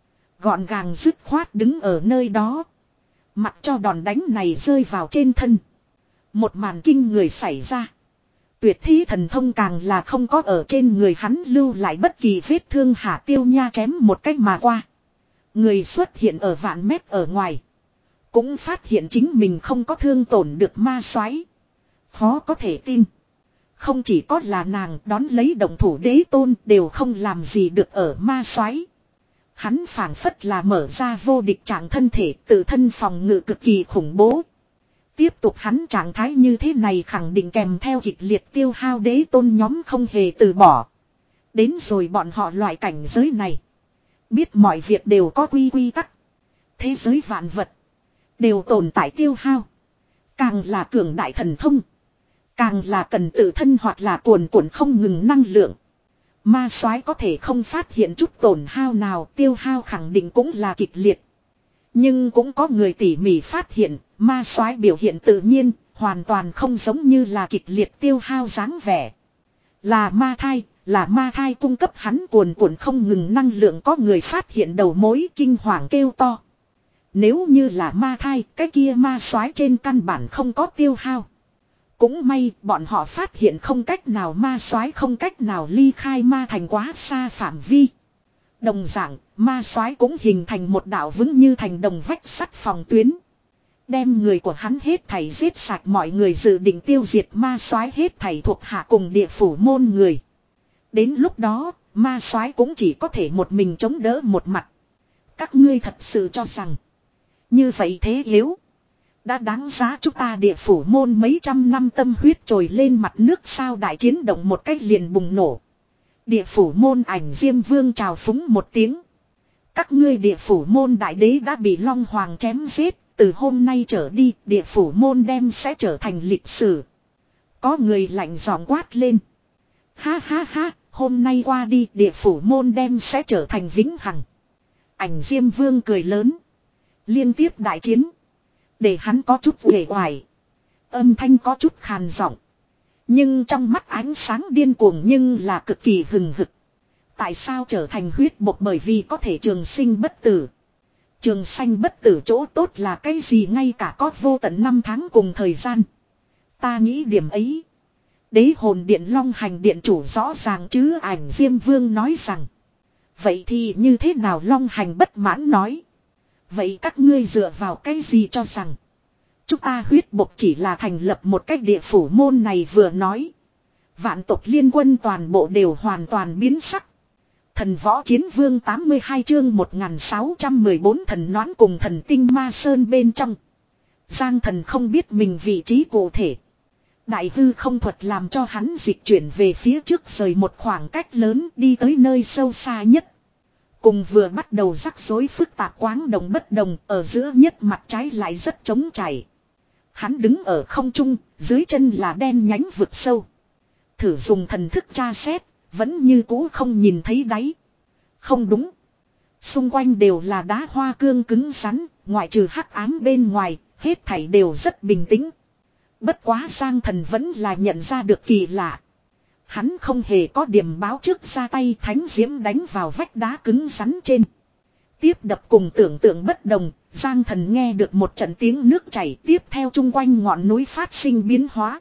Gọn gàng dứt khoát đứng ở nơi đó. Mặc cho đòn đánh này rơi vào trên thân. Một màn kinh người xảy ra. Tuyệt thi thần thông càng là không có ở trên người hắn lưu lại bất kỳ vết thương hạ Tiêu Nha chém một cách mà qua. Người xuất hiện ở vạn mét ở ngoài. Cũng phát hiện chính mình không có thương tổn được ma soái. Khó có thể tin. Không chỉ có là nàng đón lấy động thủ đế tôn đều không làm gì được ở ma soái. Hắn phảng phất là mở ra vô địch trạng thân thể tự thân phòng ngự cực kỳ khủng bố. Tiếp tục hắn trạng thái như thế này khẳng định kèm theo kịch liệt tiêu hao đế tôn nhóm không hề từ bỏ. Đến rồi bọn họ loại cảnh giới này. Biết mọi việc đều có quy quy tắc. Thế giới vạn vật. Đều tồn tại tiêu hao. Càng là cường đại thần thông. Càng là cần tự thân hoặc là cuồn cuộn không ngừng năng lượng. Ma soái có thể không phát hiện chút tổn hao nào, tiêu hao khẳng định cũng là kịch liệt. Nhưng cũng có người tỉ mỉ phát hiện, ma soái biểu hiện tự nhiên, hoàn toàn không giống như là kịch liệt tiêu hao dáng vẻ. Là ma thai, là ma thai cung cấp hắn cuồn cuộn không ngừng năng lượng, có người phát hiện đầu mối kinh hoàng kêu to. Nếu như là ma thai, cái kia ma soái trên căn bản không có tiêu hao. Cũng may bọn họ phát hiện không cách nào ma soái không cách nào ly khai ma thành quá xa phạm vi. Đồng dạng, ma soái cũng hình thành một đạo vững như thành đồng vách sắt phòng tuyến. Đem người của hắn hết thảy giết sạch, mọi người dự định tiêu diệt ma soái hết thảy thuộc hạ cùng địa phủ môn người. Đến lúc đó, ma soái cũng chỉ có thể một mình chống đỡ một mặt. Các ngươi thật sự cho rằng như vậy thế yếu đã đáng giá chúng ta địa phủ môn mấy trăm năm tâm huyết trồi lên mặt nước sao? Đại chiến động một cách liền bùng nổ. Địa phủ môn Ảnh Diêm Vương trào phúng một tiếng. Các ngươi địa phủ môn đại đế đã bị Long Hoàng chém giết. Từ hôm nay trở đi địa phủ môn đem sẽ trở thành lịch sử. Có người lạnh giọng quát lên. Ha ha ha, hôm nay qua đi địa phủ môn đem sẽ trở thành vĩnh hằng. Ảnh Diêm Vương cười lớn. Liên tiếp đại chiến. Để hắn có chút uể oải. Âm thanh có chút khàn giọng. Nhưng trong mắt ánh sáng điên cuồng nhưng là cực kỳ hừng hực. Tại sao trở thành huyết bộc? Bởi vì có thể trường sinh bất tử. Trường sanh bất tử chỗ tốt là cái gì? Ngay cả có vô tận năm tháng cùng thời gian. Ta nghĩ điểm ấy. Đế hồn điện Long Hành điện chủ rõ ràng chứ? Ảnh Diêm Vương nói rằng. Vậy thì như thế nào? Long Hành bất mãn nói. Vậy các ngươi dựa vào cái gì cho rằng chúng ta huyết bộc chỉ là thành lập một cách địa phủ môn này vừa nói. Vạn tộc liên quân toàn bộ đều hoàn toàn biến sắc. Thần võ chiến vương tám mươi hai chương một nghìn sáu trăm mười bốn thần noãn cùng thần tinh ma sơn bên trong. Giang thần không biết mình vị trí cụ thể. Đại hư không thuật làm cho hắn dịch chuyển về phía trước rời một khoảng cách lớn đi tới nơi sâu xa nhất. Cùng vừa bắt đầu rắc rối phức tạp quáng đồng bất đồng ở giữa nhất mặt trái lại rất trống trải. Hắn đứng ở không trung, dưới chân là đen nhánh vực sâu. Thử dùng thần thức tra xét, vẫn như cũ không nhìn thấy đáy. Không đúng. Xung quanh đều là đá hoa cương cứng rắn, ngoại trừ hắc ám bên ngoài, hết thảy đều rất bình tĩnh. Bất quá Giang thần vẫn là nhận ra được kỳ lạ. Hắn không hề có điểm báo trước ra tay thánh diễm đánh vào vách đá cứng rắn trên. Tiếp đập cùng tưởng tượng bất đồng, Giang thần nghe được một trận tiếng nước chảy tiếp theo chung quanh ngọn núi phát sinh biến hóa.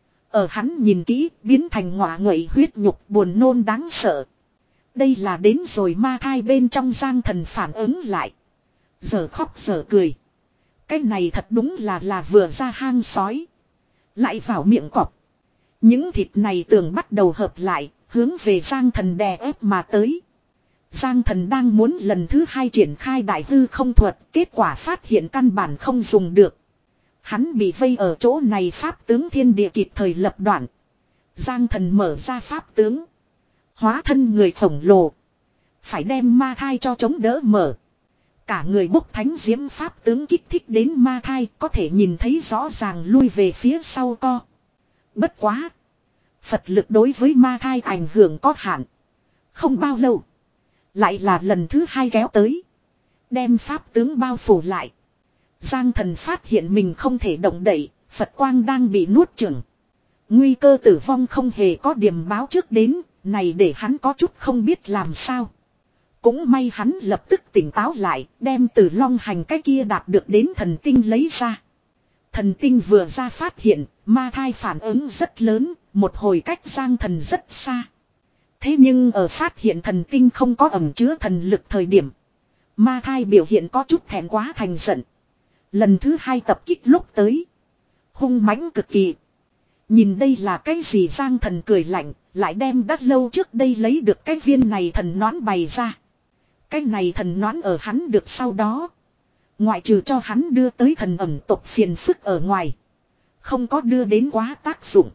Ở hắn nhìn kỹ, biến thành ngọa ngậy huyết nhục buồn nôn đáng sợ. Đây là đến rồi ma thai bên trong Giang thần phản ứng lại. Giờ khóc giờ cười. Cái này thật đúng là là vừa ra hang sói. Lại vào miệng cọp. Những thịt này tưởng bắt đầu hợp lại, hướng về Giang thần đè ép mà tới. Giang thần đang muốn lần thứ hai triển khai đại hư không thuật, kết quả phát hiện căn bản không dùng được. Hắn bị vây ở chỗ này pháp tướng thiên địa kịp thời lập đoạn. Giang thần mở ra pháp tướng. Hóa thân người khổng lồ. Phải đem ma thai cho chống đỡ mở. Cả người bốc thánh diễm pháp tướng kích thích đến ma thai có thể nhìn thấy rõ ràng lui về phía sau co. Bất quá. Phật lực đối với ma thai ảnh hưởng có hạn. Không bao lâu. Lại là lần thứ hai kéo tới. Đem pháp tướng bao phủ lại. Giang thần phát hiện mình không thể động đậy. Phật quang đang bị nuốt chửng. Nguy cơ tử vong không hề có điểm báo trước đến. Này để hắn có chút không biết làm sao. Cũng may hắn lập tức tỉnh táo lại. Đem từ long hành cái kia đạt được đến thần tinh lấy ra. Thần tinh vừa ra phát hiện. Ma thai phản ứng rất lớn. Một hồi cách Giang thần rất xa. Thế nhưng ở phát hiện thần tinh không có ẩm chứa thần lực thời điểm. Ma thai biểu hiện có chút thẹn quá thành giận. Lần thứ hai tập kích lúc tới. Hung mãnh cực kỳ. Nhìn đây là cái gì Giang thần cười lạnh. Lại đem đắt lâu trước đây lấy được cái viên này thần nón bày ra. Cái này thần nón ở hắn được sau đó. Ngoại trừ cho hắn đưa tới thần ẩm tộc phiền phức ở ngoài. Không có đưa đến quá tác dụng.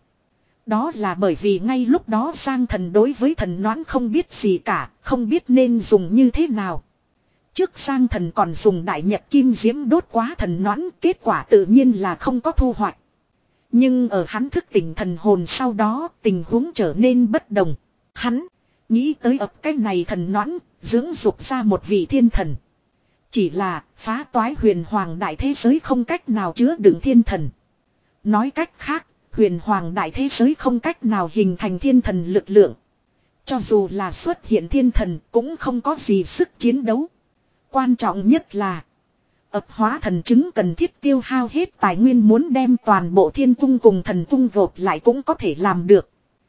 Đó là bởi vì ngay lúc đó Giang thần đối với thần nón không biết gì cả, không biết nên dùng như thế nào. Trước Giang thần còn dùng đại nhật kim diễm đốt quá thần nón, kết quả tự nhiên là không có thu hoạch. Nhưng ở hắn thức tỉnh thần hồn sau đó, tình huống trở nên bất đồng. Hắn nghĩ tới ập cái này thần nón, dưỡng dục ra một vị thiên thần. Chỉ là phá toái huyền hoàng đại thế giới không cách nào chứa đựng thiên thần. Nói cách khác, huyền hoàng đại thế giới không cách nào hình thành thiên thần lực lượng. Cho dù là xuất hiện thiên thần cũng không có gì sức chiến đấu. Quan trọng nhất là ập hóa thần chứng cần thiết tiêu hao hết tài nguyên muốn đem toàn bộ thiên cung cùng thần cung gộp lại cũng có thể làm được.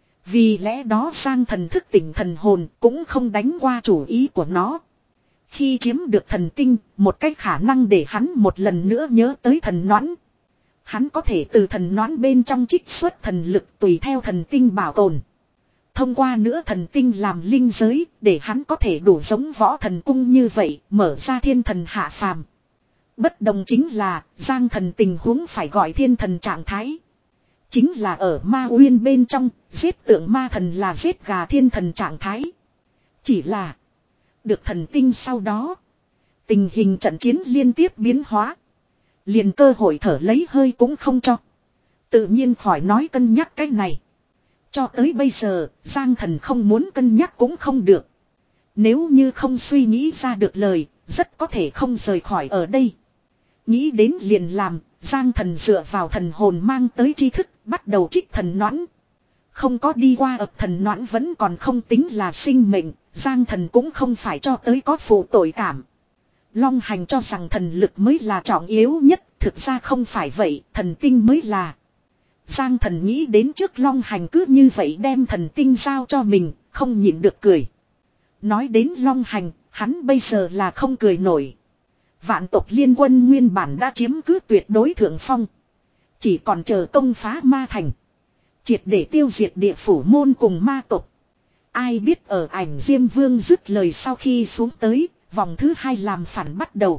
Vì lẽ đó Giang thần thức tỉnh thần hồn cũng không đánh qua chủ ý của nó. Khi chiếm được thần tinh, một cách khả năng để hắn một lần nữa nhớ tới thần noãn. Hắn có thể từ thần noãn bên trong trích xuất thần lực tùy theo thần tinh bảo tồn. Thông qua nữa thần tinh làm linh giới để hắn có thể đủ giống võ thần cung như vậy mở ra thiên thần hạ phàm. Bất đồng chính là Giang thần tình huống phải gọi thiên thần trạng thái. Chính là ở ma uyên bên trong giết tượng ma thần là giết gà thiên thần trạng thái. Chỉ là được thần tinh sau đó tình hình trận chiến liên tiếp biến hóa. Liền cơ hội thở lấy hơi cũng không cho. Tự nhiên khỏi nói cân nhắc cái này. Cho tới bây giờ, Giang thần không muốn cân nhắc cũng không được. Nếu như không suy nghĩ ra được lời, rất có thể không rời khỏi ở đây. Nghĩ đến liền làm, Giang thần dựa vào thần hồn mang tới tri thức, bắt đầu trích thần noãn. Không có đi qua ập thần noãn vẫn còn không tính là sinh mệnh, Giang thần cũng không phải cho tới có phụ tội cảm. Long hành cho rằng thần lực mới là trọng yếu nhất, thực ra không phải vậy, thần tinh mới là. Giang thần nghĩ đến trước Long hành cứ như vậy đem thần tinh giao cho mình, không nhịn được cười. Nói đến Long hành, hắn bây giờ là không cười nổi. Vạn tộc liên quân nguyên bản đã chiếm cứ tuyệt đối thượng phong. Chỉ còn chờ công phá ma thành. Triệt để tiêu diệt địa phủ môn cùng ma tộc. Ai biết ở ảnh Diêm Vương dứt lời sau khi xuống tới, vòng thứ hai làm phản bắt đầu.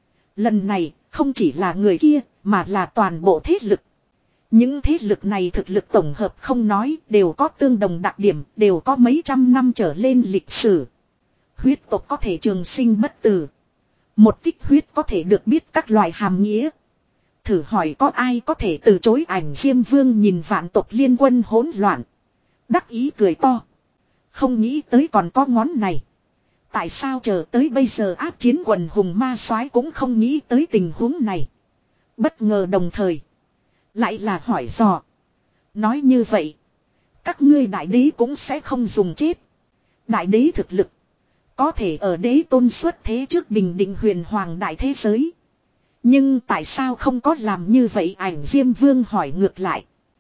Lần này, không chỉ là người kia, mà là toàn bộ thế lực. Những thế lực này thực lực tổng hợp không nói, đều có tương đồng đặc điểm, đều có mấy trăm năm trở lên lịch sử. Huyết tộc có thể trường sinh bất tử. Một tích huyết có thể được biết các loại hàm nghĩa. Thử hỏi có ai có thể từ chối ảnh Diêm Vương nhìn vạn tộc liên quân hỗn loạn. Đắc ý cười to. Không nghĩ tới còn có ngón này. Tại sao chờ tới bây giờ áp chiến quần hùng ma soái cũng không nghĩ tới tình huống này. Bất ngờ đồng thời. Lại là hỏi dò. Nói như vậy. Các ngươi đại đế cũng sẽ không dùng chết. Đại đế thực lực. Có thể ở đế tôn xuất thế trước bình định huyền hoàng đại thế giới. Nhưng tại sao không có làm như vậy ảnh Diêm Vương hỏi ngược lại.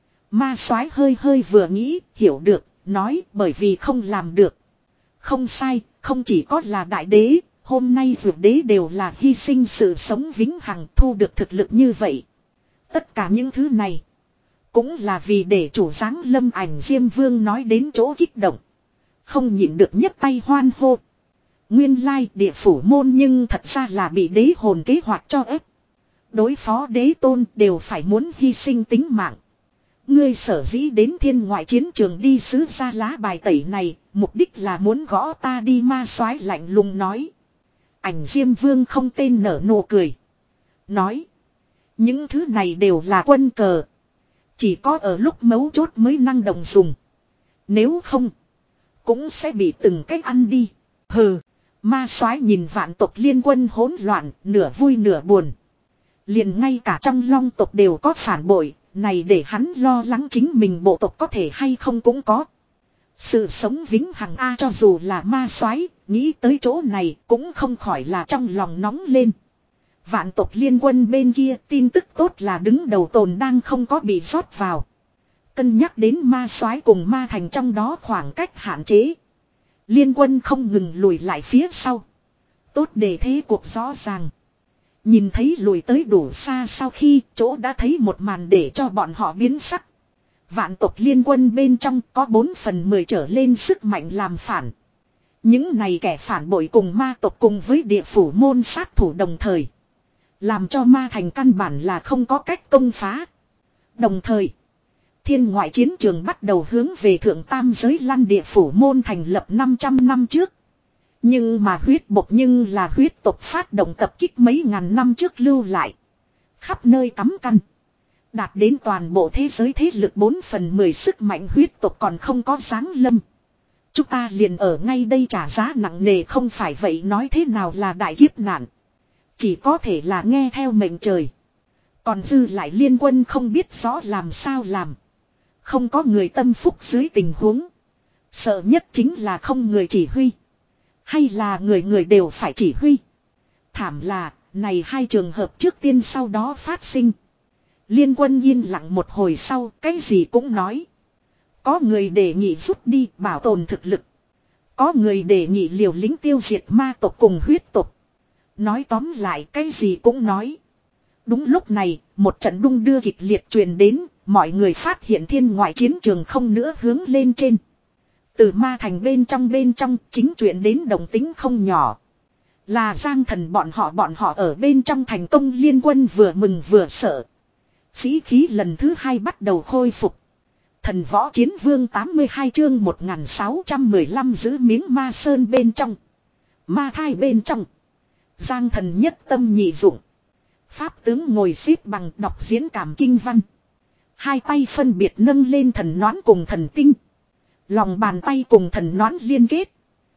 Ma soái hơi hơi vừa nghĩ, hiểu được, nói bởi vì không làm được. Không sai, không chỉ có là đại đế, hôm nay vượt đế đều là hy sinh sự sống vĩnh hằng thu được thực lực như vậy. Tất cả những thứ này, cũng là vì để chủ giáng lâm ảnh Diêm Vương nói đến chỗ kích động. Không nhịn được nhấc tay hoan hô. Nguyên lai địa phủ môn nhưng thật ra là bị đế hồn kế hoạch cho ép. Đối phó đế tôn đều phải muốn hy sinh tính mạng. Ngươi sở dĩ đến thiên ngoại chiến trường đi sứ ra lá bài tẩy này, mục đích là muốn gõ ta đi ma soái lạnh lùng nói. Ảnh Diêm Vương không tên nở nụ cười. Nói. Những thứ này đều là quân cờ. Chỉ có ở lúc mấu chốt mới năng động dùng. Nếu không, cũng sẽ bị từng cách ăn đi. Hừ. Ma soái nhìn vạn tộc liên quân hỗn loạn, nửa vui nửa buồn. Liền ngay cả trong long tộc đều có phản bội, này để hắn lo lắng chính mình bộ tộc có thể hay không cũng có. Sự sống vĩnh hằng a cho dù là ma soái, nghĩ tới chỗ này cũng không khỏi là trong lòng nóng lên. Vạn tộc liên quân bên kia tin tức tốt là đứng đầu tồn đang không có bị rót vào. Cân nhắc đến ma soái cùng ma thành trong đó khoảng cách hạn chế. Liên quân không ngừng lùi lại phía sau. Tốt để thế cuộc rõ ràng. Nhìn thấy lùi tới đủ xa sau khi chỗ đã thấy một màn để cho bọn họ biến sắc. Vạn tộc liên quân bên trong có bốn phần mười trở lên sức mạnh làm phản. Những này kẻ phản bội cùng ma tộc cùng với địa phủ môn sát thủ đồng thời. Làm cho ma thành căn bản là không có cách công phá. Đồng thời, thiên ngoại chiến trường bắt đầu hướng về thượng tam giới lăn địa phủ môn thành lập năm trăm năm trước. Nhưng mà huyết bộc nhưng là huyết tộc phát động tập kích mấy ngàn năm trước lưu lại. Khắp nơi cắm căn. Đạt đến toàn bộ thế giới thế lực bốn phần mười sức mạnh huyết tộc còn không có giáng lâm. Chúng ta liền ở ngay đây trả giá nặng nề không phải vậy nói thế nào là đại kiếp nạn. Chỉ có thể là nghe theo mệnh trời. Còn dư lại liên quân không biết rõ làm sao làm. Không có người tâm phúc dưới tình huống. Sợ nhất chính là không người chỉ huy. Hay là người người đều phải chỉ huy. Thảm là, này hai trường hợp trước tiên sau đó phát sinh. Liên quân yên lặng một hồi sau, cái gì cũng nói. Có người đề nghị rút đi, bảo tồn thực lực. Có người đề nghị liều lĩnh tiêu diệt ma tộc cùng huyết tộc. Nói tóm lại, cái gì cũng nói. Đúng lúc này, một trận đung đưa kịch liệt truyền đến, mọi người phát hiện thiên ngoại chiến trường không nữa hướng lên trên. Từ ma thành bên trong bên trong chính chuyện đến đồng tính không nhỏ. Là Giang Thần bọn họ bọn họ ở bên trong thành công liên quân vừa mừng vừa sợ. Sĩ khí lần thứ hai bắt đầu khôi phục. Thần võ chiến vương tám mươi hai chương một nghìn sáu trăm mười lăm giữ miếng ma sơn bên trong. Ma thai bên trong. Giang Thần nhất tâm nhị dụng. Pháp tướng ngồi xếp bằng đọc diễn cảm kinh văn. Hai tay phân biệt nâng lên thần nón cùng thần tinh. Lòng bàn tay cùng thần nón liên kết.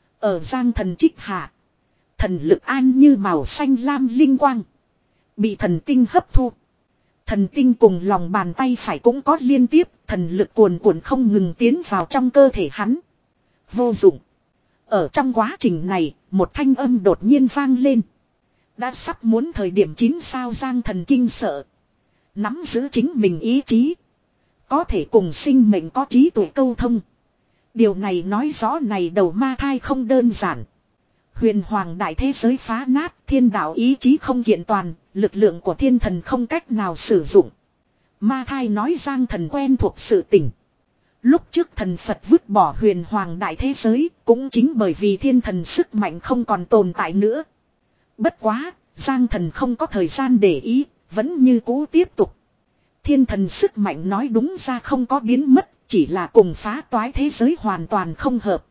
Ở Giang Thần trích hạ. Thần lực an như màu xanh lam linh quang. Bị thần tinh hấp thu. Thần tinh cùng lòng bàn tay phải cũng có liên tiếp. Thần lực cuồn cuộn không ngừng tiến vào trong cơ thể hắn. Vô dụng. Ở trong quá trình này, một thanh âm đột nhiên vang lên. Đã sắp muốn thời điểm chín sao Giang Thần kinh sợ. Nắm giữ chính mình ý chí. Có thể cùng sinh mệnh có trí tuệ câu thông. Điều này nói rõ này đầu ma thai không đơn giản. Huyền hoàng đại thế giới phá nát, thiên đạo ý chí không kiện toàn, lực lượng của thiên thần không cách nào sử dụng. Ma thai nói Giang Thần quen thuộc sự tình. Lúc trước thần Phật vứt bỏ huyền hoàng đại thế giới, cũng chính bởi vì thiên thần sức mạnh không còn tồn tại nữa. Bất quá, Giang Thần không có thời gian để ý, vẫn như cũ tiếp tục. Thiên thần sức mạnh nói đúng ra không có biến mất, chỉ là cùng phá toái thế giới hoàn toàn không hợp.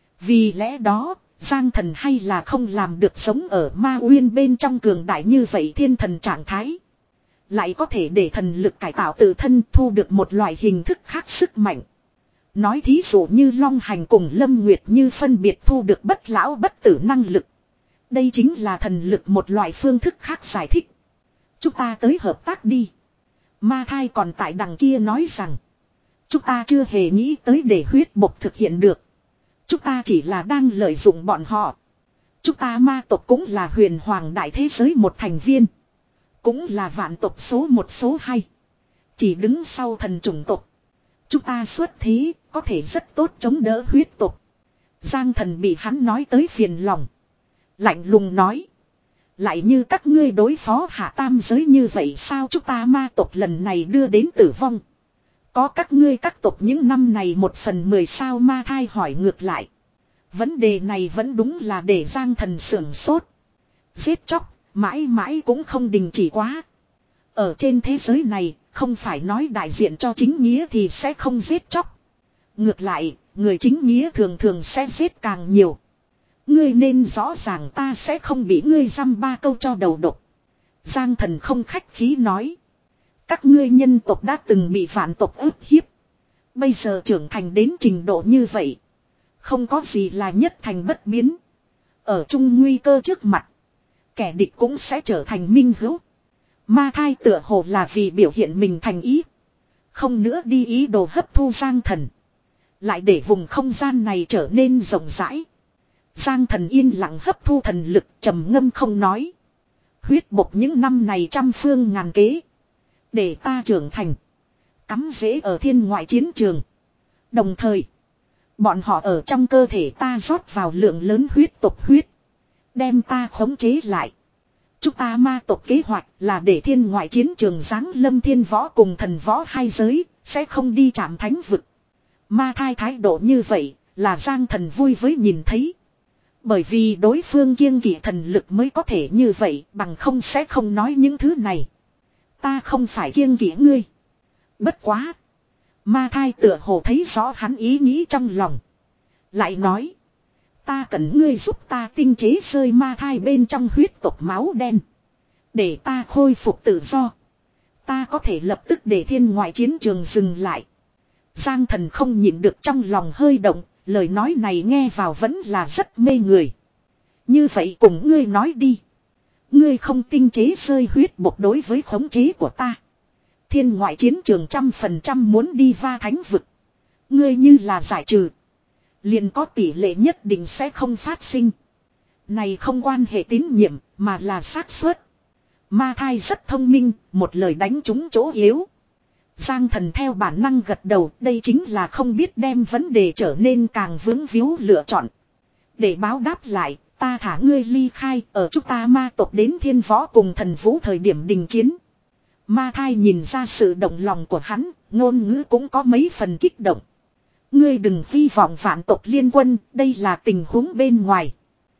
Vì lẽ đó, Giang Thần hay là không làm được sống ở ma uyên bên trong cường đại như vậy thiên thần trạng thái. Lại có thể để thần lực cải tạo tự thân thu được một loại hình thức khác sức mạnh. Nói thí dụ như Long Hành cùng Lâm Nguyệt Như phân biệt thu được bất lão bất tử năng lực. Đây chính là thần lực một loại phương thức khác giải thích. Chúng ta tới hợp tác đi. Ma thai còn tại đằng kia nói rằng. Chúng ta chưa hề nghĩ tới để huyết bộc thực hiện được. Chúng ta chỉ là đang lợi dụng bọn họ. Chúng ta ma tộc cũng là huyền hoàng đại thế giới một thành viên. Cũng là vạn tộc số một số hai. Chỉ đứng sau thần chủng tộc. Chúng ta xuất thế có thể rất tốt chống đỡ huyết tộc. Giang Thần bị hắn nói tới phiền lòng. Lạnh lùng nói. Lại như các ngươi đối phó hạ tam giới như vậy sao chúng ta ma tộc lần này đưa đến tử vong. Có các ngươi các tộc những năm này một phần mười sao ma thai hỏi ngược lại. Vấn đề này vẫn đúng là để Giang Thần sưởng sốt. Giết chóc, mãi mãi cũng không đình chỉ quá. Ở trên thế giới này, không phải nói đại diện cho chính nghĩa thì sẽ không giết chóc. Ngược lại, người chính nghĩa thường thường sẽ giết càng nhiều. Ngươi nên rõ ràng ta sẽ không bị ngươi dăm ba câu cho đầu độc. Giang Thần không khách khí nói. Các ngươi nhân tộc đã từng bị vạn tộc ức hiếp. Bây giờ trưởng thành đến trình độ như vậy. Không có gì là nhất thành bất biến. Ở chung nguy cơ trước mặt. Kẻ địch cũng sẽ trở thành minh hữu. Ma thai tựa hồ là vì biểu hiện mình thành ý. Không nữa đi ý đồ hấp thu Giang Thần. Lại để vùng không gian này trở nên rộng rãi. Giang Thần yên lặng hấp thu thần lực trầm ngâm không nói. Huyết bộc những năm này trăm phương ngàn kế. Để ta trưởng thành. Cắm rễ ở thiên ngoại chiến trường. Đồng thời. Bọn họ ở trong cơ thể ta rót vào lượng lớn huyết tộc huyết. Đem ta khống chế lại. Chúng ta ma tộc kế hoạch là để thiên ngoại chiến trường giáng lâm thiên võ cùng thần võ hai giới. Sẽ không đi chạm thánh vực. Ma thai thái độ như vậy là Giang Thần vui với nhìn thấy. Bởi vì đối phương kiêng kỵ thần lực mới có thể như vậy. Bằng không sẽ không nói những thứ này. Ta không phải kiêng kỵ ngươi. Bất quá. Ma thai tựa hồ thấy rõ hắn ý nghĩ trong lòng. Lại nói. Ta cần ngươi giúp ta tinh chế rơi ma thai bên trong huyết tộc máu đen. Để ta khôi phục tự do. Ta có thể lập tức để thiên ngoại chiến trường dừng lại. Giang Thần không nhịn được trong lòng hơi động. Lời nói này nghe vào vẫn là rất mê người. Như vậy cùng ngươi nói đi. Ngươi không tinh chế rơi huyết bộc đối với khống chế của ta. Thiên ngoại chiến trường trăm phần trăm muốn đi va thánh vực. Ngươi như là giải trừ. Liền có tỷ lệ nhất định sẽ không phát sinh. Này không quan hệ tín nhiệm mà là xác suất. Ma thai rất thông minh, một lời đánh trúng chỗ yếu. Giang Thần theo bản năng gật đầu, đây chính là không biết đem vấn đề trở nên càng vướng víu lựa chọn. Để báo đáp lại, ta thả ngươi ly khai, ở chúng ta ma tộc đến thiên võ cùng thần vũ thời điểm đình chiến. Ma thai nhìn ra sự động lòng của hắn, ngôn ngữ cũng có mấy phần kích động. Ngươi đừng hy vọng vạn tộc liên quân, đây là tình huống bên ngoài.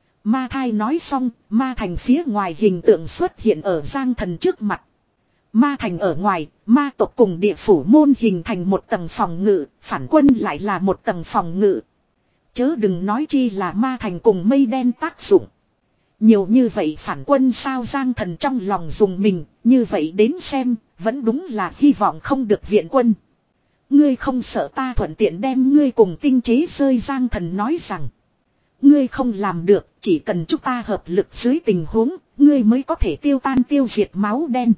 Ma thai nói xong, ma thành phía ngoài hình tượng xuất hiện ở Giang Thần trước mặt. Ma thành ở ngoài, ma tộc cùng địa phủ môn hình thành một tầng phòng ngự, phản quân lại là một tầng phòng ngự. Chớ đừng nói chi là ma thành cùng mây đen tác dụng. Nhiều như vậy phản quân sao Giang Thần trong lòng dùng mình, như vậy đến xem, vẫn đúng là hy vọng không được viện quân. Ngươi không sợ ta thuận tiện đem ngươi cùng tinh chế rơi Giang Thần nói rằng. Ngươi không làm được, chỉ cần chúng ta hợp lực dưới tình huống, ngươi mới có thể tiêu tan tiêu diệt máu đen.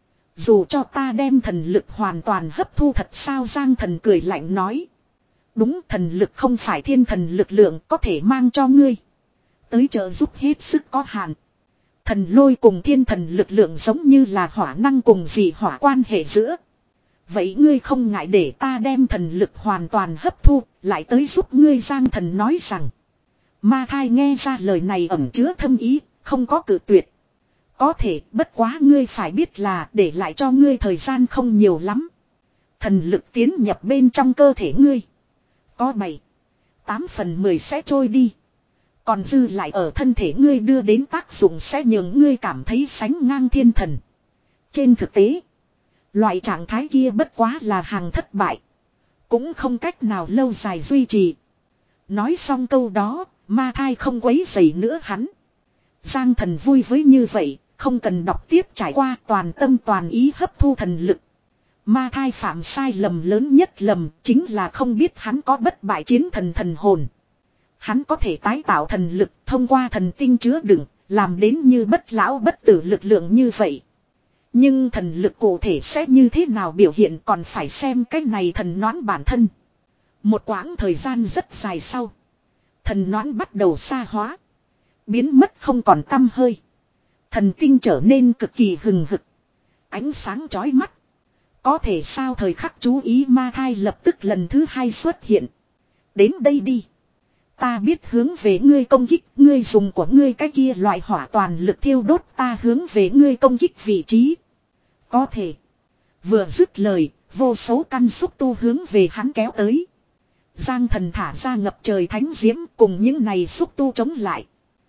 Dù cho ta đem thần lực hoàn toàn hấp thu thật sao Giang Thần cười lạnh nói. Đúng thần lực không phải thiên thần lực lượng có thể mang cho ngươi. Tới trợ giúp hết sức có hạn. Thần lôi cùng thiên thần lực lượng giống như là hỏa năng cùng dị hỏa quan hệ giữa. Vậy ngươi không ngại để ta đem thần lực hoàn toàn hấp thu lại tới giúp ngươi Giang Thần nói rằng. Ma thai nghe ra lời này ẩn chứa thâm ý, không có cự tuyệt. Có thể, bất quá ngươi phải biết là để lại cho ngươi thời gian không nhiều lắm. Thần lực tiến nhập bên trong cơ thể ngươi. Có bảy, tám phần mười sẽ trôi đi. Còn dư lại ở thân thể ngươi đưa đến tác dụng sẽ nhường ngươi cảm thấy sánh ngang thiên thần. Trên thực tế, loại trạng thái kia bất quá là hàng thất bại. Cũng không cách nào lâu dài duy trì. Nói xong câu đó, ma thai không quấy rầy nữa hắn. Giang thần vui với như vậy, không cần đọc tiếp trải qua toàn tâm toàn ý hấp thu thần lực. Ma thai phạm sai lầm lớn nhất lầm chính là không biết hắn có bất bại chiến thần thần hồn. Hắn có thể tái tạo thần lực thông qua thần tinh chứa đựng, làm đến như bất lão bất tử lực lượng như vậy. Nhưng thần lực cụ thể sẽ như thế nào biểu hiện còn phải xem cái này thần noãn bản thân. Một quãng thời gian rất dài sau, thần noãn bắt đầu xa hóa, biến mất không còn tăm hơi. Thần tinh trở nên cực kỳ hừng hực, ánh sáng chói mắt. Có thể sao thời khắc chú ý ma thai lập tức lần thứ hai xuất hiện. Đến đây đi. Ta biết hướng về ngươi công kích, ngươi dùng của ngươi cái kia loại hỏa toàn lực thiêu đốt ta hướng về ngươi công kích vị trí. Có thể. Vừa dứt lời, vô số căn xúc tu hướng về hắn kéo tới. Giang thần thả ra ngập trời thánh diễm cùng những này xúc tu chống lại.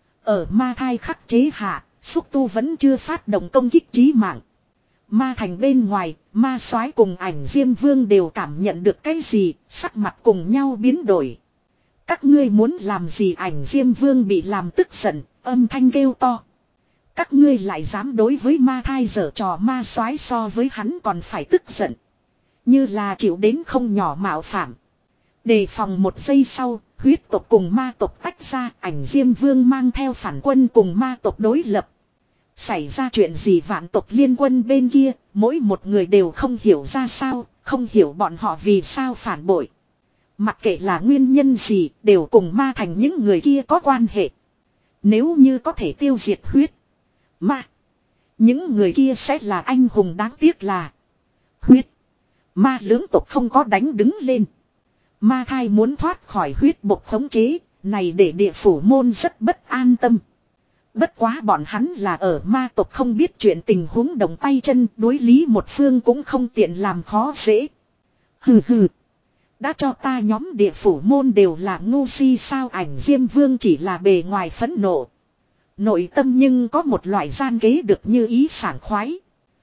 Ở ma thai khắc chế hạ, xúc tu vẫn chưa phát động công kích chí mạng. Ma thành bên ngoài, ma soái cùng ảnh Diêm Vương đều cảm nhận được cái gì, sắc mặt cùng nhau biến đổi. Các ngươi muốn làm gì? Ảnh Diêm Vương bị làm tức giận, âm thanh kêu to. Các ngươi lại dám đối với ma thai giở trò, ma soái so với hắn còn phải tức giận. Như là chịu đến không nhỏ mạo phạm. Đề phòng một giây sau, huyết tộc cùng ma tộc tách ra, ảnh Diêm Vương mang theo phản quân cùng ma tộc đối lập. Xảy ra chuyện gì? Vạn tộc liên quân bên kia, mỗi một người đều không hiểu ra sao, không hiểu bọn họ vì sao phản bội. Mặc kệ là nguyên nhân gì, đều cùng ma thành những người kia có quan hệ. Nếu như có thể tiêu diệt huyết ma, những người kia sẽ là anh hùng. Đáng tiếc là huyết ma lưỡng tộc không có đánh đứng lên. Ma thai muốn thoát khỏi huyết bộc khống chế, này để địa phủ môn rất bất an tâm. Bất quá bọn hắn là ở ma tộc không biết chuyện tình huống động tay chân, đối lý một phương cũng không tiện làm khó dễ. Hừ hừ. Đã cho ta nhóm địa phủ môn đều là ngu si sao? Ảnh Diêm Vương chỉ là bề ngoài phẫn nộ. Nội tâm nhưng có một loại gian kế được như ý sảng khoái.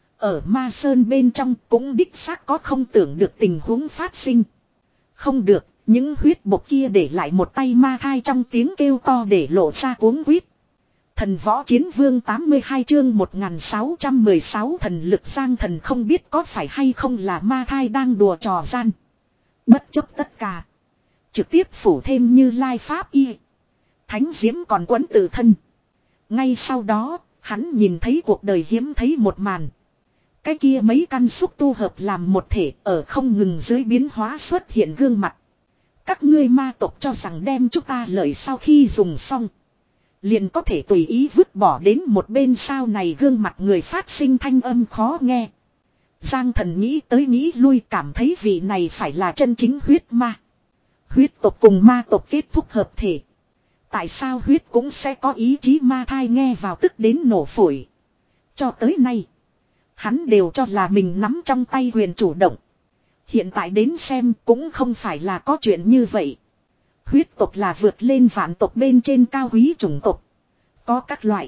Ở ma sơn bên trong cũng đích xác có không tưởng được tình huống phát sinh. Không được, những huyết bộc kia để lại một tay ma thai trong tiếng kêu to để lộ ra cuống quýt. Thần võ chiến vương tám mươi hai chương một nghìn sáu trăm mười sáu thần lực. Giang thần không biết có phải hay không là ma thai đang đùa trò gian. Bất chấp tất cả, trực tiếp phủ thêm Như Lai pháp y. Thánh diễm còn quấn tự thân. Ngay sau đó, hắn nhìn thấy cuộc đời hiếm thấy một màn. Cái kia mấy căn xúc tu hợp làm một thể, ở không ngừng dưới biến hóa xuất hiện gương mặt. Các ngươi ma tộc cho rằng đem chúng ta lợi sau khi dùng xong, liền có thể tùy ý vứt bỏ đến một bên sao? Này gương mặt người phát sinh thanh âm khó nghe. Giang thần nghĩ tới nghĩ lui, cảm thấy vị này phải là chân chính huyết ma. Huyết tộc cùng ma tộc kết thúc hợp thể. Tại sao huyết cũng sẽ có ý chí? Ma thai nghe vào tức đến nổ phổi. Cho tới nay, hắn đều cho là mình nắm trong tay quyền chủ động. Hiện tại đến xem cũng không phải là có chuyện như vậy. Huyết tộc là vượt lên vạn tộc bên trên cao quý chủng tộc. Có các loại.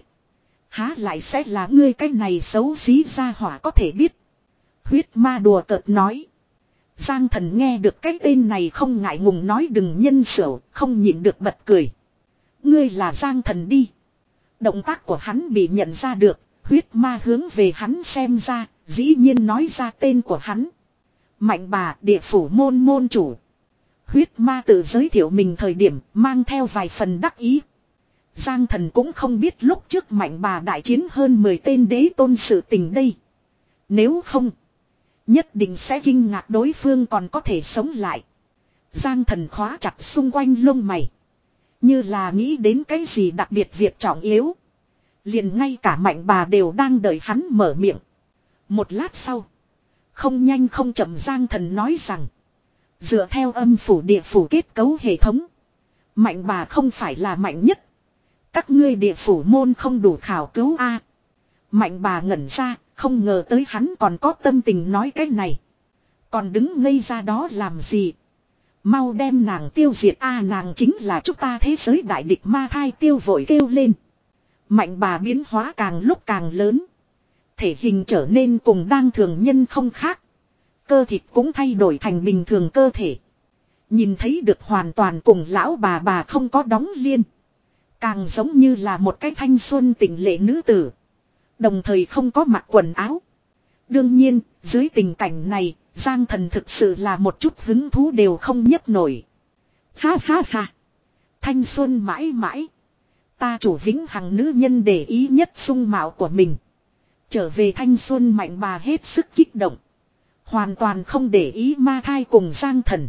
Há lại sẽ là ngươi cái này xấu xí ra hỏa có thể biết. Huyết ma đùa cợt nói. Giang thần nghe được cái tên này không ngại ngùng nói đừng nhân xửu, không nhịn được bật cười. Ngươi là Giang thần đi. Động tác của hắn bị nhận ra được, huyết ma hướng về hắn xem ra, dĩ nhiên nói ra tên của hắn. Mạnh bà, địa phủ môn môn chủ. Huyết ma tự giới thiệu mình thời điểm mang theo vài phần đắc ý. Giang thần cũng không biết lúc trước mạnh bà đại chiến hơn mười tên đế tôn sự tình đây. Nếu không, nhất định sẽ kinh ngạc đối phương còn có thể sống lại. Giang thần khóa chặt xung quanh lông mày, như là nghĩ đến cái gì đặc biệt việc trọng yếu. Liền ngay cả mạnh bà đều đang đợi hắn mở miệng. Một lát sau, không nhanh không chậm Giang thần nói rằng, dựa theo âm phủ địa phủ kết cấu hệ thống, Mạnh bà không phải là mạnh nhất. Các ngươi địa phủ môn không đủ khảo cứu a. Mạnh bà ngẩn ra, không ngờ tới hắn còn có tâm tình nói cái này. Còn đứng ngây ra đó làm gì? Mau đem nàng tiêu diệt a, nàng chính là chúng ta thế giới đại địch Ma Thai Tiêu vội kêu lên. Mạnh bà biến hóa càng lúc càng lớn. Thể hình trở nên cùng đang thường nhân không khác. Cơ thịt cũng thay đổi thành bình thường cơ thể. Nhìn thấy được hoàn toàn cùng lão bà bà không có đóng liên. Càng giống như là một cái thanh xuân tỉnh lệ nữ tử. Đồng thời không có mặc quần áo. Đương nhiên, dưới tình cảnh này, Giang Thần thực sự là một chút hứng thú đều không nhấc nổi. Ha ha ha. Thanh xuân mãi mãi. Ta chủ vĩnh hằng nữ nhân để ý nhất sung mạo của mình. Trở về thanh xuân mạnh bà hết sức kích động. Hoàn toàn không để ý Ma Thai cùng Giang Thần.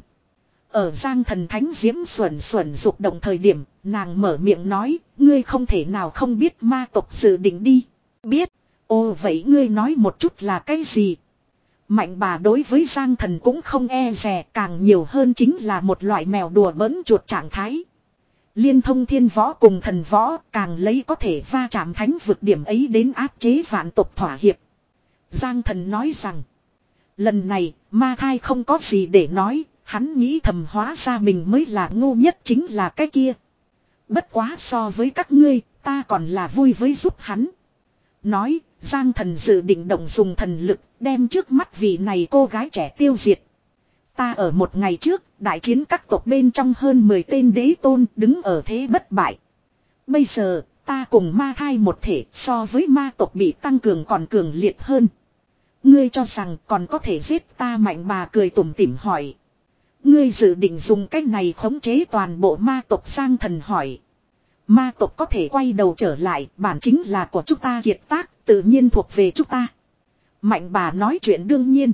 Ở Giang Thần thánh diễm xuẩn xuẩn dục động thời điểm, nàng mở miệng nói, ngươi không thể nào không biết ma tộc dự định đi. Biết. Ồ vậy ngươi nói một chút là cái gì? Mạnh bà đối với Giang Thần cũng không e dè, càng nhiều hơn chính là một loại mèo đùa bỡn chuột trạng thái. Liên thông thiên võ cùng thần võ, càng lấy có thể va chạm thánh vực điểm ấy đến áp chế vạn tộc thỏa hiệp. Giang Thần nói rằng, lần này, Ma Thai không có gì để nói, hắn nghĩ thầm hóa ra mình mới là ngu nhất chính là cái kia. Bất quá so với các ngươi, ta còn là vui với giúp hắn. Nói, Giang Thần dự định động dùng thần lực, đem trước mắt vị này cô gái trẻ tiêu diệt. Ta ở một ngày trước, đại chiến các tộc bên trong hơn mười tên đế tôn đứng ở thế bất bại. Bây giờ, ta cùng Ma Thai một thể so với ma tộc bị tăng cường còn cường liệt hơn. Ngươi cho rằng còn có thể giết ta? Mạnh bà cười tủm tỉm hỏi. Ngươi dự định dùng cách này khống chế toàn bộ ma tộc? Giang Thần hỏi. Ma tộc có thể quay đầu trở lại, bản chính là của chúng ta kiệt tác, tự nhiên thuộc về chúng ta. Mạnh bà nói chuyện đương nhiên.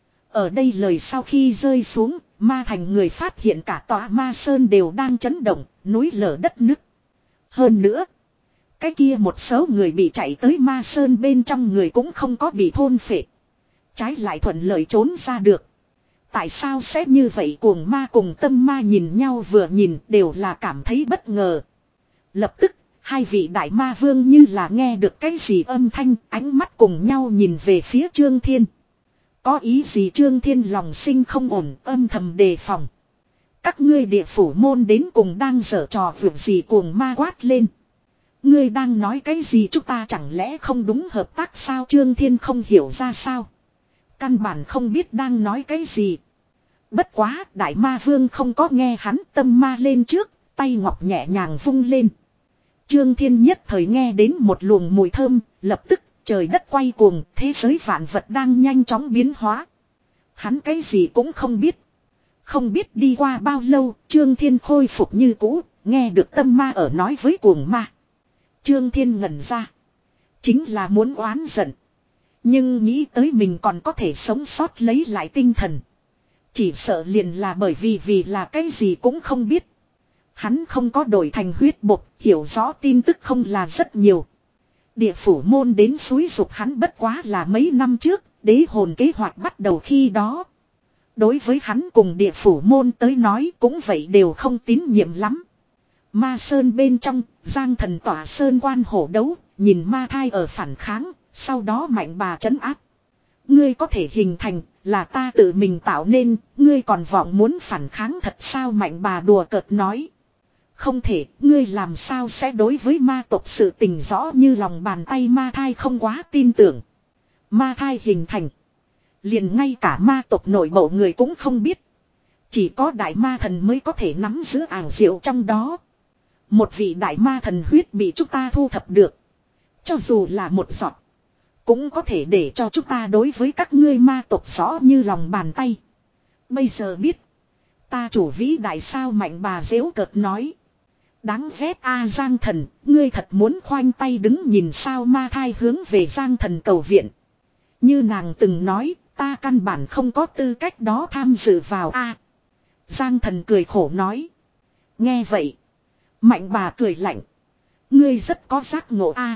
Ở đây lời sau khi rơi xuống, ma thành người phát hiện cả tòa ma sơn đều đang chấn động, núi lở đất nứt. Hơn nữa, cái kia một số người bị chạy tới ma sơn bên trong người cũng không có bị thôn phệ. Trái lại thuận lợi trốn ra được. Tại sao sẽ như vậy? Cuồng ma cùng tâm ma nhìn nhau vừa nhìn đều là cảm thấy bất ngờ. Lập tức, hai vị đại ma vương như là nghe được cái gì âm thanh, ánh mắt cùng nhau nhìn về phía Trương Thiên. Có ý gì? Trương Thiên lòng sinh không ổn, âm thầm đề phòng. Các ngươi địa phủ môn đến cùng đang giở trò vượt gì? Cuồng ma quát lên. Ngươi đang nói cái gì? Chúng ta chẳng lẽ không đúng hợp tác sao? Trương Thiên không hiểu ra sao. Căn bản không biết đang nói cái gì. Bất quá, đại ma vương không có nghe hắn, tâm ma lên trước, tay ngọc nhẹ nhàng vung lên. Trương Thiên nhất thời nghe đến một luồng mùi thơm, lập tức trời đất quay cuồng, thế giới vạn vật đang nhanh chóng biến hóa. Hắn cái gì cũng không biết. Không biết đi qua bao lâu, Trương Thiên khôi phục như cũ, nghe được tâm ma ở nói với cuồng ma. Trương Thiên ngẩn ra. Chính là muốn oán giận. Nhưng nghĩ tới mình còn có thể sống sót lấy lại tinh thần. Chỉ sợ liền là bởi vì vì là cái gì cũng không biết. Hắn không có đổi thành huyết bột, hiểu rõ tin tức không là rất nhiều. Địa phủ môn đến xúi dục hắn bất quá là mấy năm trước, đế hồn kế hoạch bắt đầu khi đó. Đối với hắn cùng địa phủ môn tới nói cũng vậy đều không tín nhiệm lắm. Ma sơn bên trong, Giang Thần tỏa sơn quan hổ đấu, nhìn Ma Thai ở phản kháng, sau đó mạnh bà trấn áp. Ngươi có thể hình thành, là ta tự mình tạo nên, ngươi còn vọng muốn phản kháng thật sao? Mạnh bà đùa cợt nói. Không thể, ngươi làm sao sẽ đối với ma tộc sự tình rõ như lòng bàn tay? Ma Thai không quá tin tưởng. Ma Thai hình thành, liền ngay cả ma tộc nội bộ người cũng không biết. Chỉ có đại ma thần mới có thể nắm giữ ảo diệu trong đó. Một vị đại ma thần huyết bị chúng ta thu thập được. Cho dù là một giọt, cũng có thể để cho chúng ta đối với các ngươi ma tộc rõ như lòng bàn tay. Bây giờ biết, ta chủ vĩ đại sao? Mạnh bà giễu cợt nói. Đáng ghét a. Giang Thần, ngươi thật muốn khoanh tay đứng nhìn sao? Ma Thai hướng về Giang Thần cầu viện. Như nàng từng nói, ta căn bản không có tư cách đó tham dự vào a. Giang Thần cười khổ nói. Nghe vậy, mạnh bà cười lạnh. Ngươi rất có giác ngộ a.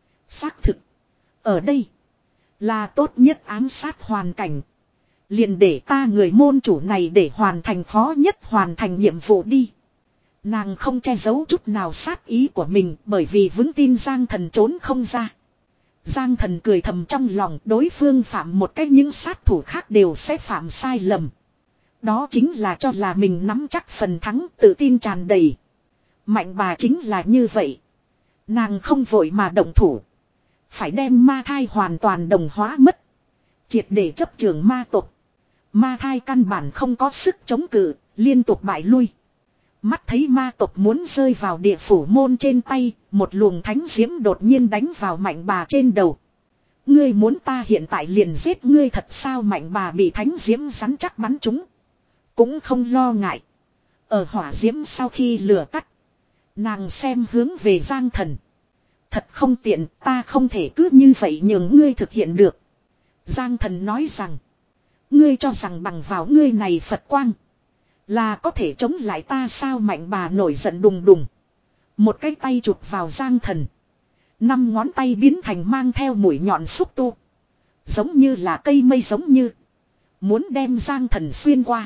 Xác thực, ở đây là tốt nhất ám sát hoàn cảnh. Liền để ta người môn chủ này để hoàn thành khó nhất hoàn thành nhiệm vụ đi. Nàng không che giấu chút nào sát ý của mình bởi vì vững tin Giang Thần trốn không ra. Giang Thần cười thầm trong lòng, đối phương phạm một cách những sát thủ khác đều sẽ phạm sai lầm. Đó chính là cho là mình nắm chắc phần thắng, tự tin tràn đầy. Mạnh bà chính là như vậy. Nàng không vội mà động thủ. Phải đem ma thai hoàn toàn đồng hóa mất. Triệt để chấp trường ma tộc. Ma thai căn bản không có sức chống cự, liên tục bại lui. Mắt thấy ma tộc muốn rơi vào địa phủ môn trên tay, một luồng thánh diễm đột nhiên đánh vào mạnh bà trên đầu. Ngươi muốn ta hiện tại liền giết ngươi thật sao? Mạnh bà bị thánh diễm rắn chắc bắn trúng. Cũng không lo ngại. Ở hỏa diễm sau khi lửa tắt, nàng xem hướng về Giang Thần. Thật không tiện, ta không thể cứ như vậy nhường ngươi thực hiện được. Giang Thần nói rằng, ngươi cho rằng bằng vào ngươi này Phật quang là có thể chống lại ta sao? Mạnh bà nổi giận đùng đùng. Một cái tay chụp vào Giang Thần. Năm ngón tay biến thành mang theo mũi nhọn xúc tu. Giống như là cây mây giống như. Muốn đem Giang Thần xuyên qua.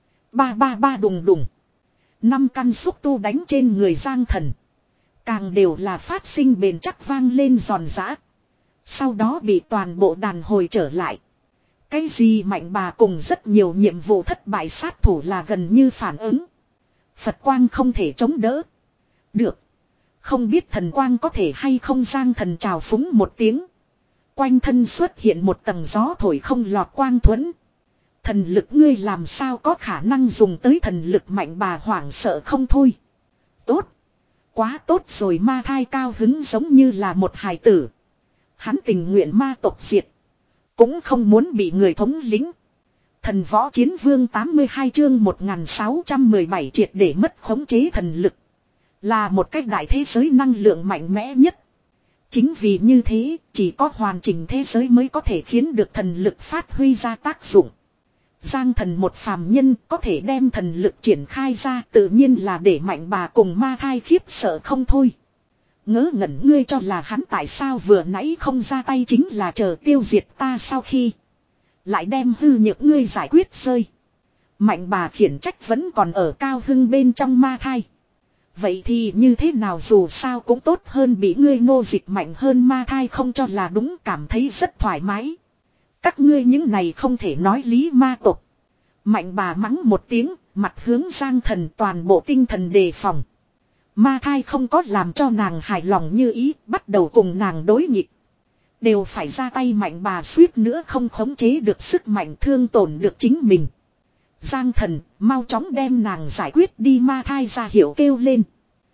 Ba ba ba đùng đùng. Năm căn xúc tu đánh trên người Giang Thần. Càng đều là phát sinh bền chắc vang lên giòn giã. Sau đó bị toàn bộ đàn hồi trở lại. Cái gì mạnh bà cùng rất nhiều nhiệm vụ thất bại sát thủ là gần như phản ứng. Phật quang không thể chống đỡ. Được. Không biết thần quang có thể hay không? Giang Thần trào phúng một tiếng. Quanh thân xuất hiện một tầng gió thổi không lọt quang thuẫn. Thần lực ngươi làm sao có khả năng dùng tới thần lực? Mạnh bà hoảng sợ không thôi. Tốt. Quá tốt rồi. Ma thai cao hứng giống như là một hài tử. Hắn tình nguyện ma tộc diệt. Cũng không muốn bị người thống lĩnh. Thần võ chiến vương tám mươi hai chương một nghìn sáu trăm mười bảy triệt để mất khống chế thần lực. Là một cách đại thế giới năng lượng mạnh mẽ nhất. Chính vì như thế, chỉ có hoàn chỉnh thế giới mới có thể khiến được thần lực phát huy ra tác dụng. Giang Thần một phàm nhân có thể đem thần lực triển khai ra, tự nhiên là để mạnh bà cùng ma thai khiếp sợ không thôi. Ngớ ngẩn, ngươi cho là hắn tại sao vừa nãy không ra tay chính là chờ tiêu diệt ta, sau khi lại đem hư nhược ngươi giải quyết rơi. Mạnh bà khiển trách vẫn còn ở cao hưng bên trong ma thai. Vậy thì như thế nào, dù sao cũng tốt hơn bị ngươi nô dịch. Mạnh hơn ma thai không cho là đúng, cảm thấy rất thoải mái. Các ngươi những này không thể nói lý ma tộc. Mạnh bà mắng một tiếng, mặt hướng Giang Thần, toàn bộ tinh thần đề phòng. Ma thai không có làm cho nàng hài lòng như ý, bắt đầu cùng nàng đối nghịch. Đều phải ra tay. Mạnh bà suýt nữa không khống chế được sức mạnh, thương tổn được chính mình. Giang Thần, mau chóng đem nàng giải quyết đi. Ma thai ra hiệu kêu lên.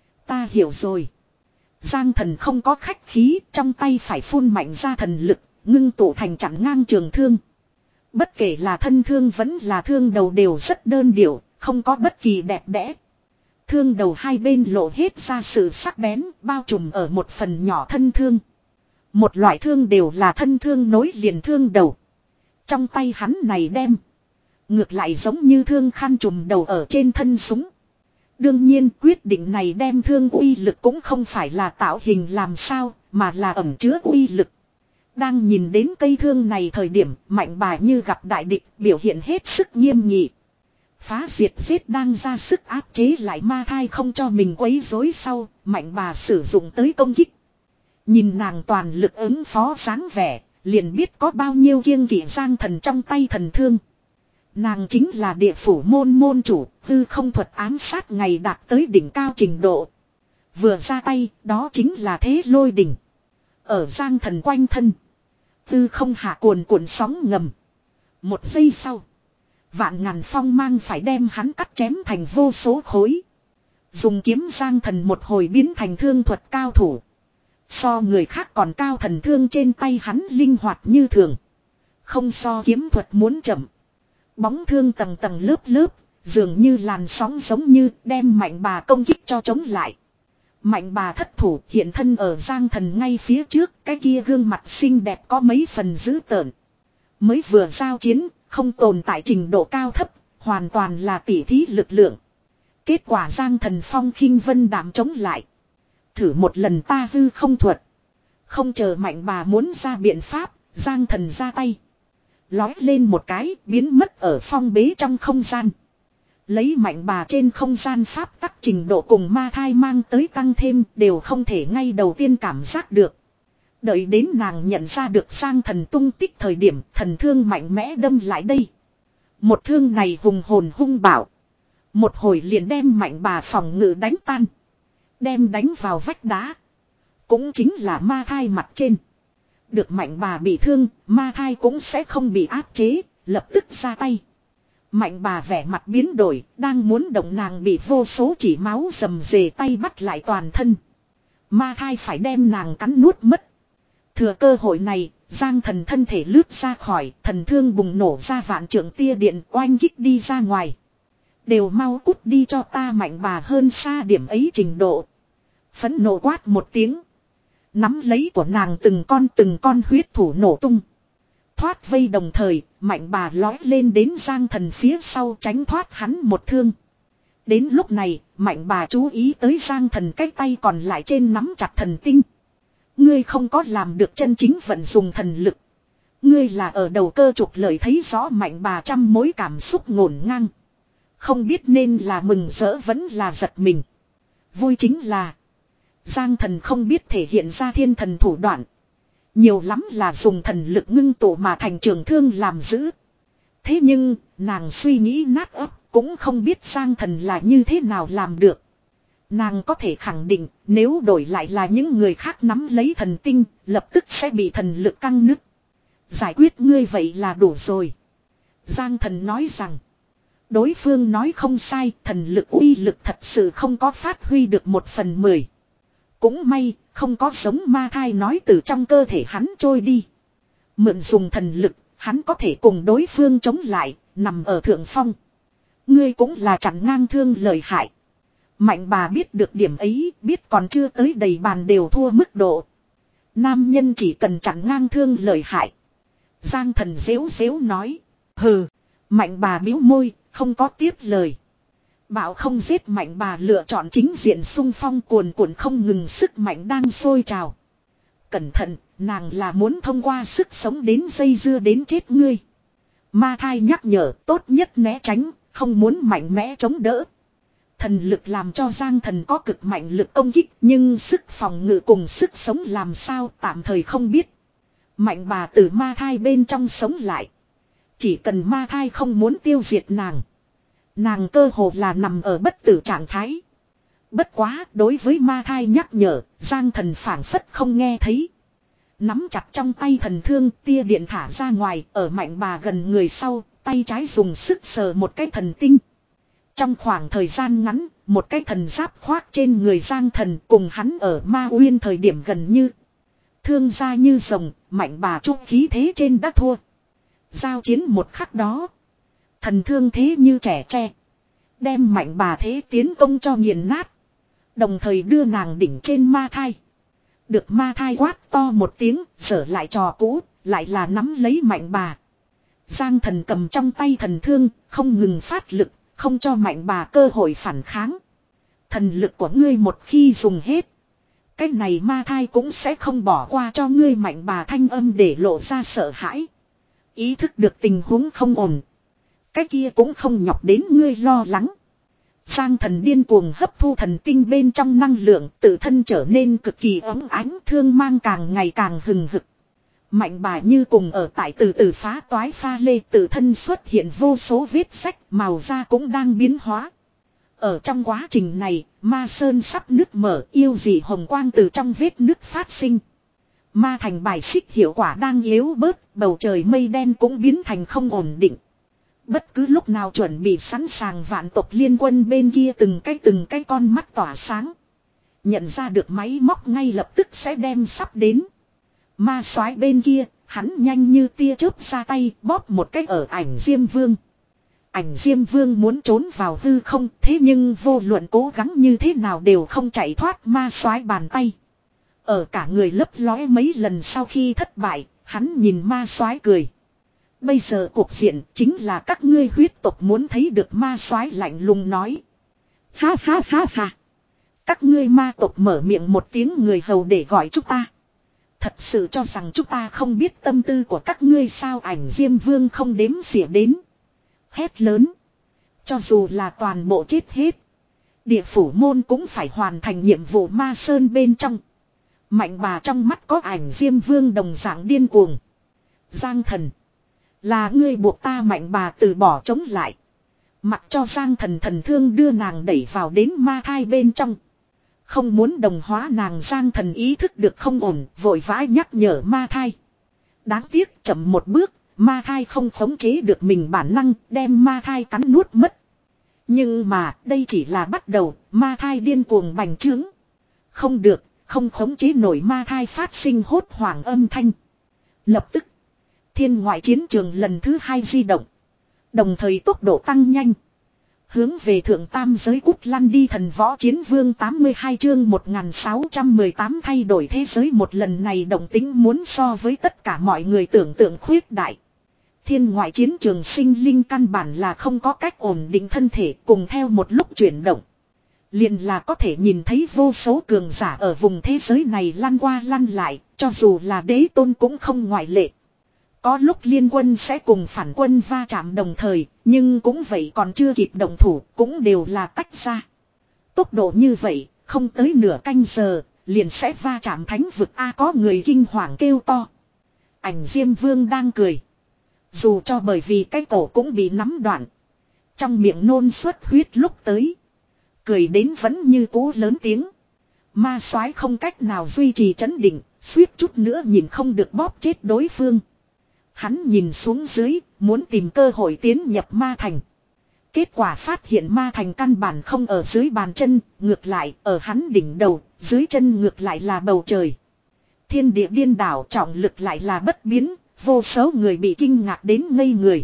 Ta hiểu rồi. Giang Thần không có khách khí, trong tay phải phun mạnh ra thần lực, ngưng tụ thành chặn ngang trường thương. Bất kể là thân thương vẫn là thương đầu đều rất đơn điệu, không có bất kỳ đẹp đẽ. Thương đầu hai bên lộ hết ra sự sắc bén, bao trùm ở một phần nhỏ thân thương. Một loại thương đều là thân thương nối liền thương đầu. Trong tay hắn này đem, ngược lại giống như thương khăn trùm đầu ở trên thân súng. Đương nhiên quyết định này đem thương uy lực cũng không phải là tạo hình làm sao, mà là ẩn chứa uy lực. Đang nhìn đến cây thương này thời điểm, mạnh bà như gặp đại địch, biểu hiện hết sức nghiêm nghị. Phá diệt giết đang ra sức áp chế lại ma thai không cho mình quấy rối sau, mạnh bà sử dụng tới công kích. Nhìn nàng toàn lực ứng phó dáng vẻ, liền biết có bao nhiêu kiêng kỵ Giang Thần trong tay thần thương. Nàng chính là địa phủ môn môn chủ, hư không thuật ám sát ngày đạt tới đỉnh cao trình độ. Vừa ra tay, đó chính là thế lôi đỉnh. Ở Giang Thần quanh thân, hư không hạ cuồn cuộn sóng ngầm. Một giây sau, vạn ngàn phong mang phải đem hắn cắt chém thành vô số khối. Dùng kiếm Giang Thần một hồi biến thành thương thuật cao thủ. So người khác còn cao, thần thương trên tay hắn linh hoạt như thường. Không so kiếm thuật muốn chậm. Bóng thương tầng tầng lớp lớp, dường như làn sóng giống như đem mạnh bà công kích cho chống lại. Mạnh bà thất thủ hiện thân ở Giang Thần ngay phía trước, cái kia gương mặt xinh đẹp có mấy phần dữ tợn. Mới vừa giao chiến, không tồn tại trình độ cao thấp, hoàn toàn là tỉ thí lực lượng. Kết quả Giang Thần phong khinh vân đạm chống lại. Thử một lần ta hư không thuật. Không chờ mạnh bà muốn ra biện pháp, Giang Thần ra tay. Lói lên một cái, biến mất ở phong bế trong không gian. Lấy mạnh bà trên không gian pháp tắc trình độ cùng ma thai mang tới tăng thêm đều không thể ngay đầu tiên cảm giác được. Đợi đến nàng nhận ra được Giang Thần tung tích thời điểm thần thương mạnh mẽ đâm lại đây. Một thương này hùng hồn hung bạo. Một hồi liền đem mạnh bà phòng ngự đánh tan. Đem đánh vào vách đá. Cũng chính là ma thai mặt trên. Được mạnh bà bị thương, ma thai cũng sẽ không bị áp chế, lập tức ra tay. Mạnh bà vẻ mặt biến đổi, đang muốn động nàng bị vô số chỉ máu rầm rề tay bắt lại toàn thân. Ma thai phải đem nàng cắn nuốt mất. Thừa cơ hội này, Giang Thần thân thể lướt ra khỏi, thần thương bùng nổ ra vạn trượng tia điện oanh kích đi ra ngoài. Đều mau cút đi cho ta mạnh bà hơn xa điểm ấy trình độ. Phẫn nộ quát một tiếng. Nắm lấy của nàng từng con từng con huyết thủ nổ tung. Thoát vây đồng thời, mạnh bà lói lên đến Giang Thần phía sau tránh thoát hắn một thương. Đến lúc này, mạnh bà chú ý tới Giang Thần cái tay còn lại trên nắm chặt thần tinh. Ngươi không có làm được chân chính vận dùng thần lực. Ngươi là ở đầu cơ trục lợi thấy rõ mạnh bà trăm mối cảm xúc ngổn ngang. Không biết nên là mừng rỡ vẫn là giật mình. Vui chính là Giang Thần không biết thể hiện ra thiên thần thủ đoạn. Nhiều lắm là dùng thần lực ngưng tụ mà thành trường thương làm giữ. Thế nhưng, nàng suy nghĩ nát ấp, cũng không biết Giang Thần là như thế nào làm được. Nàng có thể khẳng định, nếu đổi lại là những người khác nắm lấy thần tinh, lập tức sẽ bị thần lực căng nứt. Giải quyết ngươi vậy là đủ rồi. Giang Thần nói rằng, đối phương nói không sai, thần lực uy lực thật sự không có phát huy được một phần mười. Cũng may, không có giống ma thai nói từ trong cơ thể hắn trôi đi. Mượn dùng thần lực, hắn có thể cùng đối phương chống lại, nằm ở thượng phong. Ngươi cũng là chặn ngang thương lợi hại. Mạnh bà biết được điểm ấy, biết còn chưa tới đầy bàn đều thua mức độ. Nam nhân chỉ cần chặn ngang thương lợi hại. Giang Thần dễu dễu nói. Hừ, mạnh bà bĩu môi, không có tiếp lời. Bảo không giết mạnh bà lựa chọn chính diện xung phong cuồn cuộn không ngừng sức mạnh đang sôi trào. Cẩn thận, nàng là muốn thông qua sức sống đến dây dưa đến chết ngươi. Ma thai nhắc nhở tốt nhất né tránh, không muốn mạnh mẽ chống đỡ. Thần lực làm cho Giang Thần có cực mạnh lực công kích, nhưng sức phòng ngự cùng sức sống làm sao tạm thời không biết. Mạnh bà từ ma thai bên trong sống lại. Chỉ cần ma thai không muốn tiêu diệt nàng. Nàng cơ hồ là nằm ở bất tử trạng thái. Bất quá đối với ma thai nhắc nhở, Giang Thần phảng phất không nghe thấy. Nắm chặt trong tay thần thương, tia điện thả ra ngoài, ở mạnh bà gần người sau, tay trái dùng sức sờ một cái thần tinh. Trong khoảng thời gian ngắn, một cái thần giáp khoác trên người Giang Thần cùng hắn ở Ma Uyên thời điểm gần như. Thương ra như rồng, mạnh bà trúc khí thế trên đã thua. Giao chiến một khắc đó. Thần thương thế như trẻ tre. Đem mạnh bà thế tiến công cho nghiền nát. Đồng thời đưa nàng đỉnh trên ma thai. Được ma thai quát to một tiếng, trở lại trò cũ, lại là nắm lấy mạnh bà. Giang Thần cầm trong tay thần thương, không ngừng phát lực, không cho mạnh bà cơ hội phản kháng. Thần lực của ngươi một khi dùng hết. Cái này ma thai cũng sẽ không bỏ qua cho ngươi mạnh bà thanh âm để lộ ra sợ hãi. Ý thức được tình huống không ổn. Cái kia cũng không nhọc đến ngươi lo lắng. Giang Thần điên cuồng hấp thu thần tinh bên trong năng lượng, tự thân trở nên cực kỳ ấm ánh, thương mang càng ngày càng hừng hực. Mạnh bà như cùng ở tại từ từ phá toái pha lê, tự thân xuất hiện vô số vết sách, màu da cũng đang biến hóa. Ở trong quá trình này, ma sơn sắp nứt mở, yêu dị hồng quang từ trong vết nứt phát sinh. Ma thành bài xích hiệu quả đang yếu bớt, bầu trời mây đen cũng biến thành không ổn định. Bất cứ lúc nào chuẩn bị sẵn sàng vạn tộc liên quân bên kia từng cái từng cái con mắt tỏa sáng. Nhận ra được máy móc ngay lập tức sẽ đem sắp đến. Ma soái bên kia, hắn nhanh như tia chớp ra tay bóp một cái ở ảnh Diêm Vương. Ảnh Diêm Vương muốn trốn vào hư không, thế nhưng vô luận cố gắng như thế nào đều không chạy thoát ma soái bàn tay. Ở cả người lấp lóe mấy lần sau khi thất bại, hắn nhìn ma soái cười. Bây giờ cuộc diện chính là các ngươi huyết tộc muốn thấy được ma soái lạnh lùng nói. Ha ha ha ha. Các ngươi ma tộc mở miệng một tiếng người hầu để gọi chúng ta. Thật sự cho rằng chúng ta không biết tâm tư của các ngươi sao ảnh Diêm Vương không đếm xỉa đến. Hét lớn. Cho dù là toàn bộ chết hết. Địa phủ môn cũng phải hoàn thành nhiệm vụ ma sơn bên trong. Mạnh bà trong mắt có ảnh Diêm Vương đồng dạng điên cuồng. Giang thần. Là ngươi buộc ta mạnh bà từ bỏ chống lại. Mặc cho Giang thần thần thương đưa nàng đẩy vào đến ma thai bên trong. Không muốn đồng hóa nàng, Giang thần ý thức được không ổn, vội vã nhắc nhở ma thai. Đáng tiếc chậm một bước, ma thai không khống chế được mình bản năng, đem ma thai cắn nuốt mất. Nhưng mà đây chỉ là bắt đầu, ma thai điên cuồng bành trướng. Không được, không khống chế nổi, ma thai phát sinh hốt hoảng âm thanh. Lập tức, thiên ngoại chiến trường lần thứ hai di động. Đồng thời tốc độ tăng nhanh. Hướng về thượng tam giới cút lăn đi. Thần võ chiến vương tám mươi hai chương một nghìn sáu trăm mười tám thay đổi thế giới. Một lần này động tính muốn so với tất cả mọi người tưởng tượng khuyết đại. Thiên ngoại chiến trường sinh linh căn bản là không có cách ổn định thân thể, cùng theo một lúc chuyển động. Liền là có thể nhìn thấy vô số cường giả ở vùng thế giới này lăn qua lăn lại, cho dù là đế tôn cũng không ngoại lệ. Có lúc liên quân sẽ cùng phản quân va chạm đồng thời, nhưng cũng vậy còn chưa kịp động thủ, cũng đều là tách ra. Tốc độ như vậy, không tới nửa canh giờ, liền sẽ va chạm thánh vực. A, có người kinh hoàng kêu to. Ảnh Diêm Vương đang cười. Dù cho bởi vì cái cổ cũng bị nắm đoạn. Trong miệng nôn xuất huyết lúc tới. Cười đến vẫn như cũ lớn tiếng. Ma soái không cách nào duy trì trấn định, suýt chút nữa nhìn không được bóp chết đối phương. Hắn nhìn xuống dưới, muốn tìm cơ hội tiến nhập ma thành. Kết quả phát hiện ma thành căn bản không ở dưới bàn chân, ngược lại ở hắn đỉnh đầu, dưới chân ngược lại là bầu trời. Thiên địa điên đảo, trọng lực lại là bất biến, vô số người bị kinh ngạc đến ngây người.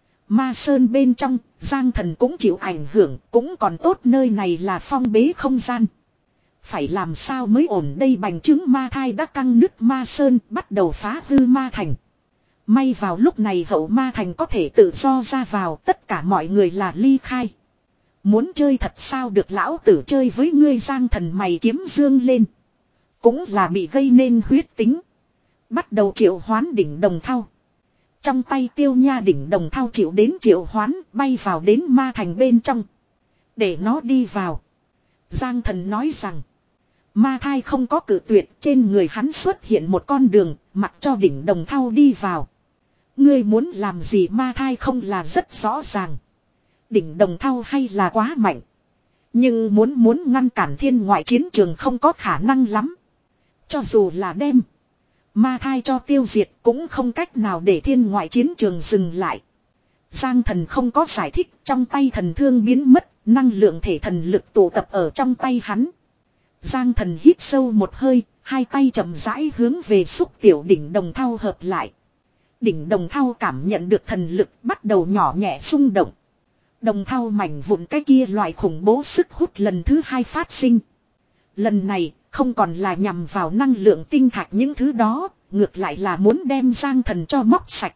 Ma sơn bên trong, Giang thần cũng chịu ảnh hưởng, cũng còn tốt nơi này là phong bế không gian. Phải làm sao mới ổn đây, bành trướng ma thai đã căng nứt ma sơn, bắt đầu phá hư ma thành. May vào lúc này hậu ma thành có thể tự do ra vào, tất cả mọi người là ly khai. Muốn chơi thật sao được, lão tử chơi với ngươi. Giang thần mày kiếm dương lên. Cũng là bị gây nên huyết tính. Bắt đầu triệu hoán đỉnh đồng thau. Trong tay tiêu nha đỉnh đồng thau chịu đến triệu hoán, bay vào đến ma thành bên trong. Để nó đi vào. Giang thần nói rằng. Ma thai không có cự tuyệt, trên người hắn xuất hiện một con đường, mặc cho đỉnh đồng thau đi vào. Ngươi muốn làm gì, ma thai không là rất rõ ràng. Đỉnh đồng thau hay là quá mạnh. Nhưng muốn muốn ngăn cản thiên ngoại chiến trường không có khả năng lắm. Cho dù là đem ma thai cho tiêu diệt cũng không cách nào để thiên ngoại chiến trường dừng lại. Giang thần không có giải thích, trong tay thần thương biến mất, năng lượng thể thần lực tụ tập ở trong tay hắn. Giang thần hít sâu một hơi, hai tay chậm rãi hướng về xúc tiểu đỉnh đồng thau hợp lại. Đỉnh đồng thau cảm nhận được thần lực bắt đầu nhỏ nhẹ rung động. Đồng thau mảnh vụn cái kia loại khủng bố sức hút lần thứ hai phát sinh. Lần này không còn là nhằm vào năng lượng tinh thạch những thứ đó, ngược lại là muốn đem Giang thần cho móc sạch.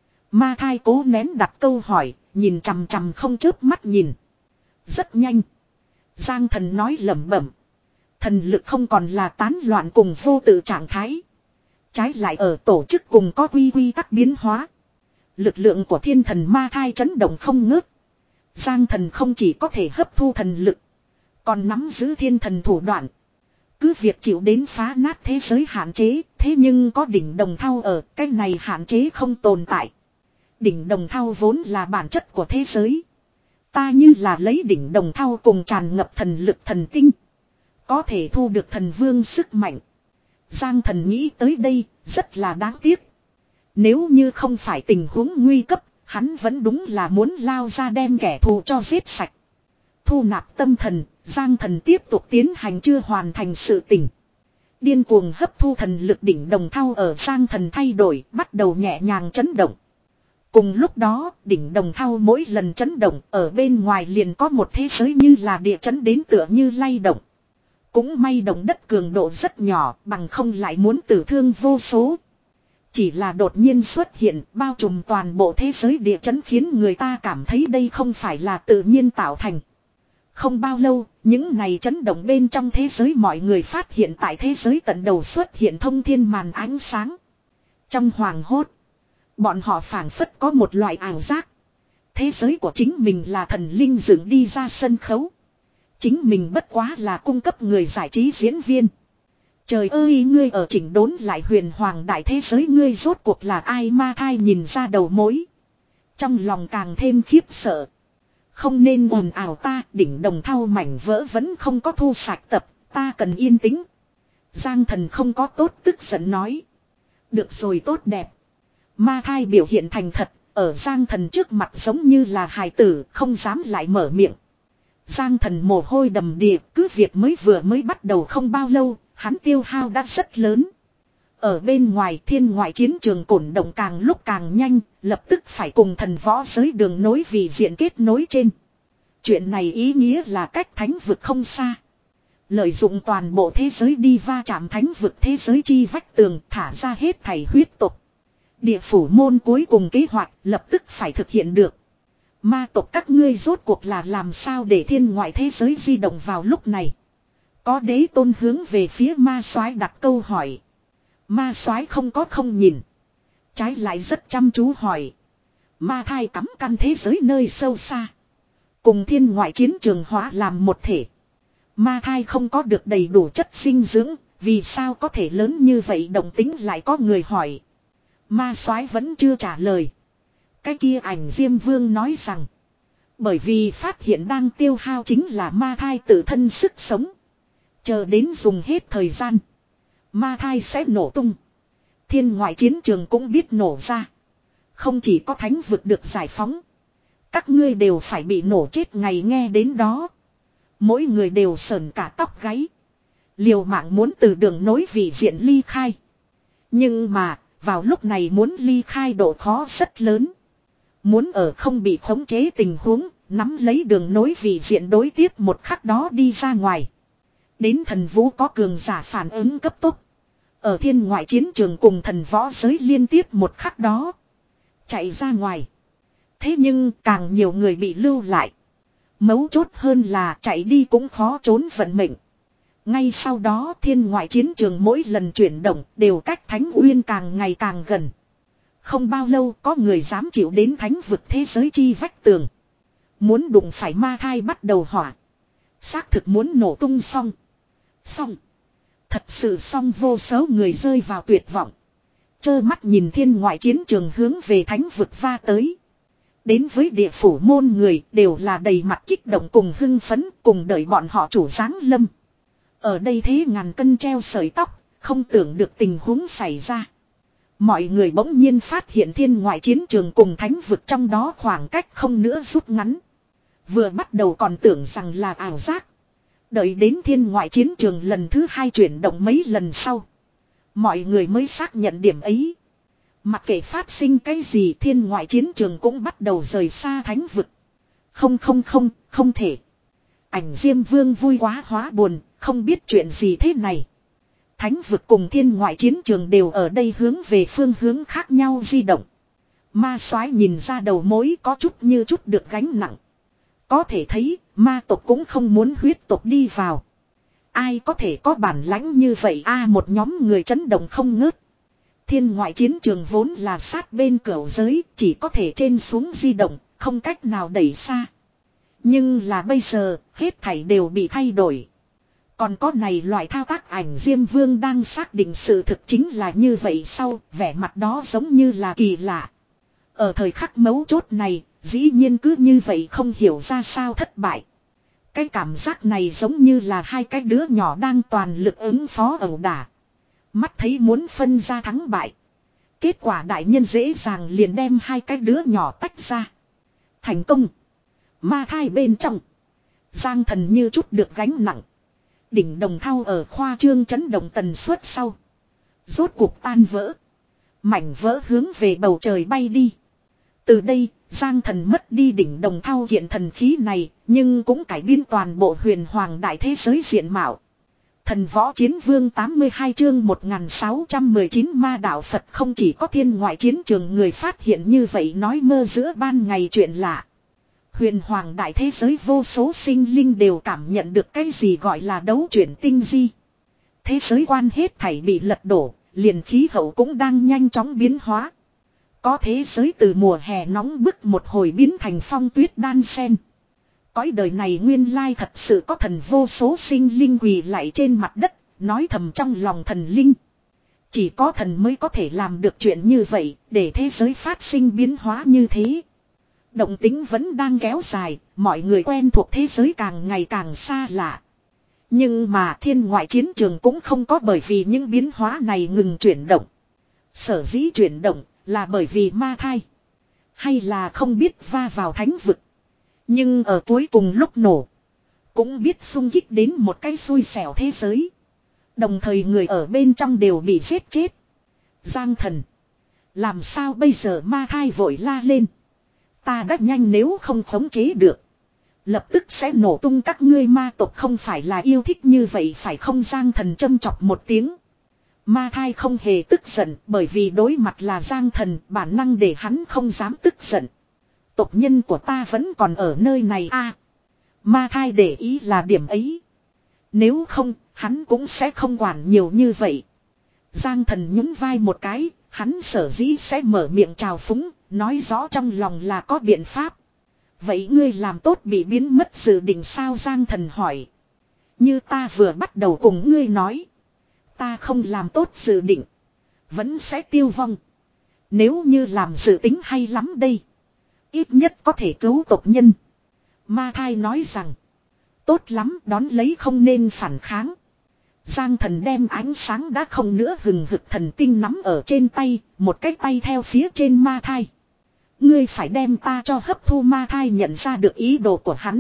Ma thai cố nén đặt câu hỏi, nhìn chằm chằm không chớp mắt nhìn. Rất nhanh. Giang thần nói lẩm bẩm. Thần lực không còn là tán loạn cùng vô tự trạng thái. Trái lại ở tổ chức cùng có quy quy tắc biến hóa. Lực lượng của thiên thần ma thai chấn động không ngớt. Giang thần không chỉ có thể hấp thu thần lực, còn nắm giữ thiên thần thủ đoạn. Cứ việc chịu đến phá nát thế giới hạn chế, thế nhưng có đỉnh đồng thau ở, cái này hạn chế không tồn tại. Đỉnh đồng thau vốn là bản chất của thế giới. Ta như là lấy đỉnh đồng thau cùng tràn ngập thần lực thần tinh, có thể thu được thần vương sức mạnh. Giang thần nghĩ tới đây, rất là đáng tiếc. Nếu như không phải tình huống nguy cấp, hắn vẫn đúng là muốn lao ra đem kẻ thù cho giết sạch. Thu nạp tâm thần, Giang thần tiếp tục tiến hành chưa hoàn thành sự tình. Điên cuồng hấp thu thần lực đỉnh đồng thau ở Giang thần thay đổi, bắt đầu nhẹ nhàng chấn động. Cùng lúc đó, đỉnh đồng thau mỗi lần chấn động, ở bên ngoài liền có một thế giới như là địa chấn đến tựa như lay động. Cũng may động đất cường độ rất nhỏ, bằng không lại muốn tử thương vô số. Chỉ là đột nhiên xuất hiện, bao trùm toàn bộ thế giới địa chấn khiến người ta cảm thấy đây không phải là tự nhiên tạo thành. Không bao lâu, những này chấn động bên trong thế giới mọi người phát hiện tại thế giới tận đầu xuất hiện thông thiên màn ánh sáng. Trong hoàng hốt, bọn họ phảng phất có một loại ảo giác. Thế giới của chính mình là thần linh dựng đi ra sân khấu. Chính mình bất quá là cung cấp người giải trí diễn viên. Trời ơi, ngươi ở chỉnh đốn lại huyền hoàng đại thế giới, ngươi rốt cuộc là ai? Ma thai nhìn ra đầu mối. Trong lòng càng thêm khiếp sợ. Không nên ồn ào, ta đỉnh đồng thau mảnh vỡ vẫn không có thu sạch tập, ta cần yên tĩnh. Giang Thần không có tốt tức giận nói. Được rồi, tốt đẹp. Ma thai biểu hiện thành thật, ở Giang Thần trước mặt giống như là hài tử, không dám lại mở miệng. Giang Thần mồ hôi đầm đìa, cứ việc mới vừa mới bắt đầu không bao lâu, hắn tiêu hao đã rất lớn. Ở bên ngoài thiên ngoại chiến trường cổn động càng lúc càng nhanh, lập tức phải cùng thần võ giới đường nối vì diện kết nối trên. Chuyện này ý nghĩa là cách thánh vực không xa. Lợi dụng toàn bộ thế giới đi va chạm thánh vực thế giới chi vách tường, thả ra hết thảy huyết tục. Địa phủ môn cuối cùng kế hoạch lập tức phải thực hiện được. Ma tộc các ngươi rốt cuộc là làm sao để thiên ngoại thế giới di động vào lúc này? Có đế tôn hướng về phía ma soái đặt câu hỏi. Ma soái không có không nhìn. Trái lại rất chăm chú hỏi. Ma thai cắm căn thế giới nơi sâu xa. Cùng thiên ngoại chiến trường hóa làm một thể. Ma thai không có được đầy đủ chất dinh dưỡng. Vì sao có thể lớn như vậy? Động tính lại có người hỏi. Ma soái vẫn chưa trả lời. Cái kia ảnh Diêm Vương nói rằng. Bởi vì phát hiện đang tiêu hao chính là ma thai tự thân sức sống. Chờ đến dùng hết thời gian. Ma thai sẽ nổ tung. Thiên ngoại chiến trường cũng biết nổ ra. Không chỉ có thánh vực được giải phóng. Các ngươi đều phải bị nổ chết. Ngày nghe đến đó. Mỗi người đều sờn cả tóc gáy. Liều mạng muốn từ đường nối vị diện ly khai. Nhưng mà vào lúc này muốn ly khai độ khó rất lớn. Muốn ở không bị khống chế tình huống, nắm lấy đường nối vị diện đối tiếp một khắc đó đi ra ngoài. Đến thần vũ có cường giả phản ứng cấp tốc. Ở thiên ngoại chiến trường cùng thần võ giới liên tiếp một khắc đó. Chạy ra ngoài. Thế nhưng càng nhiều người bị lưu lại. Mấu chốt hơn là chạy đi cũng khó trốn vận mệnh. Ngay sau đó thiên ngoại chiến trường mỗi lần chuyển động đều cách Thánh Uyên càng ngày càng gần. Không bao lâu có người dám chịu đến thánh vực thế giới chi vách tường. Muốn đụng phải ma thai bắt đầu hỏa. Xác thực muốn nổ tung xong. Xong. Thật sự xong, vô số người rơi vào tuyệt vọng. Chơ mắt nhìn thiên ngoại chiến trường hướng về thánh vực va tới. Đến với địa phủ môn người đều là đầy mặt kích động cùng hưng phấn cùng đợi bọn họ chủ giáng lâm. Ở đây thế ngàn cân treo sợi tóc, không tưởng được tình huống xảy ra. Mọi người bỗng nhiên phát hiện thiên ngoại chiến trường cùng thánh vực trong đó khoảng cách không nữa rút ngắn. Vừa bắt đầu còn tưởng rằng là ảo giác. Đợi đến thiên ngoại chiến trường lần thứ hai chuyển động mấy lần sau. Mọi người mới xác nhận điểm ấy. Mặc kệ phát sinh cái gì thiên ngoại chiến trường cũng bắt đầu rời xa thánh vực. Không không không, không thể. Ảnh Diêm Vương vui quá hóa buồn, không biết chuyện gì thế này. Thánh vực cùng thiên ngoại chiến trường đều ở đây hướng về phương hướng khác nhau di động. Ma soái nhìn ra đầu mối có chút như chút được gánh nặng. Có thể thấy ma tộc cũng không muốn huyết tộc đi vào. Ai có thể có bản lãnh như vậy a à, một nhóm người chấn động không ngớt. Thiên ngoại chiến trường vốn là sát bên cửu giới, chỉ có thể trên xuống di động, không cách nào đẩy xa. Nhưng là bây giờ, hết thảy đều bị thay đổi. Còn có này loại thao tác ảnh Diêm Vương đang xác định sự thực chính là như vậy sau, vẻ mặt đó giống như là kỳ lạ. Ở thời khắc mấu chốt này, dĩ nhiên cứ như vậy không hiểu ra sao thất bại. Cái cảm giác này giống như là hai cái đứa nhỏ đang toàn lực ứng phó ẩu đả. Mắt thấy muốn phân ra thắng bại. Kết quả đại nhân dễ dàng liền đem hai cái đứa nhỏ tách ra. Thành công. Ma thai bên trong. Giang Thần như chút được gánh nặng. Đỉnh đồng thau ở khoa trương chấn động tần suất sau. Rốt cuộc tan vỡ. Mảnh vỡ hướng về bầu trời bay đi. Từ đây, Giang Thần mất đi đỉnh đồng thau hiện thần khí này, nhưng cũng cải biến toàn bộ huyền hoàng đại thế giới diện mạo. Thần võ chiến vương tám mươi hai chương một nghìn sáu trăm mười chín ma đạo Phật không chỉ có thiên ngoại chiến trường người phát hiện như vậy nói mơ giữa ban ngày chuyện lạ. Huyền hoàng đại thế giới vô số sinh linh đều cảm nhận được cái gì gọi là đấu chuyển tinh di. Thế giới quan hết thảy bị lật đổ, liền khí hậu cũng đang nhanh chóng biến hóa. Có thế giới từ mùa hè nóng bức một hồi biến thành phong tuyết đan sen. Cõi đời này nguyên lai thật sự có thần vô số sinh linh quỳ lại trên mặt đất, nói thầm trong lòng thần linh. Chỉ có thần mới có thể làm được chuyện như vậy, để thế giới phát sinh biến hóa như thế. Động tính vẫn đang kéo dài, mọi người quen thuộc thế giới càng ngày càng xa lạ. Nhưng mà thiên ngoại chiến trường cũng không có bởi vì những biến hóa này ngừng chuyển động. Sở dĩ chuyển động là bởi vì ma thai. Hay là không biết va vào thánh vực. Nhưng ở cuối cùng lúc nổ. Cũng biết xung kích đến một cái xui xẻo thế giới. Đồng thời người ở bên trong đều bị giết chết. Giang thần. Làm sao bây giờ ma thai vội la lên. Ta đã nhanh nếu không khống chế được. Lập tức sẽ nổ tung các ngươi ma tộc không phải là yêu thích như vậy phải không Giang thần châm chọc một tiếng. Ma thai không hề tức giận bởi vì đối mặt là Giang thần bản năng để hắn không dám tức giận. Tộc nhân của ta vẫn còn ở nơi này a. Ma thai để ý là điểm ấy. Nếu không, hắn cũng sẽ không quản nhiều như vậy. Giang thần nhún vai một cái, hắn sở dĩ sẽ mở miệng chào phúng, nói rõ trong lòng là có biện pháp. Vậy ngươi làm tốt bị biến mất dự định sao Giang thần hỏi. Như ta vừa bắt đầu cùng ngươi nói. Ta không làm tốt dự định. Vẫn sẽ tiêu vong. Nếu như làm dự tính hay lắm đây. Ít nhất có thể cứu tộc nhân. Ma thai nói rằng. Tốt lắm đón lấy không nên phản kháng. Giang thần đem ánh sáng đã không nữa hừng hực thần tinh nắm ở trên tay. Một cái tay theo phía trên ma thai. Ngươi phải đem ta cho hấp thu ma thai nhận ra được ý đồ của hắn.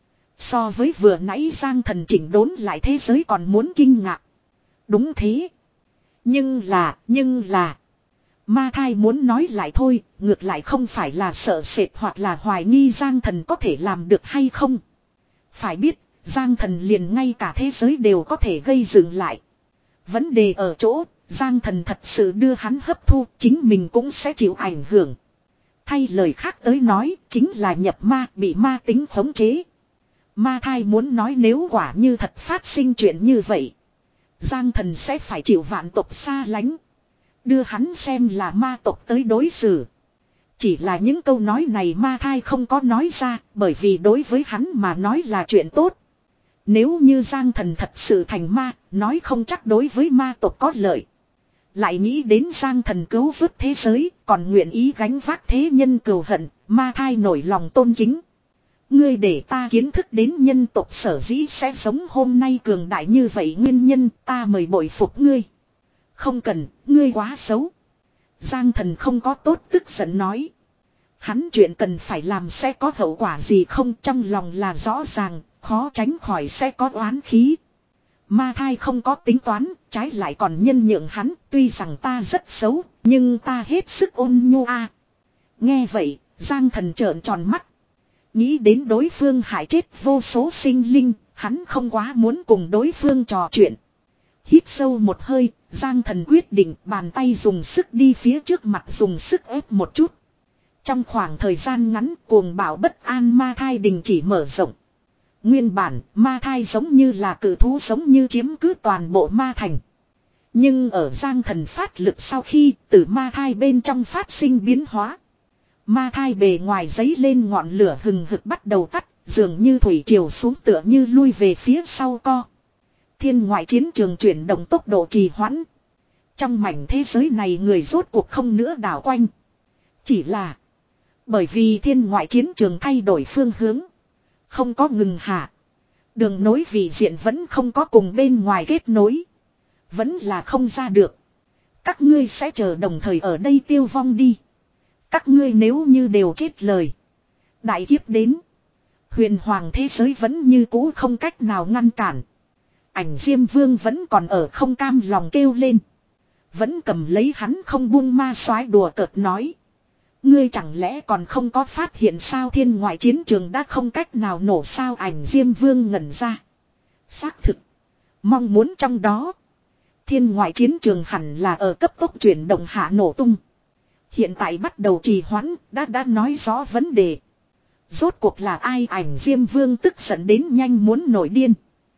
So với vừa nãy Giang thần chỉnh đốn lại thế giới còn muốn kinh ngạc. Đúng thế. Nhưng là, nhưng là. Ma thai muốn nói lại thôi, ngược lại không phải là sợ sệt hoặc là hoài nghi Giang thần có thể làm được hay không. Phải biết, Giang thần liền ngay cả thế giới đều có thể gây dựng lại. Vấn đề ở chỗ, Giang thần thật sự đưa hắn hấp thu, chính mình cũng sẽ chịu ảnh hưởng. Thay lời khác tới nói, chính là nhập ma, bị ma tính khống chế. Ma thai muốn nói nếu quả như thật phát sinh chuyện như vậy. Giang thần sẽ phải chịu vạn tộc xa lánh. Đưa hắn xem là ma tộc tới đối xử. Chỉ là những câu nói này ma thai không có nói ra, bởi vì đối với hắn mà nói là chuyện tốt. Nếu như Giang thần thật sự thành ma, nói không chắc đối với ma tộc có lợi. Lại nghĩ đến Giang thần cứu vớt thế giới, còn nguyện ý gánh vác thế nhân cừu hận, ma thai nổi lòng tôn kính. Ngươi để ta kiến thức đến nhân tộc sở dĩ sẽ sống hôm nay cường đại như vậy nguyên nhân ta mời bội phục ngươi. Không cần, ngươi quá xấu. Giang thần không có tốt tức giận nói. Hắn chuyện cần phải làm sẽ có hậu quả gì không trong lòng là rõ ràng, khó tránh khỏi sẽ có oán khí. Ma thai không có tính toán, trái lại còn nhân nhượng hắn, tuy rằng ta rất xấu, nhưng ta hết sức ôn nhu a. Nghe vậy, Giang thần trợn tròn mắt. Nghĩ đến đối phương hại chết vô số sinh linh, hắn không quá muốn cùng đối phương trò chuyện. Hít sâu một hơi, Giang thần quyết định bàn tay dùng sức đi phía trước mặt dùng sức ép một chút. Trong khoảng thời gian ngắn cuồng bạo bất an ma thai đình chỉ mở rộng. Nguyên bản ma thai giống như là cự thú giống như chiếm cứ toàn bộ ma thành. Nhưng ở Giang thần phát lực sau khi từ ma thai bên trong phát sinh biến hóa. Ma thai bề ngoài giấy lên ngọn lửa hừng hực bắt đầu tắt, dường như thủy triều xuống tựa như lui về phía sau co. Thiên ngoại chiến trường chuyển động tốc độ trì hoãn. Trong mảnh thế giới này người rốt cuộc không nữa đảo quanh. Chỉ là bởi vì thiên ngoại chiến trường thay đổi phương hướng. Không có ngừng hạ. Đường nối vị diện vẫn không có cùng bên ngoài kết nối. Vẫn là không ra được. Các ngươi sẽ chờ đồng thời ở đây tiêu vong đi. Các ngươi nếu như đều chết lời. Đại kiếp đến. Huyền hoàng thế giới vẫn như cũ không cách nào ngăn cản. Ảnh Diêm Vương vẫn còn ở không cam lòng kêu lên. Vẫn cầm lấy hắn không buông ma soái đùa cợt nói. Ngươi chẳng lẽ còn không có phát hiện sao thiên ngoại chiến trường đã không cách nào nổ sao Ảnh Diêm Vương ngẩn ra. Xác thực. Mong muốn trong đó. Thiên ngoại chiến trường hẳn là ở cấp tốc chuyển động hạ nổ tung. Hiện tại bắt đầu trì hoãn đã đã nói rõ vấn đề. Rốt cuộc là ai Ảnh Diêm Vương tức giận đến nhanh muốn nổi điên.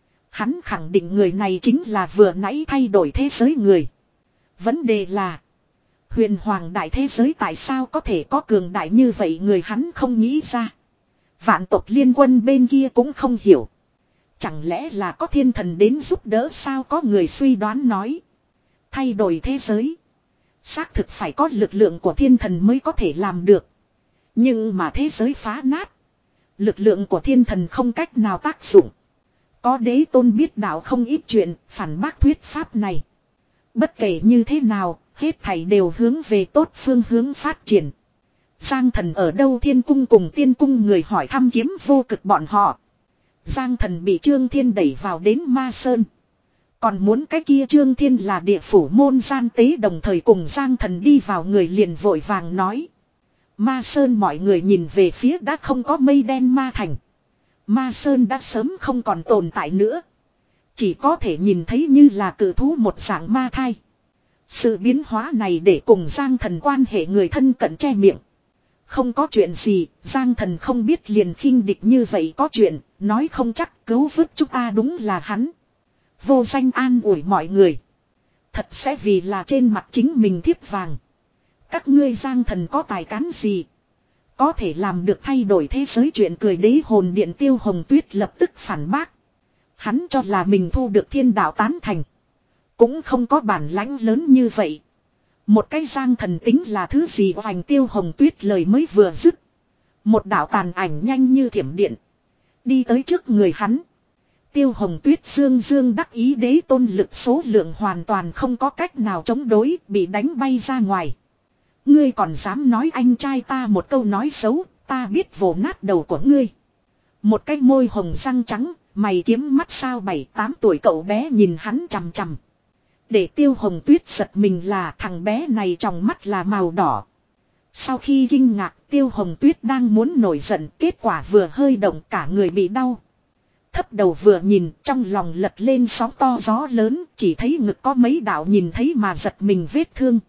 Hắn khẳng định người này chính là vừa nãy thay đổi thế giới người. Vấn đề là. Huyền hoàng đại thế giới tại sao có thể có cường đại như vậy người hắn không nghĩ ra. Vạn tộc liên quân bên kia cũng không hiểu. Chẳng lẽ là có thiên thần đến giúp đỡ sao, có người suy đoán nói. Thay đổi thế giới. Xác thực phải có lực lượng của thiên thần mới có thể làm được. Nhưng mà thế giới phá nát. Lực lượng của thiên thần không cách nào tác dụng. Có đế tôn biết đạo không ít chuyện, phản bác thuyết pháp này. Bất kể như thế nào, hết thảy đều hướng về tốt phương hướng phát triển. Giang thần ở đâu, thiên cung cùng tiên cung người hỏi thăm Kiếm Vô Cực bọn họ. Giang thần bị Trương Thiên đẩy vào đến Ma Sơn. Còn muốn cái kia Trương Thiên là địa phủ môn gian tế, đồng thời cùng Giang thần đi vào người liền vội vàng nói. Ma Sơn mọi người nhìn về phía đã không có mây đen ma thành. Ma Sơn đã sớm không còn tồn tại nữa. Chỉ có thể nhìn thấy như là cự thú một dạng ma thai. Sự biến hóa này để cùng Giang thần quan hệ người thân cận che miệng. Không có chuyện gì, Giang thần không biết liền khinh địch như vậy, có chuyện, nói không chắc cứu vớt chúng ta đúng là hắn. Vô danh an ủi mọi người. Thật sẽ vì là trên mặt chính mình thiếp vàng. Các ngươi Giang thần có tài cán gì? Có thể làm được thay đổi thế giới chuyện cười, đế hồn điện Tiêu Hồng Tuyết lập tức phản bác. Hắn cho là mình thu được thiên đạo tán thành. Cũng không có bản lãnh lớn như vậy. Một cái Giang thần tính là thứ gì vành, Tiêu Hồng Tuyết lời mới vừa dứt. Một đạo tàn ảnh nhanh như thiểm điện. Đi tới trước người hắn. Tiêu Hồng Tuyết dương dương đắc ý, đế tôn lực số lượng hoàn toàn không có cách nào chống đối, bị đánh bay ra ngoài. Ngươi còn dám nói anh trai ta một câu nói xấu, ta biết vồ nát đầu của ngươi. Một cái môi hồng răng trắng, mày kiếm mắt sao bảy tám tuổi cậu bé nhìn hắn chằm chằm. Để Tiêu Hồng Tuyết giật mình là thằng bé này trong mắt là màu đỏ. Sau khi kinh ngạc, Tiêu Hồng Tuyết đang muốn nổi giận, kết quả vừa hơi động cả người bị đau. Thấp đầu vừa nhìn, trong lòng lật lên sóng to gió lớn, chỉ thấy ngực có mấy đạo nhìn thấy mà giật mình vết thương.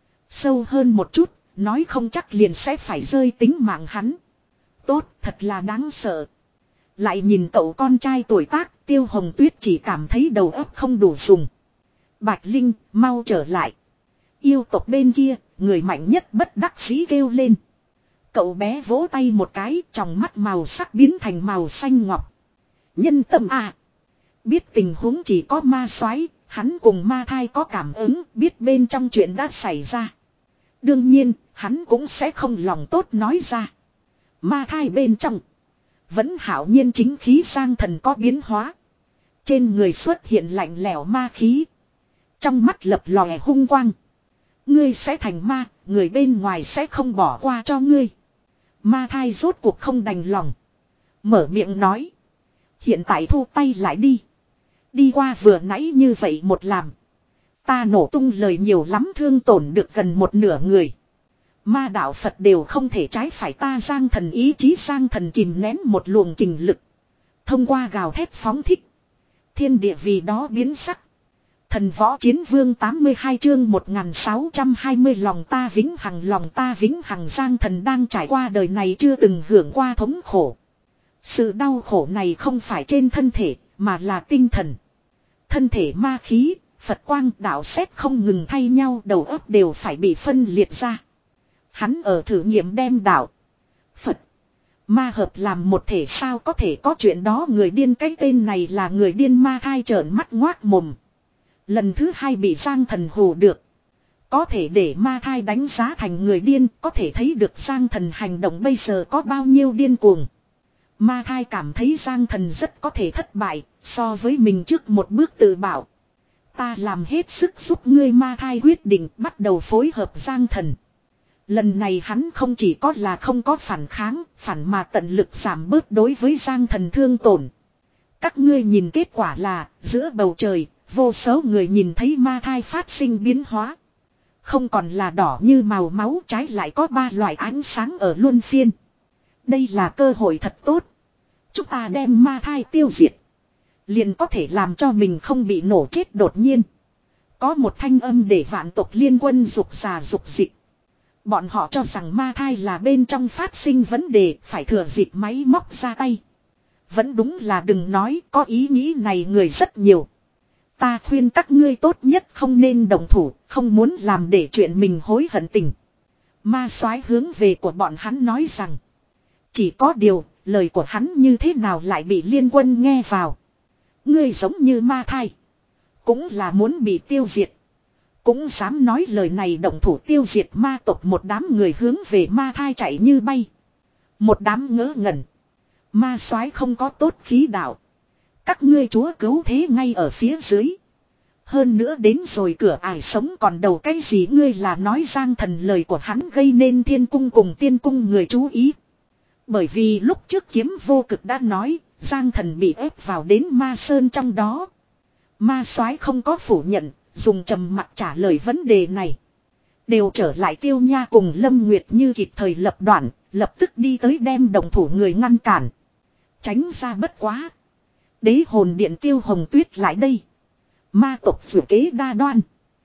Sâu hơn một chút, nói không chắc liền sẽ phải rơi tính mạng hắn. Tốt, thật là đáng sợ. Lại nhìn cậu con trai tuổi tác, Tiêu Hồng Tuyết chỉ cảm thấy đầu óc không đủ dùng. Bạch Linh, mau trở lại. Yêu tộc bên kia, người mạnh nhất bất đắc dĩ kêu lên. Cậu bé vỗ tay một cái, trong mắt màu sắc biến thành màu xanh ngọc. Nhân tâm à. Biết tình huống chỉ có ma soái, hắn cùng ma thai có cảm ứng, biết bên trong chuyện đã xảy ra. Đương nhiên, hắn cũng sẽ không lòng tốt nói ra. Ma thai bên trong vẫn hảo nhiên chính khí, Giang thần có biến hóa. Trên người xuất hiện lạnh lẽo ma khí. Trong mắt lập lòe hung quang. Ngươi sẽ thành ma, người bên ngoài sẽ không bỏ qua cho ngươi. Ma thai rốt cuộc không đành lòng. Mở miệng nói. Hiện tại thu tay lại đi. Đi qua vừa nãy như vậy một làm. Ta nổ tung lời nhiều lắm, thương tổn được gần một nửa người. Ma đạo Phật đều không thể trái phải ta. Giang thần ý chí, Giang thần kìm nén một luồng kình lực. Thông qua gào thét phóng thích. Thiên địa vì đó biến sắc. Thần võ chiến vương tám mươi hai chương một nghìn sáu trăm hai mươi lòng ta vĩnh hằng, lòng ta vĩnh hằng. Giang thần đang trải qua đời này chưa từng hưởng qua thống khổ. Sự đau khổ này không phải trên thân thể, mà là tinh thần. Thân thể ma khí, Phật quang đạo xét không ngừng thay nhau, đầu óc đều phải bị phân liệt ra. Hắn ở thử nghiệm đem đạo, Phật, ma hợp làm một thể, sao có thể có chuyện đó. Người điên, cái tên này là người điên. Ma thai trợn mắt ngoác mồm. Lần thứ hai bị Giang thần hù được. Có thể để ma thai đánh giá thành người điên, có thể thấy được Giang thần hành động bây giờ có bao nhiêu điên cuồng. Ma thai cảm thấy Giang thần rất có thể thất bại, so với mình trước một bước tự bảo. Ta làm hết sức giúp ngươi. Ma thai quyết định bắt đầu phối hợp Giang thần. Lần này hắn không chỉ có là không có phản kháng, phản mà tận lực giảm bớt đối với Giang thần thương tổn. Các ngươi nhìn kết quả là, giữa bầu trời, vô số người nhìn thấy ma thai phát sinh biến hóa. Không còn là đỏ như màu máu, trái lại có ba loại ánh sáng ở luân phiên. Đây là cơ hội thật tốt. Chúng ta đem ma thai tiêu diệt, liền có thể làm cho mình không bị nổ chết đột nhiên. Có một thanh âm để vạn tộc liên quân rục rà rục dịch. Bọn họ cho rằng ma thai là bên trong phát sinh vấn đề, phải thừa dịp máy móc ra tay. Vẫn đúng là đừng nói, có ý nghĩ này người rất nhiều. Ta khuyên các ngươi tốt nhất không nên đồng thủ, không muốn làm để chuyện mình hối hận tình. Ma soái hướng về của bọn hắn nói rằng. Chỉ có điều, lời của hắn như thế nào lại bị liên quân nghe vào. Ngươi giống như ma thai. Cũng là muốn bị tiêu diệt. Cũng dám nói lời này, động thủ tiêu diệt ma tộc. Một đám người hướng về ma thai chạy như bay. Một đám ngớ ngẩn. Ma soái không có tốt khí đạo. Các ngươi chúa cứu thế ngay ở phía dưới. Hơn nữa đến rồi cửa ải sống còn đầu cái gì, ngươi là nói Giang Thần. Lời của hắn gây nên thiên cung cùng tiên cung người chú ý. Bởi vì lúc trước Kiếm Vô Cực đã nói Giang Thần bị ép vào đến ma sơn trong đó. Ma soái không có phủ nhận, dùng trầm mặc trả lời vấn đề này. Đều trở lại Tiêu Nha cùng Lâm Nguyệt Như kịp thời lập đoạn, lập tức đi tới đem đồng thủ người ngăn cản. Tránh ra bất quá. Đế hồn điện Tiêu Hồng Tuyết lại đây. Ma tộc phủ kế đa đoan.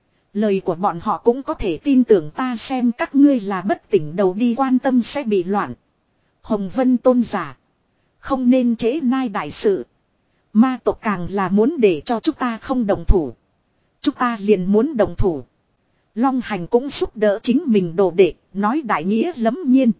Lời của bọn họ cũng có thể tin tưởng, ta xem các ngươi là bất tỉnh đầu đi quan tâm sẽ bị loạn. Hồng Vân tôn giả. Không nên trễ nai đại sự. Ma tộc càng là muốn để cho chúng ta không đồng thủ. Chúng ta liền muốn đồng thủ. Long Hành cũng giúp đỡ chính mình đồ đệ, nói đại nghĩa lẫm nhiên.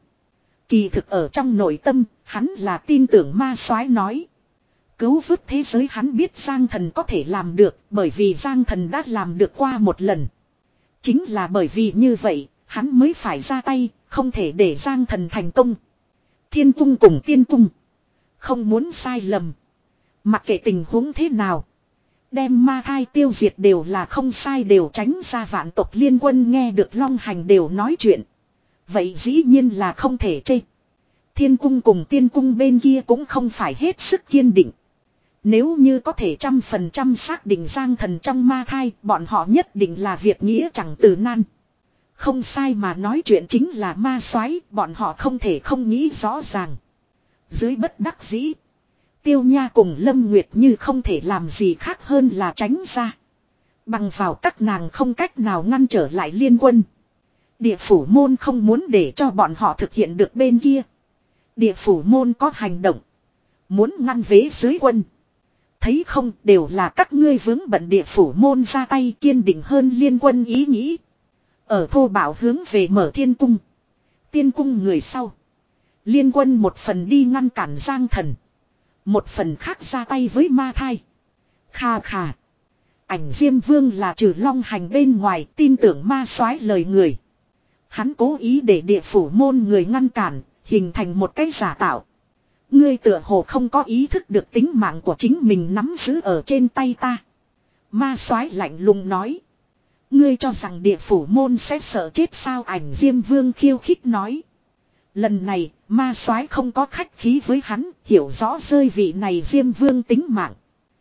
Kỳ thực ở trong nội tâm, hắn là tin tưởng ma soái nói. Cứu vớt thế giới hắn biết Giang Thần có thể làm được, bởi vì Giang Thần đã làm được qua một lần. Chính là bởi vì như vậy, hắn mới phải ra tay, không thể để Giang Thần thành công. Thiên cung cùng tiên cung. Không muốn sai lầm. Mặc kệ tình huống thế nào. Đem ma thai tiêu diệt đều là không sai, đều tránh ra vạn tộc liên quân nghe được Long Hành đều nói chuyện. Vậy dĩ nhiên là không thể chê. Thiên cung cùng tiên cung bên kia cũng không phải hết sức kiên định. Nếu như có thể trăm phần trăm xác định Giang Thần trong ma thai, bọn họ nhất định là việc nghĩa chẳng từ nan. Không sai, mà nói chuyện chính là ma soái, bọn họ không thể không nghĩ rõ ràng. Dưới bất đắc dĩ, Tiêu Nha cùng Lâm Nguyệt Như không thể làm gì khác hơn là tránh ra. Bằng vào các nàng không cách nào ngăn trở lại liên quân. Địa phủ môn không muốn để cho bọn họ thực hiện được bên kia. Địa phủ môn có hành động. Muốn ngăn vế dưới quân. Thấy không, đều là các ngươi vướng bận, địa phủ môn ra tay kiên định hơn liên quân ý nghĩ. Ở thô bảo hướng về mở thiên cung. Tiên cung người sau. Liên quân một phần đi ngăn cản Giang Thần. Một phần khác ra tay với ma thai. Khà khà. Ảnh Diêm Vương là trừ Long Hành bên ngoài tin tưởng ma soái lời người. Hắn cố ý để địa phủ môn người ngăn cản, hình thành một cái giả tạo. Ngươi tựa hồ không có ý thức được tính mạng của chính mình nắm giữ ở trên tay ta. Ma soái lạnh lùng nói. Ngươi cho rằng địa phủ môn sẽ sợ chết sao? Ảnh Diêm Vương khiêu khích nói. Lần này, ma soái không có khách khí với hắn, hiểu rõ rơi vị này Diêm Vương tính mạng.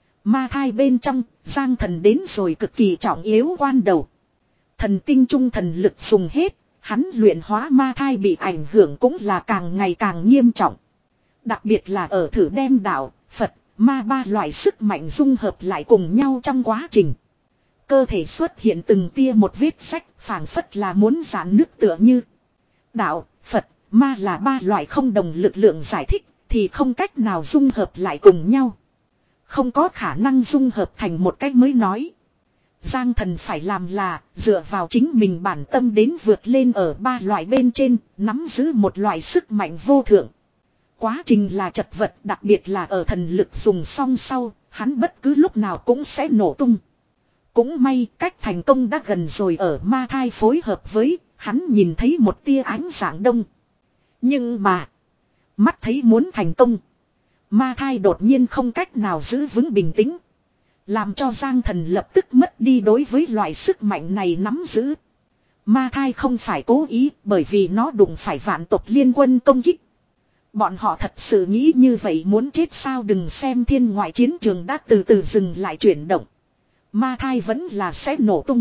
Ma thai bên trong, Giang Thần đến rồi cực kỳ trọng yếu quan đầu. Thần tinh trung thần lực dùng hết, hắn luyện hóa ma thai bị ảnh hưởng cũng là càng ngày càng nghiêm trọng. Đặc biệt là ở thử đem đạo, Phật, ma ba loại sức mạnh dung hợp lại cùng nhau trong quá trình. Cơ thể xuất hiện từng tia một vết sách, phảng phất là muốn giãn nước tựa như. Đạo, Phật, ma là ba loại không đồng lực lượng giải thích, thì không cách nào dung hợp lại cùng nhau. Không có khả năng dung hợp thành một cách mới nói. Giang Thần phải làm là dựa vào chính mình bản tâm đến vượt lên ở ba loại bên trên, nắm giữ một loại sức mạnh vô thượng. Quá trình là chật vật, đặc biệt là ở thần lực dùng xong sau, hắn bất cứ lúc nào cũng sẽ nổ tung. Cũng may cách thành công đã gần rồi, ở ma thai phối hợp với, hắn nhìn thấy một tia ánh sáng đông. Nhưng mà, mắt thấy muốn thành công, ma thai đột nhiên không cách nào giữ vững bình tĩnh. Làm cho Giang Thần lập tức mất đi đối với loại sức mạnh này nắm giữ. Ma thai không phải cố ý, bởi vì nó đụng phải vạn tộc liên quân công kích. Bọn họ thật sự nghĩ như vậy muốn chết sao? Đừng xem thiên ngoại chiến trường đã từ từ dừng lại chuyển động. Ma thai vẫn là sẽ nổ tung.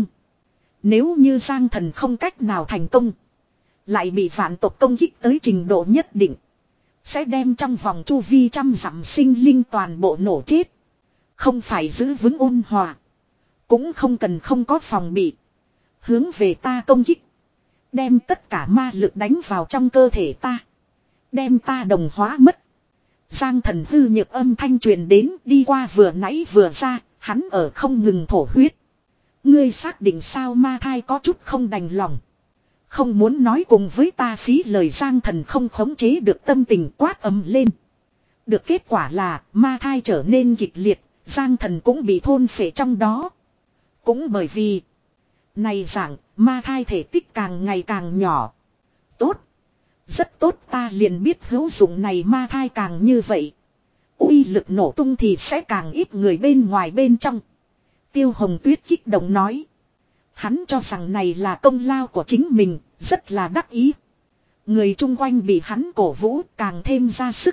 Nếu như Giang Thần không cách nào thành công, lại bị vạn tộc công kích tới trình độ nhất định, sẽ đem trong vòng chu vi trăm dặm sinh linh toàn bộ nổ chết. Không phải giữ vững ôn hòa, cũng không cần không có phòng bị. Hướng về ta công kích, đem tất cả ma lực đánh vào trong cơ thể ta, đem ta đồng hóa mất. Giang Thần hư nhược âm thanh truyền đến, đi qua vừa nãy vừa ra, hắn ở không ngừng thổ huyết. Ngươi xác định sao? Ma thai có chút không đành lòng. Không muốn nói cùng với ta phí lời. Giang Thần không khống chế được tâm tình quát ầm lên. Được kết quả là ma thai trở nên kịch liệt. Giang Thần cũng bị thôn phệ trong đó. Cũng bởi vì này dạng ma thai thể tích càng ngày càng nhỏ. Tốt. Rất tốt, ta liền biết hữu dụng này. Ma thai càng như vậy, uy lực nổ tung thì sẽ càng ít người bên ngoài bên trong. Tiêu Hồng Tuyết kích động nói. Hắn cho rằng này là công lao của chính mình, rất là đắc ý. Người chung quanh bị hắn cổ vũ càng thêm ra sức.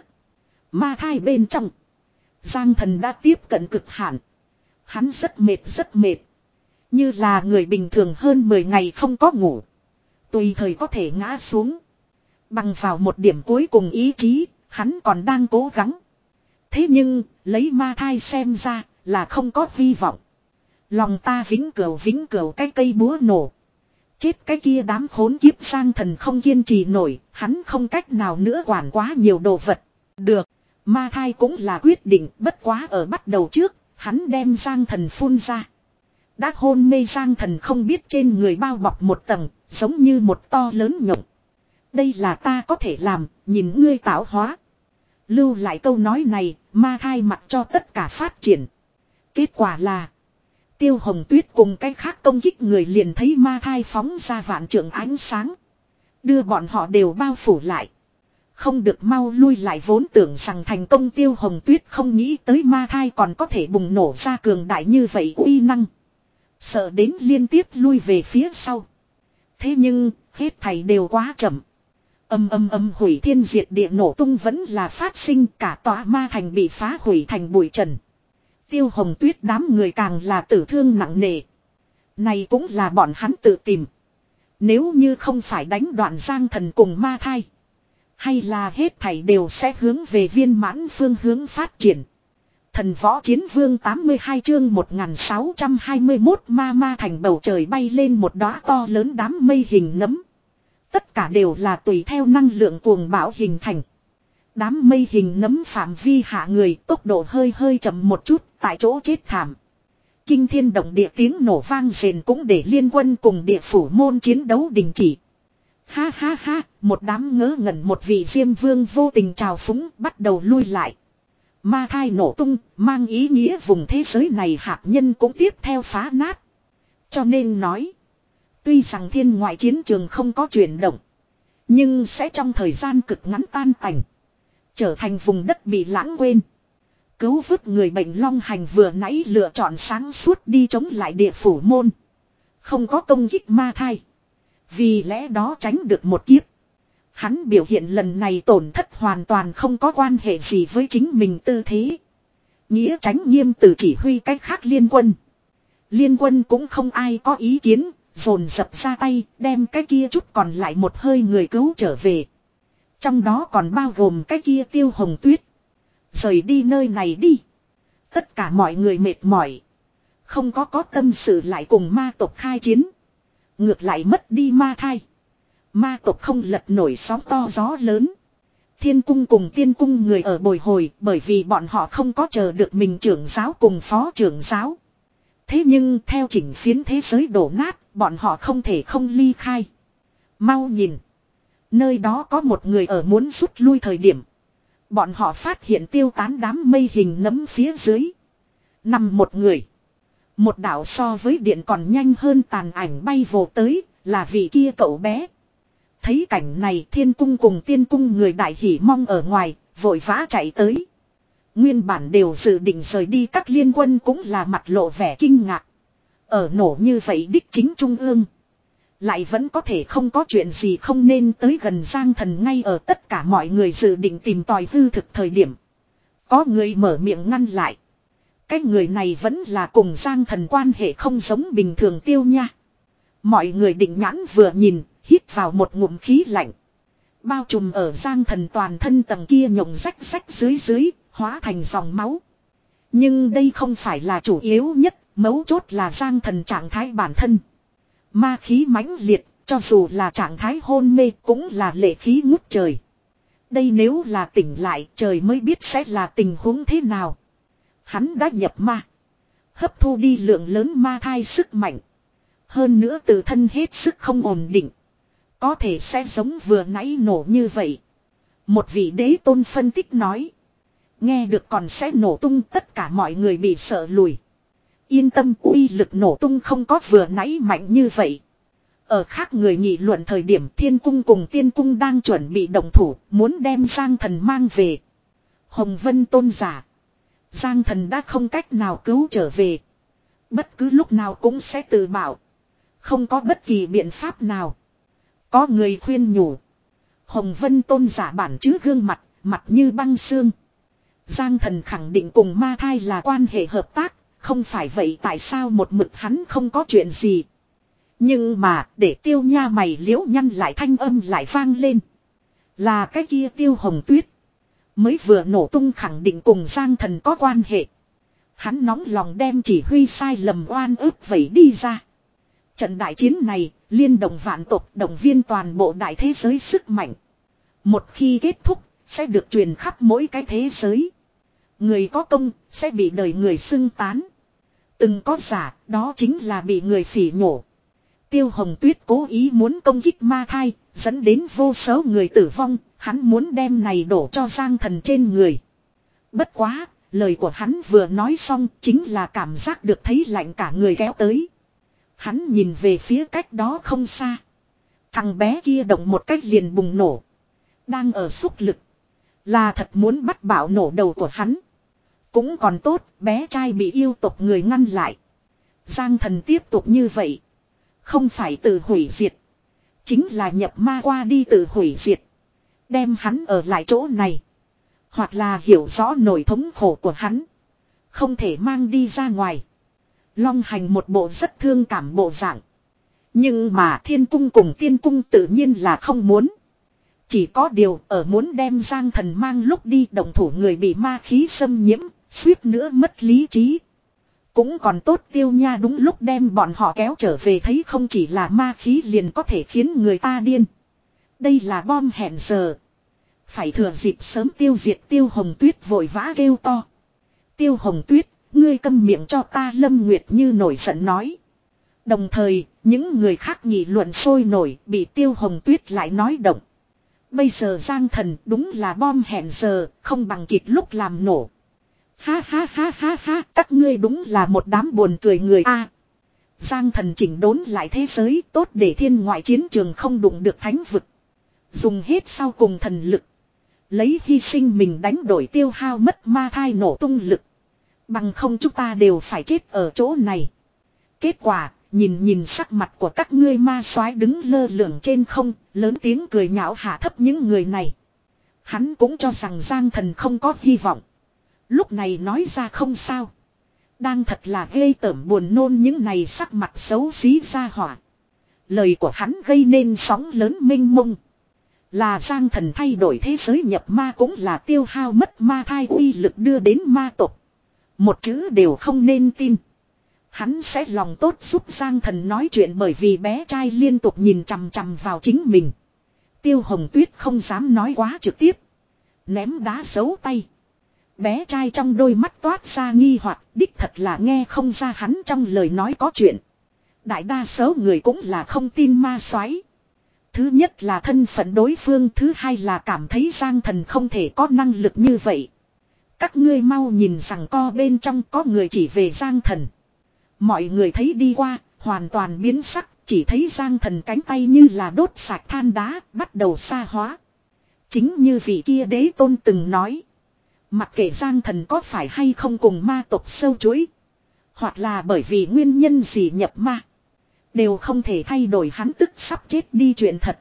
Ma thai bên trong, Giang Thần đã tiếp cận cực hạn. Hắn rất mệt rất mệt. Như là người bình thường hơn mười ngày không có ngủ. Tùy thời có thể ngã xuống. Bằng vào một điểm cuối cùng ý chí, hắn còn đang cố gắng. Thế nhưng, lấy ma thai xem ra là không có hy vọng. Lòng ta vĩnh cửu vĩnh cửu cái cây búa nổ. Chết cái kia đám khốn kiếp. Giang Thần không kiên trì nổi, hắn không cách nào nữa quản quá nhiều đồ vật. Được, ma thai cũng là quyết định, bất quá ở bắt đầu trước, hắn đem Giang Thần phun ra. Đã hôn mê Giang Thần không biết trên người bao bọc một tầng, giống như một to lớn nhộng. Đây là ta có thể làm, nhìn ngươi tạo hóa. Lưu lại câu nói này, ma thai mặc cho tất cả phát triển. Kết quả là Tiêu Hồng Tuyết cùng cái khác công kích người liền thấy ma thai phóng ra vạn trượng ánh sáng, đưa bọn họ đều bao phủ lại. Không được, mau lui lại. Vốn tưởng rằng thành công, Tiêu Hồng Tuyết không nghĩ tới ma thai còn có thể bùng nổ ra cường đại như vậy uy năng. Sợ đến liên tiếp lui về phía sau. Thế nhưng, hết thảy đều quá chậm. Âm âm âm, hủy thiên diệt địa nổ tung vẫn là phát sinh, cả tòa ma thành bị phá hủy thành bụi trần. Tiêu Hồng Tuyết đám người càng là tử thương nặng nề. Này cũng là bọn hắn tự tìm. Nếu như không phải đánh đoạn Giang Thần cùng ma thai, hay là hết thảy đều sẽ hướng về viên mãn phương hướng phát triển. Thần Võ Chiến Vương tám mươi hai chương một nghìn sáu trăm hai mươi mốt. Ma ma thành bầu trời bay lên một đóa to lớn đám mây hình nấm. Tất cả đều là tùy theo năng lượng cuồng bão hình thành. Đám mây hình nấm phạm vi hạ người, tốc độ hơi hơi chậm một chút, tại chỗ chết thảm. Kinh thiên động địa tiếng nổ vang rền cũng để liên quân cùng địa phủ môn chiến đấu đình chỉ. Ha ha ha, một đám ngớ ngẩn. Một vị Diêm Vương vô tình trào phúng, bắt đầu lui lại. Ma thai nổ tung, mang ý nghĩa vùng thế giới này hạt nhân cũng tiếp theo phá nát. Cho nên nói, tuy rằng thiên ngoại chiến trường không có chuyển động, nhưng sẽ trong thời gian cực ngắn tan tành, trở thành vùng đất bị lãng quên. Cứu vớt người bệnh Long Hành vừa nãy lựa chọn sáng suốt đi chống lại địa phủ môn, không có công kích ma thai, vì lẽ đó tránh được một kiếp. Hắn biểu hiện lần này tổn thất hoàn toàn không có quan hệ gì với chính mình tư thế. Nghĩa tránh nghiêm từ chỉ huy cách khác liên quân. Liên quân cũng không ai có ý kiến, dồn dập ra tay, đem cái kia chút còn lại một hơi người cứu trở về. Trong đó còn bao gồm cái kia Tiêu Hồng Tuyết. Rời đi nơi này đi. Tất cả mọi người mệt mỏi, không có có tâm sự lại cùng ma tộc khai chiến. Ngược lại mất đi ma thai. Ma tộc không lật nổi sóng to gió lớn. Thiên cung cùng tiên cung người ở bồi hồi, bởi vì bọn họ không có chờ được mình trưởng giáo cùng phó trưởng giáo. Thế nhưng theo chỉnh phiến thế giới đổ nát, bọn họ không thể không ly khai. Mau nhìn, nơi đó có một người ở muốn rút lui thời điểm, bọn họ phát hiện tiêu tán đám mây hình nấm phía dưới nằm một người. Một đạo so với điện còn nhanh hơn tàn ảnh bay vồ tới, là vị kia cậu bé. Thấy cảnh này, thiên cung cùng tiên cung người đại hỉ mong ở ngoài, vội vã chạy tới. Nguyên bản đều dự định rời đi các liên quân cũng là mặt lộ vẻ kinh ngạc. Ở nổ như vậy đích chính trung ương, lại vẫn có thể không có chuyện gì không nên tới gần Giang Thần. Ngay ở tất cả mọi người dự định tìm tòi hư thực thời điểm, có người mở miệng ngăn lại. Cái người này vẫn là cùng Giang Thần quan hệ không giống bình thường Tiêu nha. Mọi người định nhãn vừa nhìn, hít vào một ngụm khí lạnh. Bao trùm ở Giang Thần toàn thân tầng kia nhộng rách rách dưới dưới, hóa thành dòng máu. Nhưng đây không phải là chủ yếu nhất, mấu chốt là Giang Thần trạng thái bản thân. Ma khí mãnh liệt, cho dù là trạng thái hôn mê cũng là lệ khí ngút trời. Đây nếu là tỉnh lại, trời mới biết sẽ là tình huống thế nào. Hắn đã nhập ma, Hấp thu đi lượng lớn ma thai sức mạnh. Hơn nữa tự thân hết sức không ổn định. Có thể sẽ giống vừa nãy nổ như vậy. Một vị đế tôn phân tích nói. Nghe được còn sẽ nổ tung, tất cả mọi người bị sợ lùi. Yên tâm, uy lực nổ tung không có vừa nãy mạnh như vậy. Ở khác người nghị luận thời điểm Thiên Cung cùng Tiên Cung đang chuẩn bị động thủ, muốn đem Giang Thần mang về. Hồng Vân tôn giả. Giang Thần đã không cách nào cứu trở về. Bất cứ lúc nào cũng sẽ tự bảo. Không có bất kỳ biện pháp nào. Có người khuyên nhủ. Hồng Vân tôn giả bản chứ gương mặt, mặt như băng xương. Giang Thần khẳng định cùng ma thai là quan hệ hợp tác. Không phải vậy tại sao một mực hắn không có chuyện gì. Nhưng mà để Tiêu Nha mày liễu nhăn lại thanh âm lại vang lên. Là cái kia Tiêu Hồng Tuyết. Mới vừa nổ tung khẳng định cùng Giang Thần có quan hệ. Hắn nóng lòng đem chỉ huy sai lầm oan ức vẩy đi ra. Trận đại chiến này liên động vạn tộc, động viên toàn bộ đại thế giới sức mạnh. Một khi kết thúc sẽ được truyền khắp mỗi cái thế giới. Người có công sẽ bị đời người xưng tán. Từng có giả đó chính là bị người phỉ nhổ. Tiêu Hồng Tuyết cố ý muốn công kích ma thai, dẫn đến vô số người tử vong, hắn muốn đem này đổ cho Giang Thần trên người. Bất quá, lời của hắn vừa nói xong chính là cảm giác được thấy lạnh cả người kéo tới. Hắn nhìn về phía cách đó không xa. Thằng bé kia động một cách liền bùng nổ. Đang ở xúc lực. Là thật muốn bắt bảo nổ đầu của hắn. Cũng còn tốt, bé trai bị yêu tộc người ngăn lại. Giang Thần tiếp tục như vậy. Không phải tự hủy diệt. Chính là nhập ma qua đi tự hủy diệt. Đem hắn ở lại chỗ này. Hoặc là hiểu rõ nỗi thống khổ của hắn. Không thể mang đi ra ngoài. Long Hành một bộ rất thương cảm bộ dạng. Nhưng mà Thiên Cung cùng Tiên Cung tự nhiên là không muốn. Chỉ có điều ở muốn đem Giang Thần mang lúc đi động thủ người bị ma khí xâm nhiễm. Suýt nữa mất lý trí. Cũng còn tốt Tiêu Nha đúng lúc đem bọn họ kéo trở về, thấy không chỉ là ma khí liền có thể khiến người ta điên. Đây là bom hẹn giờ. Phải thừa dịp sớm tiêu diệt. Tiêu Hồng Tuyết vội vã kêu to. Tiêu Hồng Tuyết, ngươi câm miệng cho ta, Lâm Nguyệt Như nổi giận nói. Đồng thời, những người khác nghị luận sôi nổi, bị Tiêu Hồng Tuyết lại nói động. Bây giờ Giang Thần đúng là bom hẹn giờ, không bằng kịp lúc làm nổ. Ha ha ha ha ha, các ngươi đúng là một đám buồn cười người a. Giang Thần chỉnh đốn lại thế giới tốt để thiên ngoại chiến trường không đụng được thánh vực. Dùng hết sau cùng thần lực. Lấy hy sinh mình đánh đổi tiêu hao mất ma thai nổ tung lực. Bằng không chúng ta đều phải chết ở chỗ này. Kết quả, nhìn nhìn sắc mặt của các ngươi ma soái đứng lơ lửng trên không, lớn tiếng cười nhạo hạ thấp những người này. Hắn cũng cho rằng Giang Thần không có hy vọng. Lúc này nói ra không sao. Đang thật là ghê tởm buồn nôn những này sắc mặt xấu xí ra hỏa. Lời của hắn gây nên sóng lớn mênh mông. Là Giang Thần thay đổi thế giới nhập ma cũng là tiêu hao mất ma thai uy lực đưa đến ma tộc. Một chữ đều không nên tin. Hắn sẽ lòng tốt giúp Giang Thần nói chuyện bởi vì bé trai liên tục nhìn chằm chằm vào chính mình. Tiêu Hồng Tuyết không dám nói quá trực tiếp. Ném đá giấu tay. Bé trai trong đôi mắt toát ra nghi hoặc, đích thật là nghe không ra hắn trong lời nói có chuyện. Đại đa số người cũng là không tin ma soái. Thứ nhất là thân phận đối phương, thứ hai là cảm thấy Giang Thần không thể có năng lực như vậy. Các ngươi mau nhìn rằng co bên trong có người chỉ về Giang Thần. Mọi người thấy đi qua, hoàn toàn biến sắc, chỉ thấy Giang Thần cánh tay như là đốt sạch than đá, bắt đầu xa hóa. Chính như vị kia đế tôn từng nói. Mặc kệ Giang Thần có phải hay không cùng ma tộc sâu chuỗi. Hoặc là bởi vì nguyên nhân gì nhập ma. Đều không thể thay đổi hắn tức sắp chết đi chuyện thật.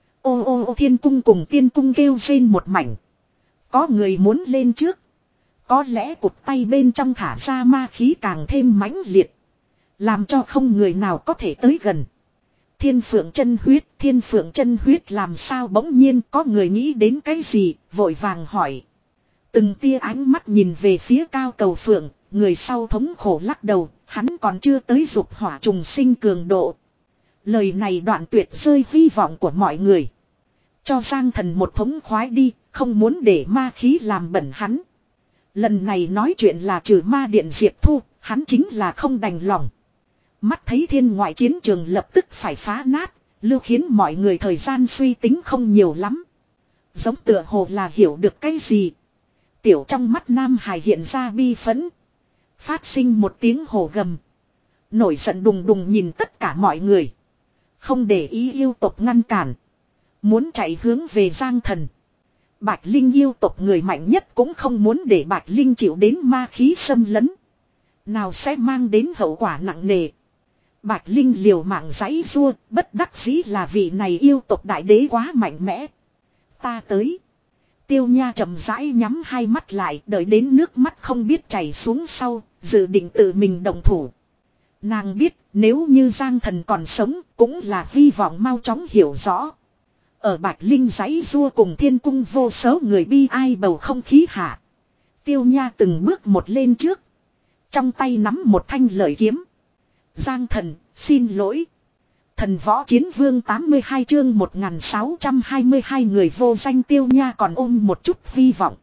Ô ô ô Thiên Cung cùng Tiên Cung kêu rên một mảnh. Có người muốn lên trước. Có lẽ cụt tay bên trong thả ra ma khí càng thêm mãnh liệt. Làm cho không người nào có thể tới gần. Thiên Phượng chân huyết, Thiên Phượng chân huyết làm sao bỗng nhiên có người nghĩ đến cái gì, vội vàng hỏi. Từng tia ánh mắt nhìn về phía Cao Cầu Phượng, người sau thống khổ lắc đầu, hắn còn chưa tới dục hỏa trùng sinh cường độ. Lời này đoạn tuyệt rơi hy vọng của mọi người. Cho Giang Thần một thống khoái đi, không muốn để ma khí làm bẩn hắn. Lần này nói chuyện là trừ ma điện Diệp Thu, Hắn chính là không đành lòng. Mắt thấy thiên ngoại chiến trường lập tức phải phá nát, lưu khiến mọi người thời gian suy tính không nhiều lắm. Giống tựa hồ là hiểu được cái gì. Tiểu trong mắt Nam Hải hiện ra bi phẫn. Phát sinh một tiếng hổ gầm. Nổi giận đùng đùng nhìn tất cả mọi người. Không để ý yêu tộc ngăn cản. Muốn chạy hướng về Giang Thần. Bạch Linh yêu tộc người mạnh nhất cũng không muốn để Bạch Linh chịu đến ma khí xâm lấn. Nào sẽ mang đến hậu quả nặng nề. Bạch Linh liều mạng giãy giụa, bất đắc dĩ là vị này yêu tộc đại đế quá mạnh mẽ. Ta tới. Tiêu Nha chậm rãi nhắm hai mắt lại, đợi đến nước mắt không biết chảy xuống sau, dự định tự mình động thủ. Nàng biết nếu như Giang Thần còn sống cũng là hy vọng mau chóng hiểu rõ. Ở Bạch Linh giãy giụa cùng thiên cung vô số người bi ai bầu không khí hạ. Tiêu Nha từng bước một lên trước. Trong tay nắm một thanh lợi kiếm. Giang Thần, xin lỗi. Thần võ chiến vương tám mươi hai chương một nghìn sáu trăm hai mươi hai người vô danh Tiêu Nha còn ôm một chút hy vọng.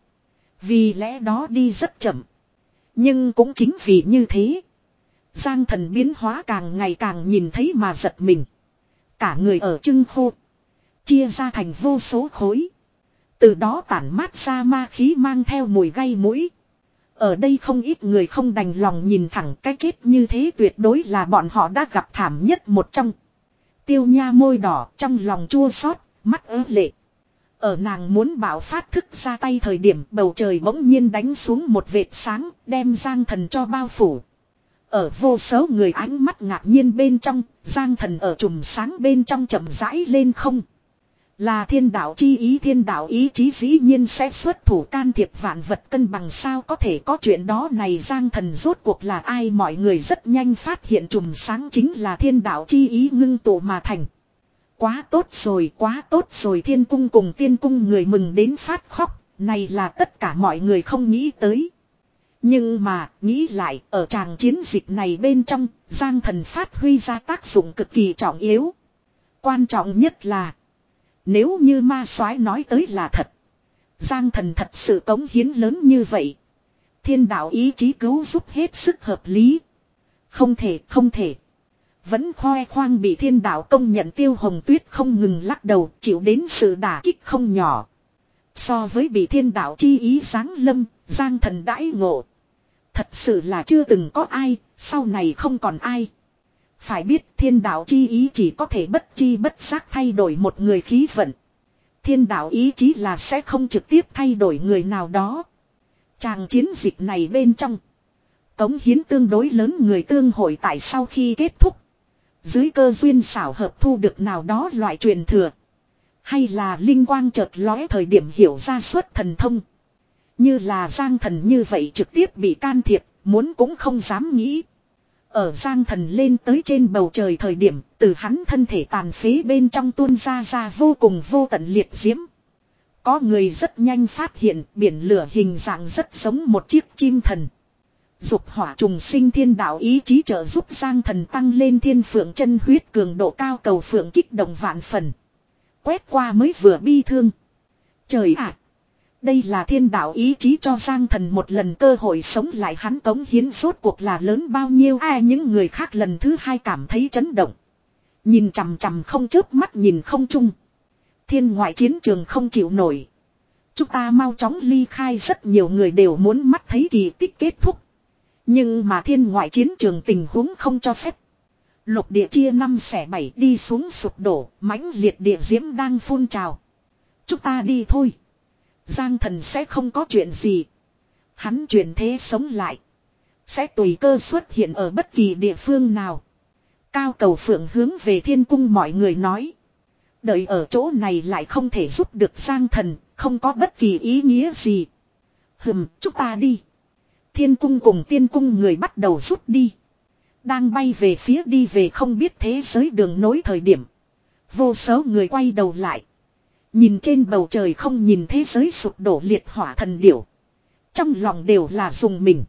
Vì lẽ đó đi rất chậm. Nhưng cũng chính vì như thế. Giang Thần biến hóa càng ngày càng nhìn thấy mà giật mình. Cả người ở trưng khô. Chia ra thành vô số khối. Từ đó tản mát ra ma khí mang theo mùi gây mũi. Ở đây không ít người không đành lòng nhìn thẳng cái chết như thế tuyệt đối là bọn họ đã gặp thảm nhất một trong. Tiêu Nha môi đỏ trong lòng chua xót, mắt ớ lệ. Ở nàng muốn bảo phát thức ra tay thời điểm bầu trời bỗng nhiên đánh xuống một vệt sáng đem Giang Thần cho bao phủ. Ở vô số người ánh mắt ngạc nhiên bên trong, Giang Thần ở chùm sáng bên trong chậm rãi lên không. Là thiên đạo chi ý, thiên đạo ý chí dĩ nhiên sẽ xuất thủ can thiệp vạn vật cân bằng, sao có thể có chuyện đó này. Giang Thần rốt cuộc là ai? Mọi người rất nhanh phát hiện chùm sáng chính là thiên đạo chi ý ngưng tụ mà thành. Quá tốt rồi, quá tốt rồi, thiên cung cùng tiên cung người mừng đến phát khóc, này là tất cả mọi người không nghĩ tới. Nhưng mà, nghĩ lại, ở tràng chiến dịch này bên trong, Giang Thần phát huy ra tác dụng cực kỳ trọng yếu. Quan trọng nhất là, nếu như ma soái nói tới là thật, Giang Thần thật sự cống hiến lớn như vậy, thiên đạo ý chí cứu giúp hết sức hợp lý. Không thể, không thể. Vẫn khoe khoang bị thiên đạo công nhận Tiêu Hồng Tuyết không ngừng lắc đầu, chịu đến sự đả kích không nhỏ. So với bị thiên đạo chi ý giáng lâm, Giang Thần đãi ngộ. Thật sự là chưa từng có ai, sau này không còn ai. Phải biết thiên đạo chi ý chỉ có thể bất chi bất giác thay đổi một người khí vận. Thiên đạo ý chí là sẽ không trực tiếp thay đổi người nào đó. Tràng chiến dịch này bên trong, cống hiến tương đối lớn người tương hội tại sau khi kết thúc. Dưới cơ duyên xảo hợp thu được nào đó loại truyền thừa. Hay là linh quang chợt lóe thời điểm hiểu ra xuất thần thông. Như là Giang Thần như vậy trực tiếp bị can thiệp, muốn cũng không dám nghĩ. Ở Giang Thần lên tới trên bầu trời thời điểm, từ hắn thân thể tàn phế bên trong tuôn ra ra vô cùng vô tận liệt diễm. Có người rất nhanh phát hiện biển lửa hình dạng rất giống một chiếc chim thần. Dục hỏa trùng sinh thiên đạo ý chí trợ giúp Giang Thần tăng lên thiên phượng chân huyết cường độ cao, cầu phượng kích động vạn phần. Quét qua mới vừa bi thương. Trời ạ! Đây là thiên đạo ý chí cho Giang Thần một lần cơ hội sống lại, hắn cống hiến rốt cuộc là lớn bao nhiêu. Ai những người khác lần thứ hai cảm thấy chấn động. Nhìn chằm chằm không chớp mắt nhìn không chung. Thiên ngoại chiến trường không chịu nổi. Chúng ta mau chóng ly khai, rất nhiều người đều muốn mắt thấy kỳ tích kết thúc. Nhưng mà thiên ngoại chiến trường tình huống không cho phép. Lục địa chia năm xẻ bảy đi xuống sụp đổ, mãnh liệt địa diễm đang phun trào. Chúng ta đi thôi. Giang Thần sẽ không có chuyện gì. Hắn chuyển thế sống lại, sẽ tùy cơ xuất hiện ở bất kỳ địa phương nào. Cao Cầu Phượng hướng về thiên cung mọi người nói. Đợi ở chỗ này lại không thể giúp được Giang Thần, không có bất kỳ ý nghĩa gì. Hừm, chúng ta đi. Thiên cung cùng tiên cung người bắt đầu rút đi. Đang bay về phía đi về không biết thế giới đường nối thời điểm, vô số người quay đầu lại. Nhìn trên bầu trời không nhìn thế giới sụp đổ liệt hỏa thần điểu, trong lòng đều là dùng mình.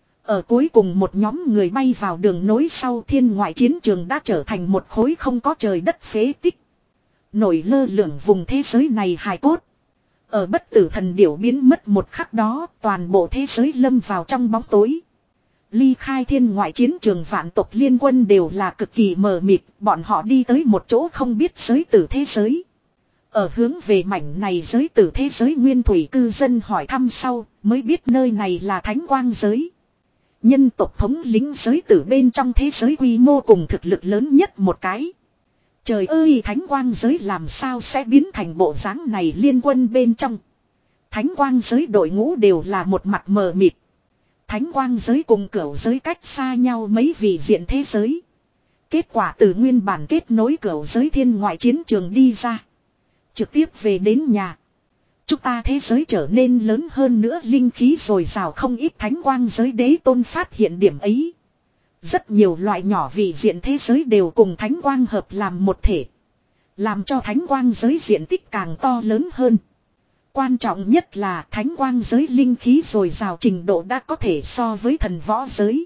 Ở cuối cùng một nhóm người bay vào đường nối sau, thiên ngoại chiến trường đã trở thành một khối không có trời đất phế tích. Nổi lơ lửng vùng thế giới này hài cốt. Ở bất tử thần điểu biến mất một khắc đó, toàn bộ thế giới lâm vào trong bóng tối. Ly khai thiên ngoại chiến trường vạn tộc liên quân đều là cực kỳ mờ mịt, bọn họ đi tới một chỗ không biết giới tử thế giới. Ở hướng về mảnh này giới tử thế giới nguyên thủy cư dân hỏi thăm sau, mới biết nơi này là thánh quang giới. Nhân tộc thống lĩnh giới tử bên trong thế giới quy mô cùng thực lực lớn nhất một cái. Trời ơi, thánh quang giới làm sao sẽ biến thành bộ dáng này liên quân bên trong. Thánh quang giới đội ngũ đều là một mặt mờ mịt. Thánh quang giới cùng cửu giới cách xa nhau mấy vị diện thế giới. Kết quả từ nguyên bản kết nối cửu giới thiên ngoại chiến trường đi ra. Trực tiếp về đến nhà. Chúng ta thế giới trở nên lớn hơn nữa, linh khí dồi dào không ít. Thánh quang giới đế tôn phát hiện điểm ấy. Rất nhiều loại nhỏ vị diện thế giới đều cùng thánh quang hợp làm một thể. Làm cho thánh quang giới diện tích càng to lớn hơn. Quan trọng nhất là thánh quang giới linh khí dồi dào trình độ đã có thể so với thần võ giới.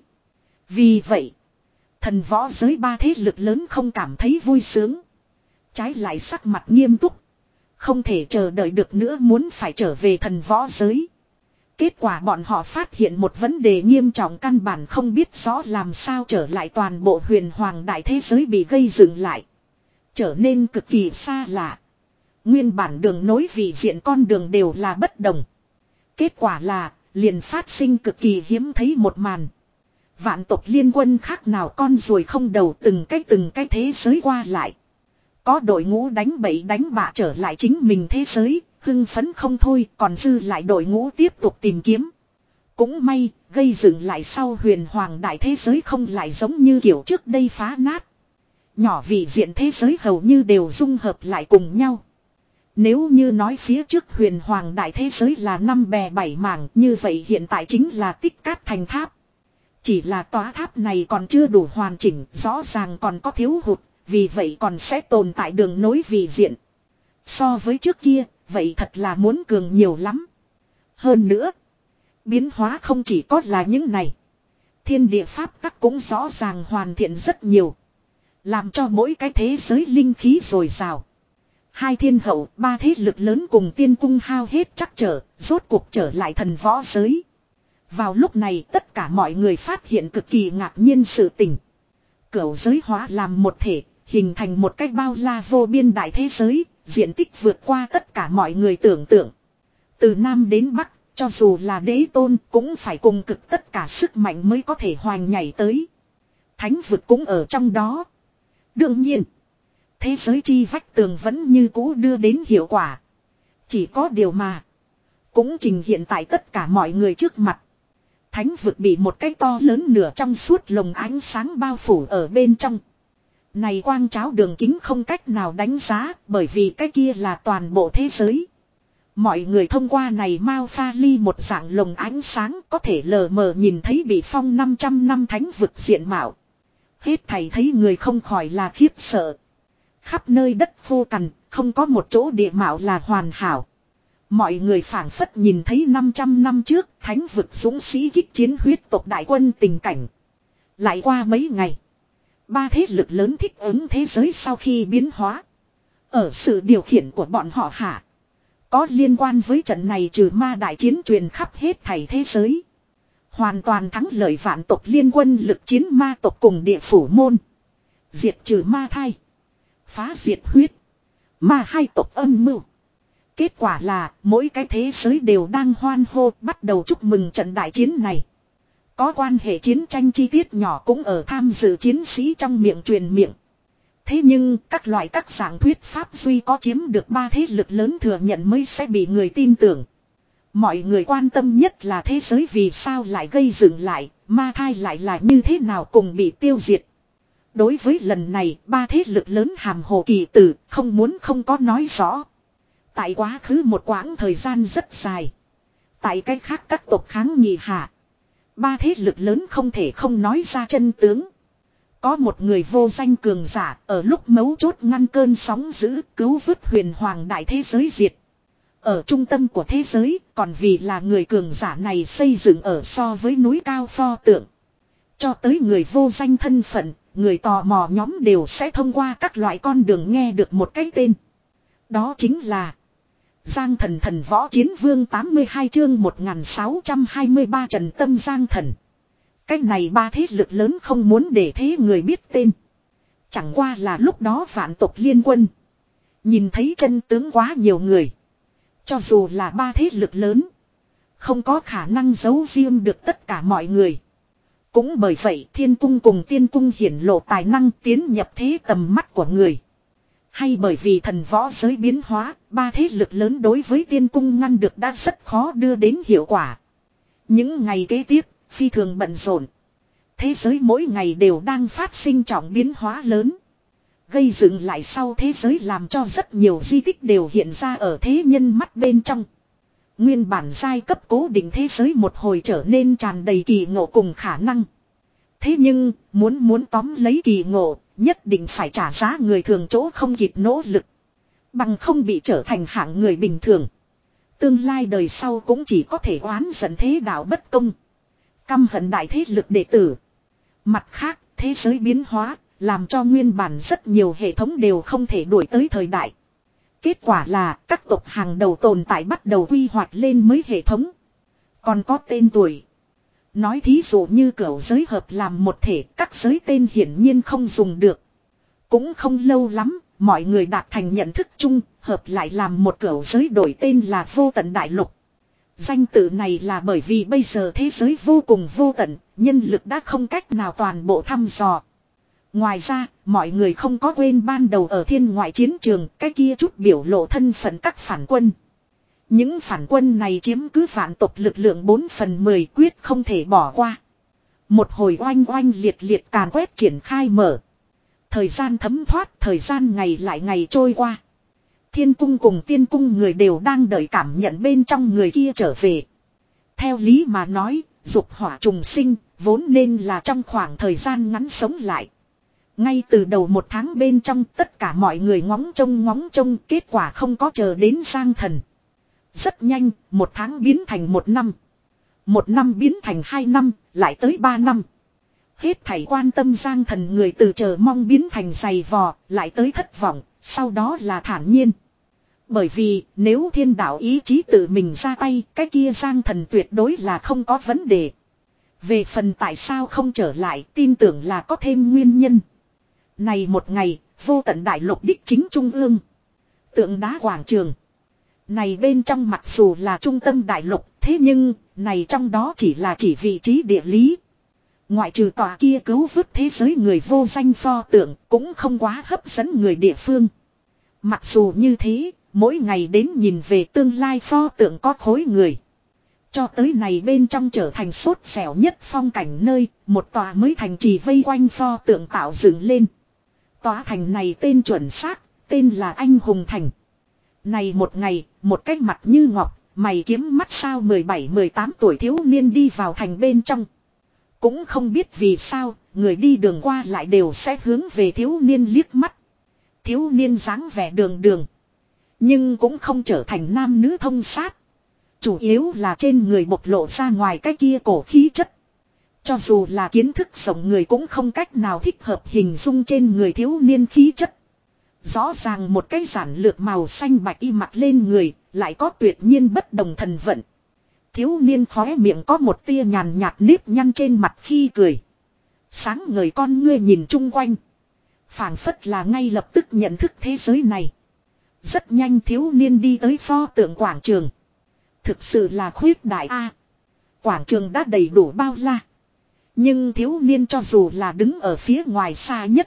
Vì vậy, thần võ giới ba thế lực lớn không cảm thấy vui sướng. Trái lại sắc mặt nghiêm túc. Không thể chờ đợi được nữa, muốn phải trở về thần võ giới. Kết quả bọn họ phát hiện một vấn đề nghiêm trọng, căn bản không biết rõ làm sao trở lại, toàn bộ huyền hoàng đại thế giới bị gây dựng lại. Trở nên cực kỳ xa lạ. Nguyên bản đường nối vị diện con đường đều là bất đồng. Kết quả là, liền phát sinh cực kỳ hiếm thấy một màn. Vạn tộc liên quân khác nào con ruồi không đầu, từng cái từng cái thế giới qua lại. Có đội ngũ đánh bậy đánh bạ trở lại chính mình thế giới, hưng phấn không thôi, còn dư lại đội ngũ tiếp tục tìm kiếm. Cũng may, gây dựng lại sau huyền hoàng đại thế giới không lại giống như kiểu trước đây phá nát. Nhỏ vị diện thế giới hầu như đều dung hợp lại cùng nhau. Nếu như nói phía trước huyền hoàng đại thế giới là năm bè bảy mảng, như vậy hiện tại chính là tích cát thành tháp. Chỉ là tòa tháp này còn chưa đủ hoàn chỉnh, rõ ràng còn có thiếu hụt, vì vậy còn sẽ tồn tại đường nối vị diện. So với trước kia, vậy thật là muốn cường nhiều lắm. Hơn nữa, biến hóa không chỉ có là những này. Thiên địa pháp tắc cũng rõ ràng hoàn thiện rất nhiều. Làm cho mỗi cái thế giới linh khí dồi dào. Hai thiên hậu, ba thế lực lớn cùng tiên cung hao hết chắc trở, rốt cuộc trở lại thần võ giới. Vào lúc này tất cả mọi người phát hiện cực kỳ ngạc nhiên sự tình. Cửu giới hóa làm một thể, hình thành một cách bao la vô biên đại thế giới, diện tích vượt qua tất cả mọi người tưởng tượng. Từ Nam đến Bắc, cho dù là đế tôn cũng phải cùng cực tất cả sức mạnh mới có thể hoành nhảy tới. Thánh vực cũng ở trong đó. Đương nhiên, thế giới chi vách tường vẫn như cũ đưa đến hiệu quả. Chỉ có điều mà, cũng trình hiện tại tất cả mọi người trước mặt. Thánh vực bị một cái to lớn nửa trong suốt lồng ánh sáng bao phủ ở bên trong. Này quang tráo đường kính không cách nào đánh giá, bởi vì cái kia là toàn bộ thế giới. Mọi người thông qua này mau pha ly một dạng lồng ánh sáng có thể lờ mờ nhìn thấy bị phong năm trăm năm thánh vực diện mạo. Hết thầy thấy người không khỏi là khiếp sợ. Khắp nơi đất khô cằn, không có một chỗ địa mạo là hoàn hảo. Mọi người phảng phất nhìn thấy năm trăm năm trước thánh vực dũng sĩ kích chiến huyết tộc đại quân tình cảnh. Lại qua mấy ngày, ba thế lực lớn thích ứng thế giới sau khi biến hóa. Ở sự điều khiển của bọn họ hạ, có liên quan với trận này trừ ma đại chiến truyền khắp hết thảy thế giới. Hoàn toàn thắng lợi vạn tộc liên quân lực chiến ma tộc cùng địa phủ môn. Diệt trừ ma thai. Phá diệt huyết. Ma hai tộc âm mưu. Kết quả là mỗi cái thế giới đều đang hoan hô bắt đầu chúc mừng trận đại chiến này. Có quan hệ chiến tranh chi tiết nhỏ cũng ở tham dự chiến sĩ trong miệng truyền miệng. Thế nhưng các loại các dạng thuyết pháp duy có chiếm được ba thế lực lớn thừa nhận mới sẽ bị người tin tưởng. Mọi người quan tâm nhất là thế giới vì sao lại gây dựng lại, ma thai lại là như thế nào cùng bị tiêu diệt. Đối với lần này ba thế lực lớn hàm hồ kỳ tử không muốn không có nói rõ. Tại quá khứ một quãng thời gian rất dài. Tại cái khác các tộc kháng nghị hạ. Ba thế lực lớn không thể không nói ra chân tướng. Có một người vô danh cường giả ở lúc mấu chốt ngăn cơn sóng dữ cứu vớt huyền hoàng đại thế giới diệt. Ở trung tâm của thế giới còn vì là người cường giả này xây dựng ở so với núi cao pho tượng. Cho tới người vô danh thân phận, người tò mò nhóm đều sẽ thông qua các loại con đường nghe được một cái tên. Đó chính là Giang Thần Thần Võ Chiến Vương tám mươi hai chương một nghìn sáu trăm hai mươi ba Trần Tâm Giang Thần. Cái này ba thế lực lớn không muốn để thế người biết tên. Chẳng qua là lúc đó vạn tộc liên quân. Nhìn thấy chân tướng quá nhiều người. Cho dù là ba thế lực lớn. Không có khả năng giấu riêng được tất cả mọi người. Cũng bởi vậy thiên cung cùng tiên cung hiển lộ tài năng tiến nhập thế tầm mắt của người. Hay bởi vì thần võ giới biến hóa, ba thế lực lớn đối với tiên cung ngăn được đã rất khó đưa đến hiệu quả. Những ngày kế tiếp, phi thường bận rộn. Thế giới mỗi ngày đều đang phát sinh trọng biến hóa lớn. Gây dựng lại sau thế giới làm cho rất nhiều di tích đều hiện ra ở thế nhân mắt bên trong. Nguyên bản giai cấp cố định thế giới một hồi trở nên tràn đầy kỳ ngộ cùng khả năng. Thế nhưng, muốn muốn tóm lấy kỳ ngộ, nhất định phải trả giá người thường chỗ không kịp nỗ lực. Bằng không bị trở thành hạng người bình thường. Tương lai đời sau cũng chỉ có thể oán giận thế đạo bất công. Căm hận đại thế lực đệ tử. Mặt khác, thế giới biến hóa, làm cho nguyên bản rất nhiều hệ thống đều không thể đuổi tới thời đại. Kết quả là các tộc hàng đầu tồn tại bắt đầu quy hoạch lên mới hệ thống. Còn có tên tuổi. Nói thí dụ như cửu giới hợp làm một thể, các giới tên hiển nhiên không dùng được. Cũng không lâu lắm, mọi người đạt thành nhận thức chung, hợp lại làm một cửu giới đổi tên là Vô Tận Đại Lục. Danh tự này là bởi vì bây giờ thế giới vô cùng vô tận, nhân lực đã không cách nào toàn bộ thăm dò. Ngoài ra, mọi người không có quên ban đầu ở thiên ngoại chiến trường, cái kia chút biểu lộ thân phận các phản quân. Những phản quân này chiếm cứ vạn tộc lực lượng bốn phần mười quyết không thể bỏ qua. Một hồi oanh oanh liệt liệt càn quét triển khai mở. Thời gian thấm thoát, thời gian ngày lại ngày trôi qua. Thiên cung cùng tiên cung người đều đang đợi cảm nhận bên trong người kia trở về. Theo lý mà nói, dục hỏa trùng sinh, vốn nên là trong khoảng thời gian ngắn sống lại. Ngay từ đầu một tháng bên trong tất cả mọi người ngóng trông ngóng trông, kết quả không có chờ đến Giang Thần. Rất nhanh, một tháng biến thành một năm. Một năm biến thành hai năm, lại tới ba năm. Hết thảy quan tâm Giang Thần người từ chờ mong biến thành dày vò, lại tới thất vọng, sau đó là thản nhiên. Bởi vì nếu thiên đạo ý chí tự mình ra tay, cái kia Giang Thần tuyệt đối là không có vấn đề. Về phần tại sao không trở lại, tin tưởng là có thêm nguyên nhân. Này một ngày, Vô Tận Đại Lục đích chính trung ương. Tượng đá quảng trường. Này bên trong mặc dù là trung tâm đại lục, thế nhưng, này trong đó chỉ là chỉ vị trí địa lý. Ngoại trừ tòa kia cứu vớt thế giới người vô danh pho tượng, cũng không quá hấp dẫn người địa phương. Mặc dù như thế, mỗi ngày đến nhìn về tương lai pho tượng có khối người. Cho tới này bên trong trở thành sốt dẻo nhất phong cảnh nơi, một tòa mới thành trì vây quanh pho tượng tạo dựng lên. Tòa thành này tên chuẩn xác, tên là Anh Hùng Thành. Này một ngày, một cái mặt như ngọc, mày kiếm mắt sao mười bảy mười tám tuổi thiếu niên đi vào thành bên trong. Cũng không biết vì sao, người đi đường qua lại đều sẽ hướng về thiếu niên liếc mắt. Thiếu niên dáng vẻ đường đường. Nhưng cũng không trở thành nam nữ thông sát. Chủ yếu là trên người bộc lộ ra ngoài cái kia cổ khí chất. Cho dù là kiến thức rộng người cũng không cách nào thích hợp hình dung trên người thiếu niên khí chất. Rõ ràng một cái giản lược màu xanh bạch y mặc lên người, lại có tuyệt nhiên bất đồng thần vận. Thiếu niên khóe miệng có một tia nhàn nhạt nếp nhăn trên mặt khi cười. Sáng ngời con ngươi nhìn chung quanh. Phảng phất là ngay lập tức nhận thức thế giới này. Rất nhanh thiếu niên đi tới pho tượng quảng trường. Thực sự là khuyết đại a. Quảng trường đã đầy đủ bao la. Nhưng thiếu niên cho dù là đứng ở phía ngoài xa nhất.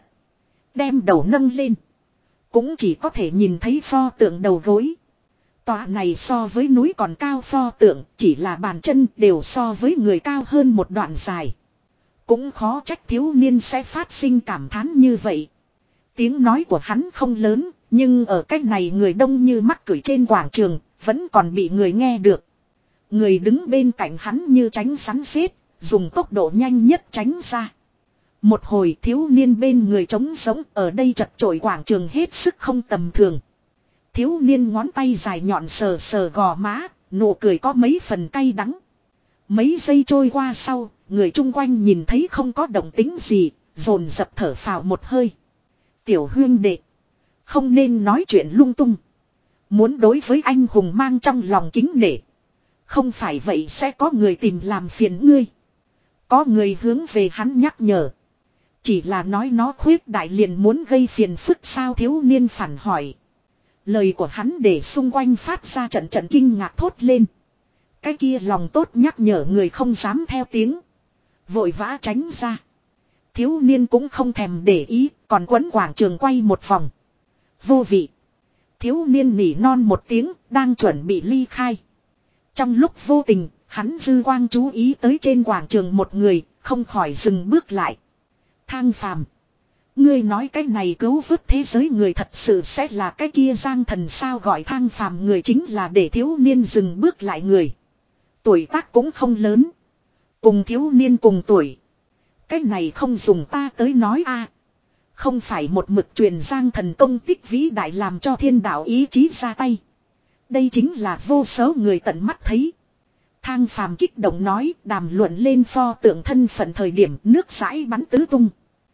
Đem đầu nâng lên. Cũng chỉ có thể nhìn thấy pho tượng đầu gối. Tòa này so với núi còn cao pho tượng, chỉ là bàn chân đều so với người cao hơn một đoạn dài. Cũng khó trách thiếu niên sẽ phát sinh cảm thán như vậy. Tiếng nói của hắn không lớn, nhưng ở cách này người đông như mắc cửi trên quảng trường, vẫn còn bị người nghe được. Người đứng bên cạnh hắn như tránh rắn rết, dùng tốc độ nhanh nhất tránh ra. Một hồi thiếu niên bên người trống sống ở đây chật chội quảng trường hết sức không tầm thường. Thiếu niên ngón tay dài nhọn sờ sờ gò má, nụ cười có mấy phần cay đắng. Mấy giây trôi qua sau, người chung quanh nhìn thấy không có động tính gì, dồn dập thở phào một hơi. Tiểu huyên đệ, không nên nói chuyện lung tung. Muốn đối với anh hùng mang trong lòng kính nể. Không phải vậy sẽ có người tìm làm phiền ngươi. Có người hướng về hắn nhắc nhở. Chỉ là nói nó khuyết đại liền muốn gây phiền phức sao, thiếu niên phản hỏi. Lời của hắn để xung quanh phát ra trận trận kinh ngạc thốt lên. Cái kia lòng tốt nhắc nhở người không dám theo tiếng. Vội vã tránh ra. Thiếu niên cũng không thèm để ý, còn quấn quảng trường quay một vòng. Vô vị. Thiếu niên nỉ non một tiếng, đang chuẩn bị ly khai. Trong lúc vô tình, hắn dư quang chú ý tới trên quảng trường một người, không khỏi dừng bước lại. Thang Phàm, ngươi nói cái này cứu vớt thế giới người thật sự sẽ là cái kia Giang Thần sao? Gọi Thang Phàm người chính là để thiếu niên dừng bước lại người. Tuổi tác cũng không lớn. Cùng thiếu niên cùng tuổi. Cái này không dùng ta tới nói a. Không phải một mực truyền Giang Thần công tích vĩ đại làm cho thiên đạo ý chí ra tay. Đây chính là vô số người tận mắt thấy. Thang Phàm kích động nói, đàm luận lên pho tượng thân phận thời điểm nước dãi bắn tứ tung.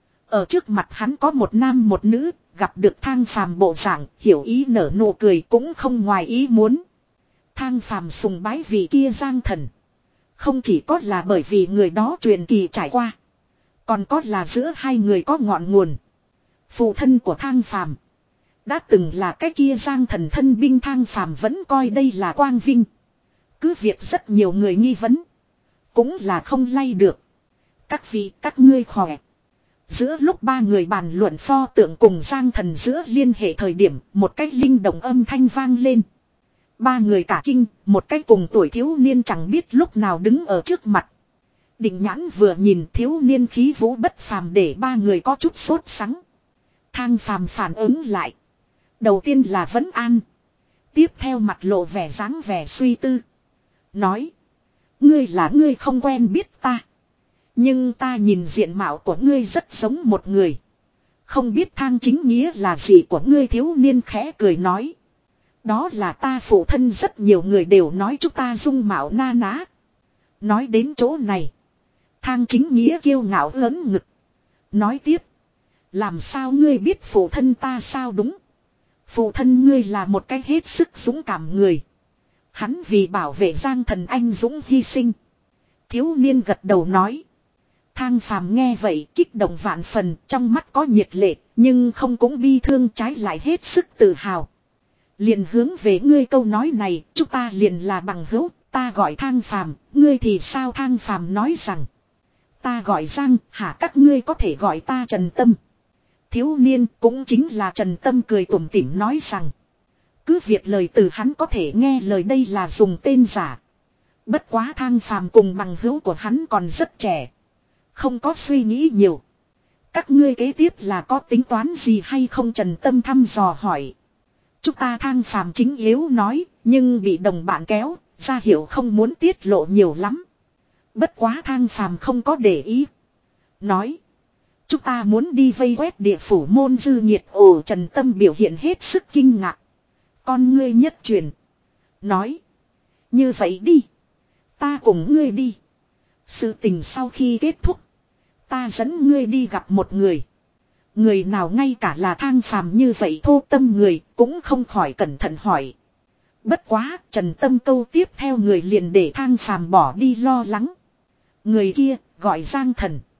Ở trước mặt hắn có một nam một nữ, gặp được Thang Phàm bộ dạng, hiểu ý nở nụ cười cũng không ngoài ý muốn. Thang Phàm sùng bái vị kia Giang Thần. Không chỉ có là bởi vì người đó truyền kỳ trải qua. Còn có là giữa hai người có ngọn nguồn. Phụ thân của Thang Phàm đã từng là cái kia Giang Thần thân binh. Thang Phàm vẫn coi đây là quang vinh. Cứ việc rất nhiều người nghi vấn. Cũng là không lay được. Các vị các ngươi khỏe. Giữa lúc ba người bàn luận pho tượng cùng Giang Thần giữa liên hệ thời điểm, một cái linh động âm thanh vang lên. Ba người cả kinh, một cái cùng tuổi thiếu niên chẳng biết lúc nào đứng ở trước mặt. Định nhãn vừa nhìn, thiếu niên khí vũ bất phàm để ba người có chút sốt sắng. Thang Phàm phản ứng lại. Đầu tiên là vấn an. Tiếp theo mặt lộ vẻ dáng vẻ suy tư. Nói. Ngươi là ngươi không quen biết ta. Nhưng ta nhìn diện mạo của ngươi rất giống một người. Không biết Thang chính nghĩa là gì của ngươi? Thiếu niên khẽ cười nói. Đó là ta phụ thân, rất nhiều người đều nói chúng ta dung mạo na ná. Nói đến chỗ này. Thang chính nghĩa kiêu ngạo lớn ngực. Nói tiếp. Làm sao ngươi biết phụ thân ta sao? Đúng. Phụ thân ngươi là một cái hết sức dũng cảm người. Hắn vì bảo vệ Giang Thần anh dũng hy sinh. Thiếu niên gật đầu nói. Thang Phàm nghe vậy kích động vạn phần, trong mắt có nhiệt lệ, nhưng không cũng bi thương, trái lại hết sức tự hào. Liền hướng về ngươi câu nói này, chúng ta liền là bằng hữu, ta gọi Thang Phàm, ngươi thì sao? Thang Phàm nói rằng. Ta gọi Giang, hả? Các ngươi có thể gọi ta Trần Tâm. Thiếu niên cũng chính là Trần Tâm cười tủm tỉm nói rằng. Cứ việc lời từ hắn có thể nghe lời đây là dùng tên giả. Bất quá Thang Phàm cùng bằng hữu của hắn còn rất trẻ. Không có suy nghĩ nhiều. Các ngươi kế tiếp là có tính toán gì hay không? Trần Tâm thăm dò hỏi. Chúng ta Thang Phàm chính yếu nói, nhưng bị đồng bạn kéo, ra hiểu không muốn tiết lộ nhiều lắm. Bất quá Thang Phàm không có để ý. Nói. Chúng ta muốn đi vây quét địa phủ môn dư nhiệt. Ồ, Trần Tâm biểu hiện hết sức kinh ngạc. Con ngươi nhất truyền. Nói. Như vậy đi. Ta cùng ngươi đi. Sự tình sau khi kết thúc. Ta dẫn ngươi đi gặp một người. Người nào? Ngay cả là Thang Phàm như vậy thô tâm người cũng không khỏi cẩn thận hỏi. Bất quá Trần Tâm câu tiếp theo người liền để Thang Phàm bỏ đi lo lắng. Người kia gọi Giang Thần.